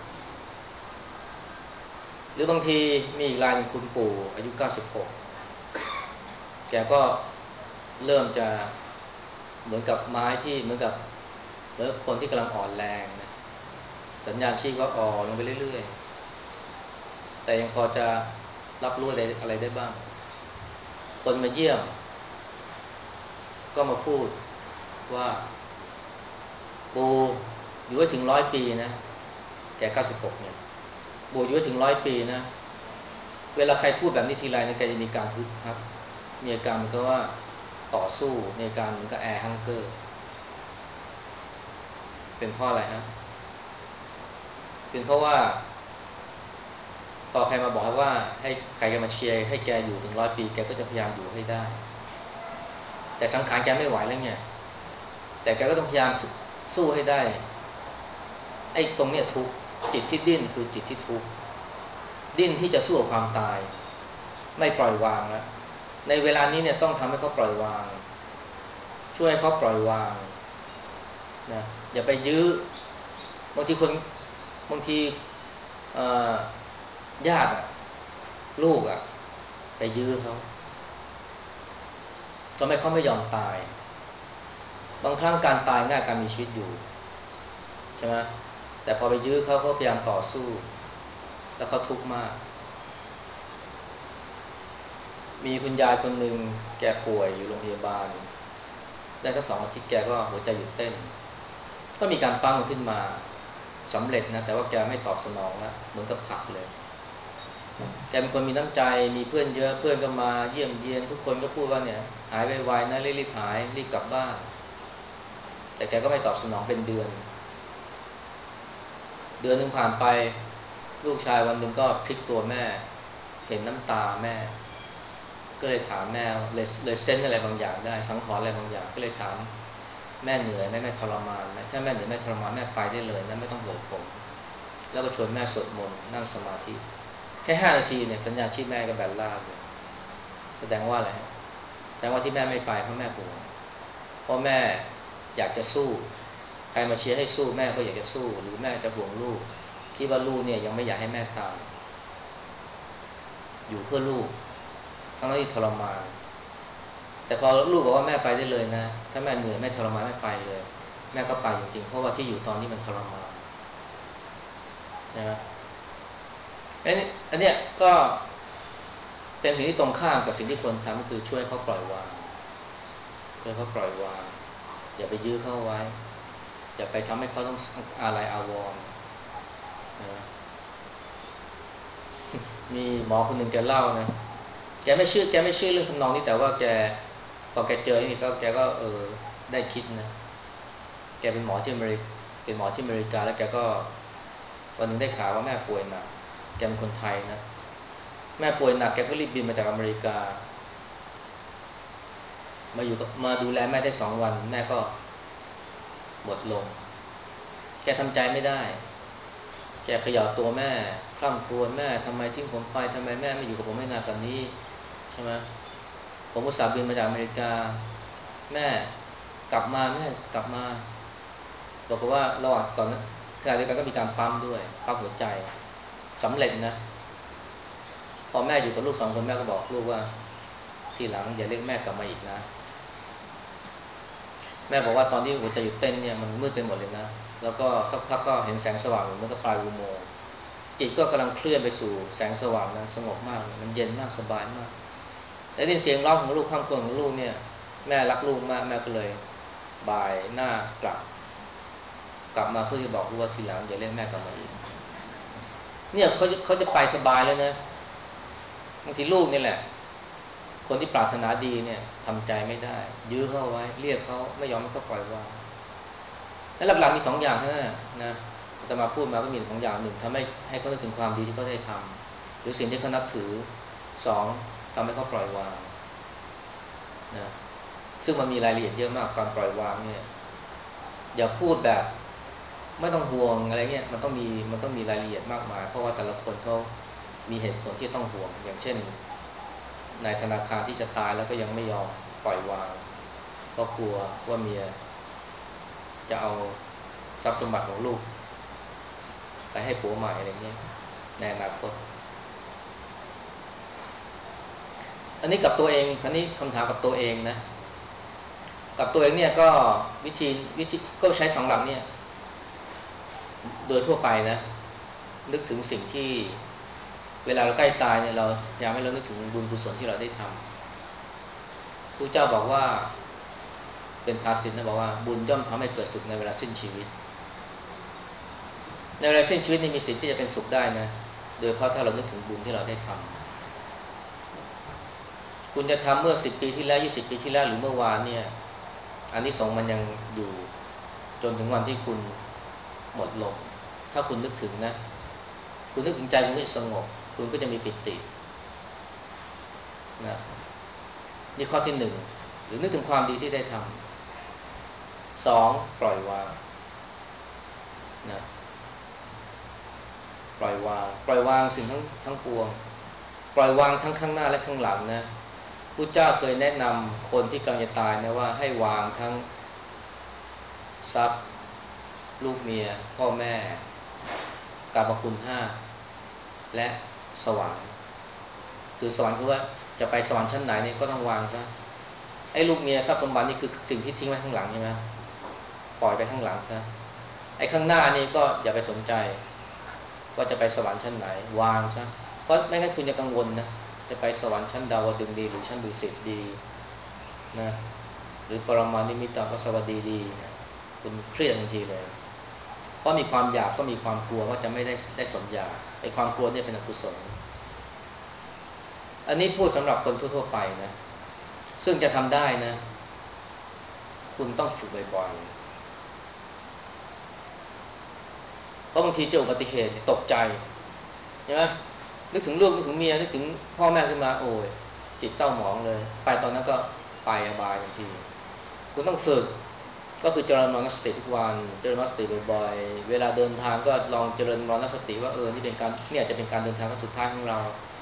หรือบางทีมีอีกรายคุณปู่อายุเก้าสิบหกแกก็เริ่มจะเหมือนกับไม้ที่เหมือนกับเหมือนคนที่กำลังอ่อนแรงนะสัญญาณชีพก็อ่อนลงไปเรื่อยๆแต่ยังพอจะรับรู้อะไรอะไรได้บ้างคนมาเยี่ยมก็มาพูดว่าปู่อยู่ให้ถึงร้อยปีนะแกเก้าสิบหกเนี่ยปู่อยู่ให้ถึงร้อยปีนะเวลาใครพูดแบบนี้ทีไรเนี่ยแกจะมีการฮึดฮัดมีอาการเหมือนกับว่าต่อสู้มีอาการเหมือนกับแอร์ฮังเกอร์เป็นเพราะอะไรฮะเป็นเพราะว่าพอใครมาบอกว่าให้ใครจะมาเชียร์ให้แกอยู่ถึงร้อยปีแกก็จะพยายามอยู่ให้ได้แต่สังขารแกไม่ไหวแล้วเนี่ยแต่แกก็ต้องพยายามสู้ให้ได้ไอ้ตรงเนี้ยทุกข์จิตที่ดิ้นคือจิตที่ทุกข์ดิ้นที่จะสู้กับความตายไม่ปล่อยวางแล้วในเวลานี้เนี่ยต้องทำให้เขาปล่อยวางช่วยเขาปล่อยวางนะอย่าไปยื้อบางทีคนบางทีญาติลูกอ่ะไปยื้อเขาทำให้เขาไม่ยอมตายบางครั้งการตายง่ายการมีชีวิตอยู่ใช่ไหมแต่พอไปยื้อเขาเขาพยายามต่อสู้แล้วเขาทุกข์มากมีคุณยายคนหนึ่งแกป่วยอยู่โรงพยาบาลได้แค่สองอาทิตย์แกก็หัวใจหยุดเต้นก็มีการปั๊มมันขึ้นมาสำเร็จนะแต่ว่าแกไม่ตอบสนองแล้วเหมือนกับผักเลยแกเป็นคนมีน้ำใจมีเพื่อนเยอะเพื่อนก็มาเยี่ยมเยียนทุกคนก็พูดว่าเนี่ยหายไวๆนะรีบๆหายรีบกลับบ้านแต่แกก็ไม่ตอบสนองเป็นเดือนเดือนหนึ่งผ่านไปลูกชายวันหนึ่งก็พลิกตัวแม่เห็นน้ำตาแม่ก็เลยถามแม่เลยเลยเซนส์อะไรบางอย่างได้สังหรณ์อะไรบางอย่างก็เลยถามแม่เหนื่อยไหมแม่ทรมานไหมถ้าแม่เหนื่อยแม่ทรมานแม่ไปได้เลยนะไม่ต้องห่วงผมแล้วก็ชวนแม่สวดมนต์นั่งสมาธิแค่ห้านาทีเนี่ยสัญญาณชีพแม่ก็แบนราบเลยแสดงว่าอะไรแสดงว่าที่แม่ไม่ไปเพราะแม่ห่วงเพราะแม่อยากจะสู้ใครมาเชียร์ให้สู้แม่ก็อยากจะสู้หรือแม่จะห่วงลูกคิดว่าลูกเนี่ยยังไม่อยากให้แม่ตายอยู่เพื่อลูกทั้งที่ทรมานแต่พอลูกบอกว่าแม่ไปได้เลยนะถ้าแม่เหนื่อยแม่ทรมานแม่ไปเลยแม่ก็ไปจริงๆเพราะว่าที่อยู่ตอนนี้มันทรมานนะอันนี้อันเนี้ยก็เป็นสิ่งที่ตรงข้ามกับสิ่งที่ควรทำก็คือช่วยเขาปล่อยวางช่วยเขาปล่อยวางอย่าไปยื้อเขาไว้อย่าไปทำให้เขาต้องอะไรอาวรณ์นะมีหมอคนหนึ่งแกเล่านะแกไม่เชื่อแกไม่เชื่อเรื่องทำนองนี้แต่ว่าแกพอแกเจอนี่ก็แกก็เออได้คิดนะแกเป็นหมอที่อเมริกเป็นหมอที่อเมริกาแล้วแกก็วันนึงได้ข่าวว่าแม่ป่วยหนักแกเป็นคนไทยนะแม่ป่วยหนักแกก็รีบบินมาจากอเมริกามาอยู่มาดูแลแม่ได้สองวันแม่ก็หมดลมแกแกทำใจไม่ได้แกเขย่าตัวแม่คร่ำครวญแม่ทำไมทิ้งผมไปทำไมแม่ไม่อยู่กับผมให้นานกว่านี้ใช่ไหมผมอุตส่าห์บินมาจากอเมริกาแม่กลับมาแม่กลับมาบอกว่าระหว่างก่อนขณะเดียวกันก็มีการปั๊มด้วยปั๊มหัวใจสำเร็จนะพอแม่อยู่กับลูกสองคนแม่ก็บอกลูกว่าทีหลังอย่าเรียกแม่กลับมาอีกนะแม่บอกว่าตอนที่หัวใจหยุดเต้นเนี่ยมันมืดไปหมดเลยนะแล้วก็สักพักก็เห็นแสงสว่างเหมือนกับปลายอุโมงค์จิตก็กำลังเคลื่อนไปสู่แสงสว่างนั้นสงบมากมันเย็นมากสบายมากแล้วได้ยินเสียงร้องของลูกข้างตัวของลูกเนี่ยแม่รักลูกมากแม่ก็เลยบ่ายหน้ากลับกลับมาเพื่อจะบอกลูกว่าทีหลังอย่าเรียกแม่กลับมาอีกเนี่ยเขาเขาจะไปสบายแล้วนะบางทีลูกนี่แหละคนที่ปรารถนาดีเนี่ยทำใจไม่ได้ยื้อเข้าไว้เรียกเขาไม่ยอมให้เขาปล่อยวางและหลักๆมีสองอย่างเท่านั้นนะแต่มาพูดมาก็มีสองอย่างหนึ่งทำให้ให้เขานึกถึงความดีที่เขาได้ทำหรือสิ่งที่เขานับถือสองทำให้เขาปล่อยวางนะซึ่งมันมีรายละเอียดเยอะมากการปล่อยวางเนี่ยอย่าพูดแบบไม่ต้องห่วงอะไรเงี้ยมันต้องมีมันต้องมีรายละเอียดมากมายเพราะว่าแต่ละคนเขามีเหตุผลที่ต้องห่วงอย่างเช่นนายธนาคารที่จะตายแล้วก็ยังไม่ยอมปล่อยวางเพราะกลัวว่าเมียจะเอาทรัพย์สมบัติของลูกไปให้ผัวใหม่อะไรเงี้ยในอนาคตอันนี้กับตัวเองอันนี้คำถามกับตัวเองนะกับตัวเองเนี่ยก็วิธีวิธีก็ใช้สองหลักเนี่ยโดยทั่วไปนะนึกถึงสิ่งที่เวลาเราใกล้ตายเนี่ยเราอยากให้เรานึกถึงบุญกุศลที่เราได้ทำพระเจ้าบอกว่าเป็นภาษิตนะบอกว่าบุญย่อมทำให้เกิดสุขในเวลาสิ้นชีวิตในเวลาสิ้นชีวิตนี่มีสิทธิ์ที่จะเป็นสุขได้นะโดยเพราะถ้าเรานึกถึงบุญที่เราได้ทำคุณจะทำเมื่อสิบปีที่แล้วยี่สิบปีที่แล้วหรือเมื่อวานเนี่ยอันนี้สองมันยังอยู่จนถึงวันที่คุณหมดลมถ้าคุณนึกถึงนะคุณนึกถึงใจคุณก็จะสงบคุณก็จะมีปิตินะนี่ข้อที่หนึ่งหรือนึกถึงความดีที่ได้ทำสองปล่อยวางนะปล่อยวางปล่อยวางสิ่งทั้งทั้งปวงปล่อยวางทั้งข้างหน้าและข้างหลังนะพุทธเจ้าเคยแนะนำคนที่กำลังจะตายนะว่าให้วางทั้งทรัพย์ลูกเมียพ่อแม่กามคุณห้าและสวรรค์คือสวรรค์คือว่าจะไปสวรรค์ชั้นไหนเนี่ยก็ต้องวางซะไอ้ลูกเมียทรัพย์สมบัตินี่คือสิ่งที่ทิ้งไว้ข้างหลังใช่ไหมปล่อยไปข้างหลังซะไอ้ข้างหน้านี่ก็อย่าไปสนใจว่าจะไปสวรรค์ชั้นไหนวางซะเพราะไม่งั้นคุณจะกังวลนะจะไปสวรรค์ชั้นดาวดึงดีหรือชั้นดุสิตดีนะหรือปรมานิมิตวสวัสดีดีคุณเครียดทันทีเลยเพราะมีความอยากก็มีความกลัวว่าจะไม่ได้ได้สมอยากไอ้ความกลัวเนี่ยเป็นอกุศลอันนี้พูดสำหรับคนทั่วๆไปนะซึ่งจะทำได้นะคุณต้องฝึกบ่อยๆเพราะบางทีเจออุบัติเหตุตกใจใช่ไหมนึกถึงลูกนึกถึงเมียนึกถึงพ่อแม่ขึ้นมาโอ้ยจิตเศร้าหมองเลยไปตอนนั้นก็ไปอบายทันทีคุณต้องฝึกก็คือเจริญมรณสติทุกวันเจริญมรณสติบ่อยๆเวลาเดินทางก็ลองเจริญมรณสติว่าเออนี่เป็นการเนี่ยจะเป็นการเดินทางครั้งสุดท้ายของเรา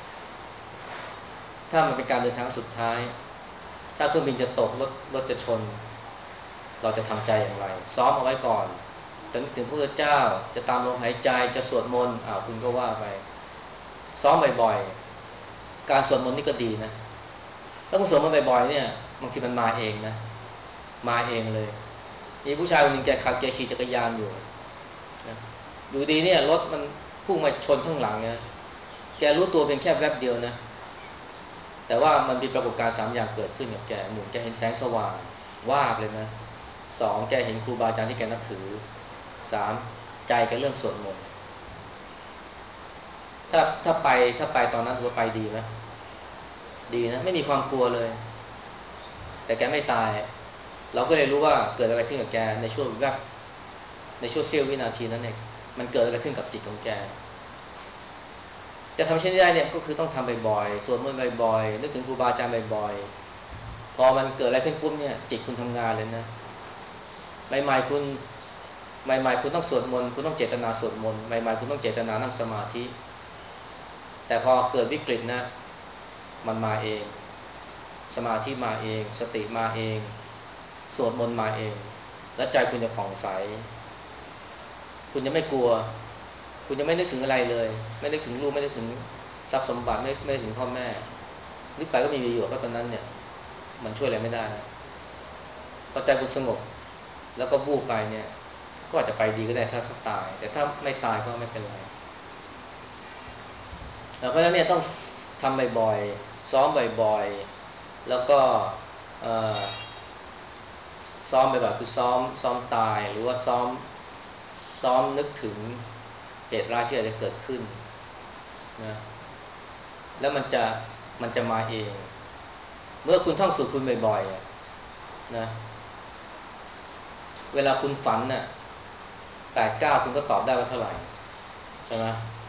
ถ้ามันเป็นการเดินทางสุดท้ายถ้าเครื่องบินจะตกรถรถจะชนเราจะทำใจอย่างไรซ้อมเอาไว้ก่อนจะนึกถึงพระพุทธเจ้าจะตามลมหายใจจะสวดมนต์อ้าวคุณก็ว่าไปซ้อมบ่อยๆการสวดมนต์นี่ก็ดีนะถ้าคุณสวดมนต์บ่อยๆเนี่ยบางทีมันมาเองนะมาเองเลยมีผู้ชายคนนึงแกขับแกขี่จักรยานอยู่นะอยู่ดีเนี่ยรถมันพุ่งมาชนข้างหลังเนี่ยแกรู้ตัวเพียงแค่แวบเดียวนะแต่ว่ามันมีปรากฏการณ์สามอย่างเกิดขึ้นกับแกหนึ่งแกเห็นแสงสว่างวาบเลยนะสองแกเห็นครูบาอาจารย์ที่แกนับถือสามใจแกเริ่มสวดมนต์ถ้าถ้าไปถ้าไปตอนนั้นถือว่าไปดีไหมดีนะไม่มีความกลัวเลยแต่แกไม่ตายเราก็เลยรู้ว่าเกิดอะไรขึ้นกับแกในช่วงแวบในช่วงเสี้ยววินาทีนั้นเองมันเกิดอะไรขึ้นกับจิตของแกจะทำเช่นนี้ได้เนี่ยก็คือต้องทำบ่อยๆสวดมนต์บ่อยๆนึกถึงครูบาอาจารย์บ่อยๆพอมันเกิดอะไรขึ้นปุ๊บเนี่ยจิตคุณทำงานเลยนะใหม่ๆคุณใหม่ๆคุณต้องสวดมนต์คุณต้องเจตนาสวดมนต์ใหม่ๆคุณต้องเจตนานั่งสมาธิแต่พอเกิดวิกฤตนะมันมาเองสมาธิมาเองสติมาเองสวดมนต์มาเองและใจคุณจะผ่องใสคุณจะไม่กลัวคุณจะไม่นึกถึงอะไรเลยไม่นึกถึงลูกไม่นึกถึงทรัพย์สมบัติไม่ไม่นึกถึงพ่อแม่นึกไปก็มีประโยชน์เพราะตอนนั้นเนี่ยมันช่วยอะไรไม่ได้นะพอใจคุณสงบแล้วก็วูบไปเนี่ยก็อาจจะไปดีก็ได้ถ้าเขาตายแต่ถ้าไม่ตายก็ไม่เป็นไรเพราะฉะนั้นเนี่ยต้องทำบ่อยๆซ้อมบ่อยๆแล้วก็ซ้อมบ่อยๆคือซ้อมซ้อมตายหรือว่าซ้อมซ้อมนึกถึงเหตุร้ายที่อาจจะเกิดขึ้นนะแล้วมันจะมันจะมาเองเมื่อคุณท่องสูตรคุณบ่อยๆนะเวลาคุณฝันน่ะแปดเก้าคุณก็ตอบได้ว่าเท่าไหร่ใช่ไหม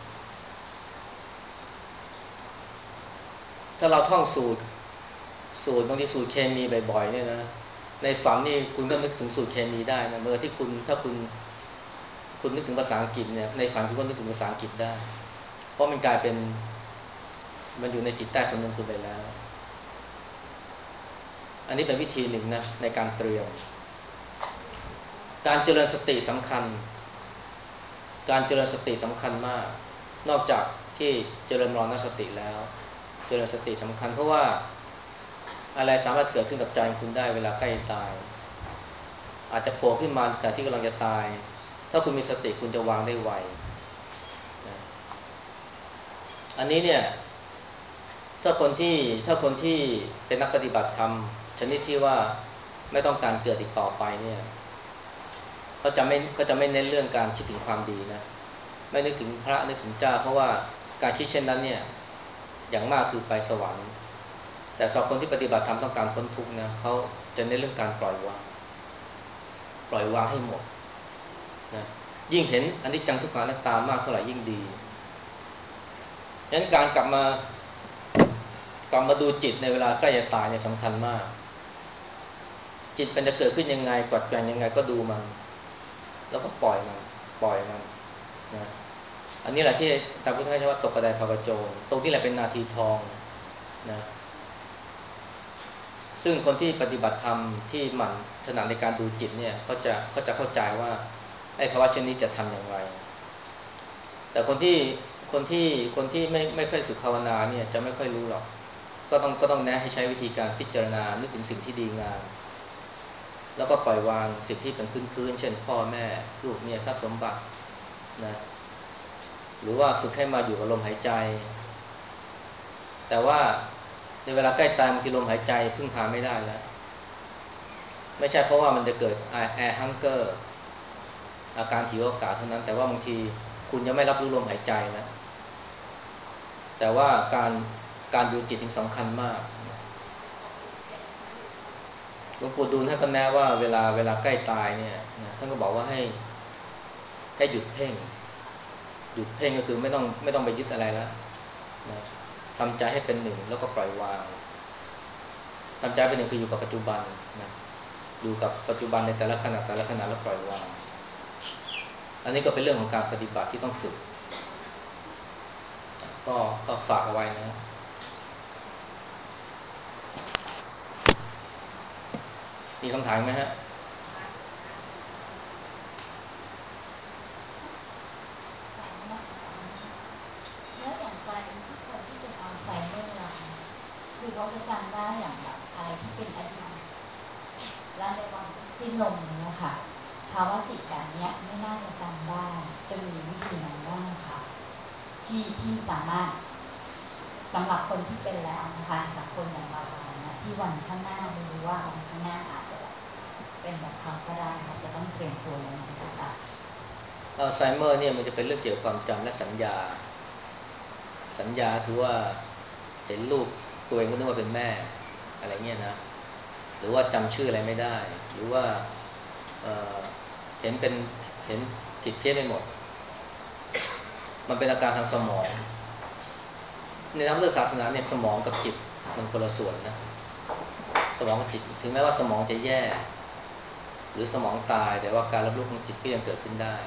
ถ้าเราท่องสูตรสูตรบางทีสูตรเคมีบ่อยๆเนี่ยนะในฝันนี่คุณก็นึกถึงสูตรเคมีได้นะเมื่อที่คุณถ้าคุณคุณนึกถึงภาษาอังกฤษเนี่ยในฝันคุณก็นึกถึงภาษาอังกฤษได้เพราะมันกลายเป็นมันอยู่ในจิตใต้สำนึกคุณไปแล้วอันนี้เป็นวิธีหนึ่งนะในการเตรียมการเจริญสติสำคัญการเจริญสติสำคัญมากนอกจากที่เจริญมรณสติแล้วเจริญสติสำคัญเพราะว่าอะไรสามารถเกิดขึ้นกับใจคุณได้เวลาใกล้ตายอาจจะโผล่ขึ้นมาขณะที่กำลังจะตายถ้าคุณมีสติคุณจะวางได้ไวนะอันนี้เนี่ยถ้าคนที่ถ้าคนที่เป็นนักปฏิบัติธรรมชนิดที่ว่าไม่ต้องการเกิดอีกต่อไปเนี่ยเขาจะไม่เขาจะไม่เน้นเรื่องการคิดถึงความดีนะไม่นึกถึงพระนึกถึงเจ้าเพราะว่าการคิดเช่นนั้นเนี่ยอย่างมากคือไปสวรรค์แต่สำหรับคนที่ปฏิบัติธรรมต้องการพ้นทุกข์นะเขาจะเน้นเรื่องการปล่อยวางปล่อยวางให้หมดนะยิ่งเห็นอนิจจังทุกขังอนัตตามากเท่าไหร่ยิ่งดีฉะนั้นการกลับมากลับมาดูจิตในเวลาใกล้จะตายเนี่ยสำคัญมากจิตมันจะเกิดขึ้นยังไงกวัดแกว่งยังไงก็ดูมันแล้วก็ปล่อยมันปล่อยมันนะอันนี้แหละที่ทางพุทธเจ้าว่าตกกระไดพากระโจนตรงนี้แหละเป็นนาทีทองนะซึ่งคนที่ปฏิบัติธรรมที่หมั่นถนัดในการดูจิตเนี่ยเขาจะเขาจะเข้าใจว่าไอ้ภาวะเช่นนี้จะทำอย่างไรแต่คนที่คนที่คนที่ไม่ไม่ค่อยฝึกภาวนาเนี่ยจะไม่ค่อยรู้หรอกก็ต้องก็ต้องแนะให้ใช้วิธีการพิจารณานึกถึงสิ่งที่ดีงามแล้วก็ปล่อยวางสิ่งที่เป็นพื้นๆเช่นพ่อแม่ลูกเมียทรัพย์สมบัตินะหรือว่าฝึกให้มาอยู่กับลมหายใจแต่ว่าในเวลาใกล้ตายบางทีลมหายใจพึ่งพาไม่ได้แล้วไม่ใช่เพราะว่ามันจะเกิดแอร์ฮังเกอร์อาการหิวอากาศเท่านั้นแต่ว่าบางทีคุณยังไม่รับรู้ลมหายใจนะแต่ว่าการการดูจิตถึงสำคัญมากหลวงปู่ดูลท่านก็แนะว่าเวลาเวลาใกล้ตายเนี่ยท่านก็บอกว่าให้ให้หยุดเพ่งหยุดเพ่งก็คือไม่ต้องไม่ต้องไปยึดอะไรแล้วนะทำใจให้เป็นหนึ่งแล้วก็ปล่อยวางทำใจเป็นหนึ่งคืออยู่กับปัจจุบันนะอยู่กับปัจจุบันในแต่ละขณะแต่ละขณะแล้วปล่อยวางอันนี้ก็เป็นเรื่องของการปฏิบัติที่ต้องฝึกก็ก็ฝากเอาไว้นะมีคำถามไหมฮะแล้วอย่างกรณีที่คนที่เป็นอัลไซเมอร์ล่ะคือเขาจะจำได้อย่างแบบอะไรที่เป็นอดีตและในวันสิ้นลมนี้ค่ะภาวะจิตแบบนี้ไม่น่าจะจำได้จะมีวิธีไหนบ้างคะที่ที่สามารถสำหรับคนที่เป็นแล้วนะคะกับคนอย่างเราเนี่ยที่วันข้างหน้าไม่รู้ว่าวันข้างหน้าอาจจะเป็นแบบเขาก็ได้ค่ะจะต้องเตรียมตัวยังไงคะอัลไซเมอร์เนี่ยมันจะเป็นเรื่องเกี่ยวกับความจำและสัญญาสัญญาคือว่าเห็นรูปตัวเองก็นึกว่าเป็นแม่อะไรเงี้ยนะหรือว่าจำชื่ออะไรไม่ได้หรือว่า เอ่อ เห็นเป็นเห็นผิดเพี้ยนไปหมดมันเป็นอาการทางสมองในทางพุทธศาสนาเนี่ยสมองกับจิตมันคนละส่วนนะสมองกับจิตถึงแม้ว่าสมองจะแย่หรือสมองตายแต่ว่าการรับรู้ของจิตก็ยังเกิดขึ้นได้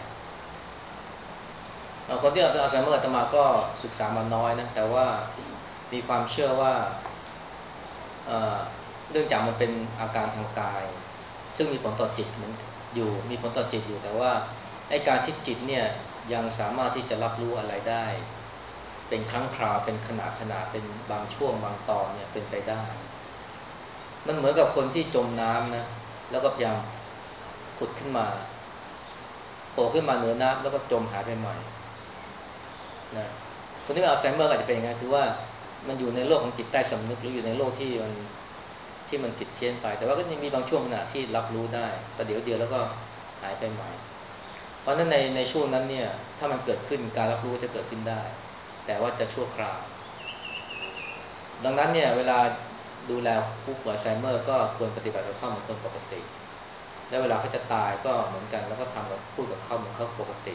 คนที่เป็นอัลไซเมอร์อาตมาก็ศึกษามาน้อยนะแต่ว่ามีความเชื่อว่าเเนื่องจากมันเป็นอาการทางกายซึ่งมีผลต่อจิตเหมือนอยู่มีผลต่อจิตอยู่แต่ว่าไอ้การที่จิตเนี่ยยังสามารถที่จะรับรู้อะไรได้เป็นครั้งคราวเป็นขณะขณะเป็นบางช่วงบางตอนเนี่ยเป็นไปได้มันเหมือนกับคนที่จมน้ำนะแล้วก็พยายามขุดขึ้นมาโผล่ขึ้นมาเหนือน้ำแล้วก็จมหายไปใหม่นะคนที่เป็นอัลไซเมอร์อาจจะเป็นอย่างนั้นคือว่ามันอยู่ในโลกของจิตใต้สำนึกหรืออยู่ในโลกที่มันที่มันผิดเพี้ยนไปแต่ว่าก็ยังมีบางช่วงขณะที่รับรู้ได้แต่เดี๋ยวเดียวแล้วก็หายไปใหม่เพราะฉะนั้นในในช่วงนั้นเนี่ยถ้ามันเกิดขึ้นการรับรู้จะเกิดขึ้นได้แต่ว่าจะชั่วคราวดังนั้นเนี่ยเวลาดูแลผู้ป่วยอัลไซเมอร์ก็ควรปฏิบัติกับเขาเหมือนคนปกติและเวลาเขาจะตายก็เหมือนกันแล้วก็ทำกับพูดกับเขาเหมือนเขาปกติ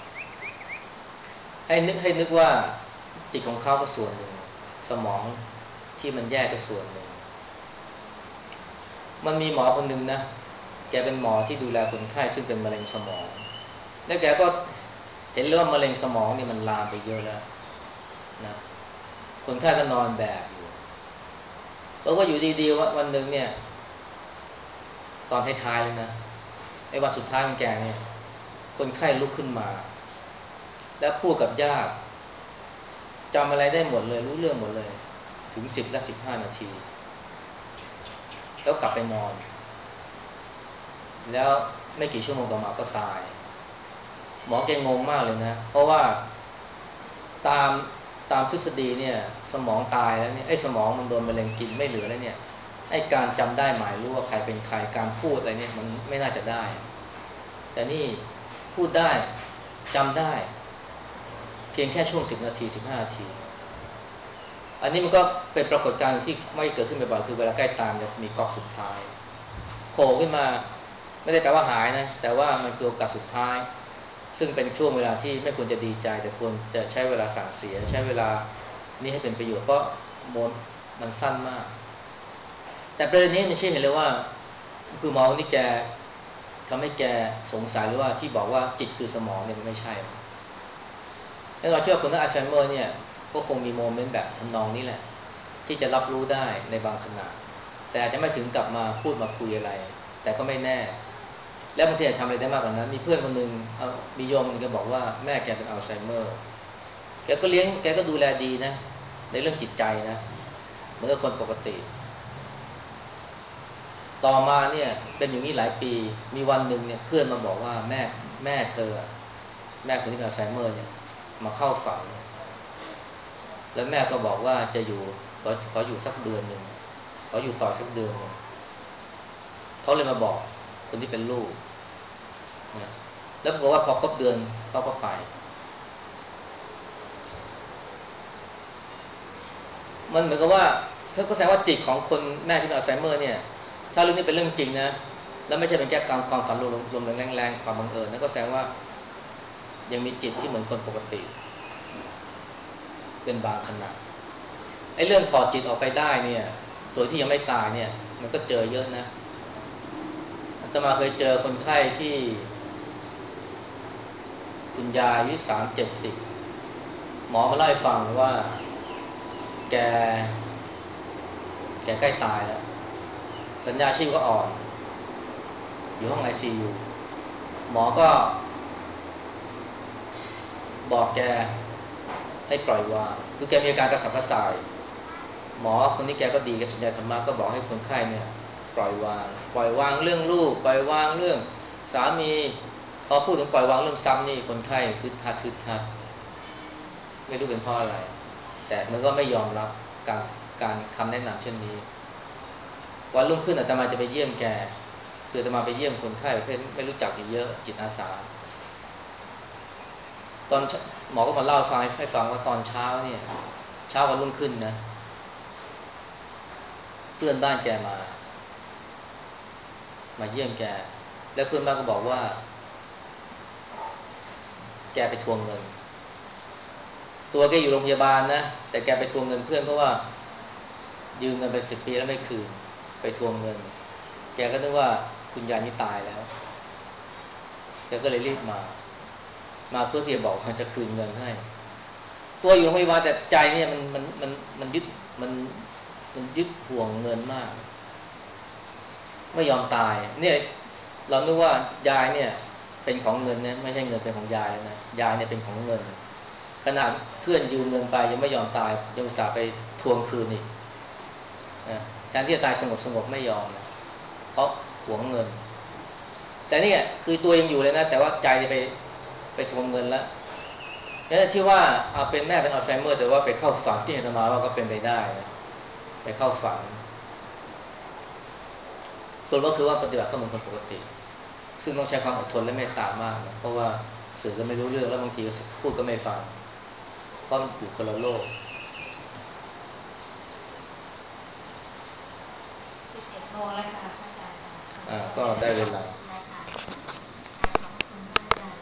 ให้นึกให้นึกว่าจิตของเขาก็ส่วนหนึ่งสมองที่มันแยกก็ส่วนหนึ่งมันมีหมอคนหนึ่งนะแกเป็นหมอที่ดูแลคนไข้ซึ่งเป็นมะเร็งสมองแล้วแกก็เห็นเลยว่ามะเร็งสมองนี่มันลามไปเยอะแล้วนะคนไข้ก็นอนแบบอยู่เพราะว่าอยู่ดีๆว่าวันหนึ่งเนี่ยตอนท้ายๆเลยนะไอ้วันสุดท้ายของแกเนี่ยคนไข้ลุกขึ้นมาแล้วพูดกับญาติจำอะไรได้หมดเลยรู้เรื่องหมดเลยถึงสิบและสิบห้านาทีแล้วกลับไปนอนแล้วไม่กี่ชั่วโมงต่อมาก็ตายหมอแกงงมากเลยนะเพราะว่าตามตามทฤษฎีเนี่ยสมองตายแล้วเนี่ยไอ้สมองมันโดนมะเร็งกินไม่เหลือแล้วเนี่ยไอ้การจำได้หมายรู้ว่าใครเป็นใครการพูดอะไรเนี่ยมันไม่น่าจะได้แต่นี่พูดได้จำได้เพียงแค่ช่วงสิบนาทีสิบห้านาทีอันนี้มันก็เป็นปรากฏการณ์ที่ไม่เกิดขึ้นบ่อยๆคือเวลาใกล้ตายจะมีก๊อกสุดท้ายโผล่ขึ้นมาไม่ได้แปลว่าหายนะแต่ว่ามันคือโอกาสสุดท้ายซึ่งเป็นช่วงเวลาที่ไม่ควรจะดีใจแต่ควรจะใช้เวลาสั่งเสียใช้เวลานี้ให้เป็นประโยชน์เพราะโมดมันสั้นมากแต่ประเด็นนี้มันชี้เห็นเลยว่าคือหมอนี่แกทำให้แกสงสัยหรือว่าที่บอกว่าจิตคือสมองเนี่ยมันไม่ใช่แล้วเราเชื่อว่าคนที่อัลไซเมอร์เนี่ยก็คงมีโมเมนต์แบบทำนองนี้แหละที่จะรับรู้ได้ในบางขณะแต่อาจจะไม่ถึงกลับมาพูดมาคุยอะไรแต่ก็ไม่แน่แล้วบางทีอาจทำอะไรได้มากกว่านั้นมีเพื่อนคนหนึ่งมีโยมคนนึงก็บอกว่าแม่แกเป็นอัลไซเมอร์แกก็เลี้ยงแกก็ดูแลดีนะในเรื่องจิตใจนะเหมือนกับคนปกติต่อมาเนี่ยเป็นอย่างนี้หลายปีมีวันหนึ่งเนี่ยเพื่อนมาบอกว่าแม่แม่เธอแม่คนที่เป็นอัลไซเมอร์เนี่ยมาเข้าฝันแล้วแม่ก็บอกว่าจะอยู่ขอขออยู่สักเดือนหนึ่งขออยู่ต่อสักเดือนหนึ่งเขาเลยมาบอกคนที่เป็นลูกนะแล้วปรากฏว่าพอครบเดือนเขาก็ไปมันเหมือนกับว่าก็แสดงว่าจิตของคนแม่ที่เป็นอัลไซเมอร์เนี่ยถ้าเรื่องนี้เป็นเรื่องจริงนะแล้วไม่ใช่เป็นแค่การความฝันลมๆแรงๆความบังเอิญนั่นก็แสดงว่ายังมีจิตที่เหมือนคนปกติเป็นบางขณะไอ้เรื่องถอดจิตออกไปได้เนี่ยโดยที่ยังไม่ตายเนี่ยมันก็เจอเยอะนะอาตมาเคยเจอคนไข้ที่คุณยายอายุสามเจ็ดสิบหมอมาเล่าให้ฟังว่าแกแกใกล้ตายแล้วสัญญาชีพก็อ่อนอยู่ห้อง ไอ ซี ยู หมอก็บอกแกให้ปล่อยวางคือแกมีอาการกระสับกระส่ายหมอคนนี้แกก็ดีแกสนใจธรรมะก็บอกให้คนไข้เนี่ยปล่อยวางปล่อยวางเรื่องลูกปล่อยวางเรื่องสามีพอพูดถึงปล่อยวางเรื่องซ้ำนี่คนไข้คึดทัดคึดทัดไม่รู้เป็นเพราะอะไรแต่มันก็ไม่ยอมรับการการคำแนะนำเช่นนี้วันรุ่งขึ้นอาตมาจะไปเยี่ยมแกคืออาตมาไปเยี่ยมคนไข้ประเภทไม่รู้จักเยอะจิตอาสาตอนหมอก็มาเล่าฟังให้ฟังว่าตอนเช้าเนี่ยเช้าวันรุ่งขึ้นนะเพื่อนบ้านแกมามาเยี่ยมแกแล้วเพื่อนบ้านก็บอกว่าแกไปทวงเงินตัวแกอยู่โรงพยาบาลนะแต่แกไปทวงเงินเพื่อนเพราะว่ายืมเงินไปสิบปีแล้วไม่คืนไปทวงเงินแกก็นึกว่าคุณยายนี่ตายแล้วแกก็เลยรีบมามาเพื่อที่จะบอกว่าจะคืนเงินให้ตัวอยู่โรงพยาบาลแต่ใจเนี่ยมันมันมันมันยึดมันมันยึดห่วงเงินมากไม่ยอมตายเนี่ยเรานึกว่ายายเนี่ยเป็นของเงินนะไม่ใช่เงินเป็นของยายนะยายเนี่ยเป็นของเงินขนาดเพื่อนยืมเงินไปยังไม่ยอมตายยังอุตส่าห์ไปทวงคืนอีกนะแทนที่จะตายสงบสงบไม่ยอมนะเพราะหวงเงินแต่เนี่ยคือตัวยังอยู่เลยนะแต่ว่าใจจะไปไปทวงเงินแล้วนี่ที่ว่าเอาเป็นแม่เป็นอัลไซเมอร์แต่ว่าไปเข้าฝันที่อาตมาว่าก็เป็นไปได้นะไปเข้าฝันส่วนก็คือว่าปฏิบัติก็เหมือนคนปกติซึ่งต้องใช้ความอดทนและเมตตามากนะเพราะว่าสื่อก็ไม่รู้เรื่องแล้วบางทีพูดก็ไม่ฟังเพราะมันอยู่คนละโลกสิบเอ็ดโมงแล้วค่ะอาจารย์อ่าก็ได้เวลา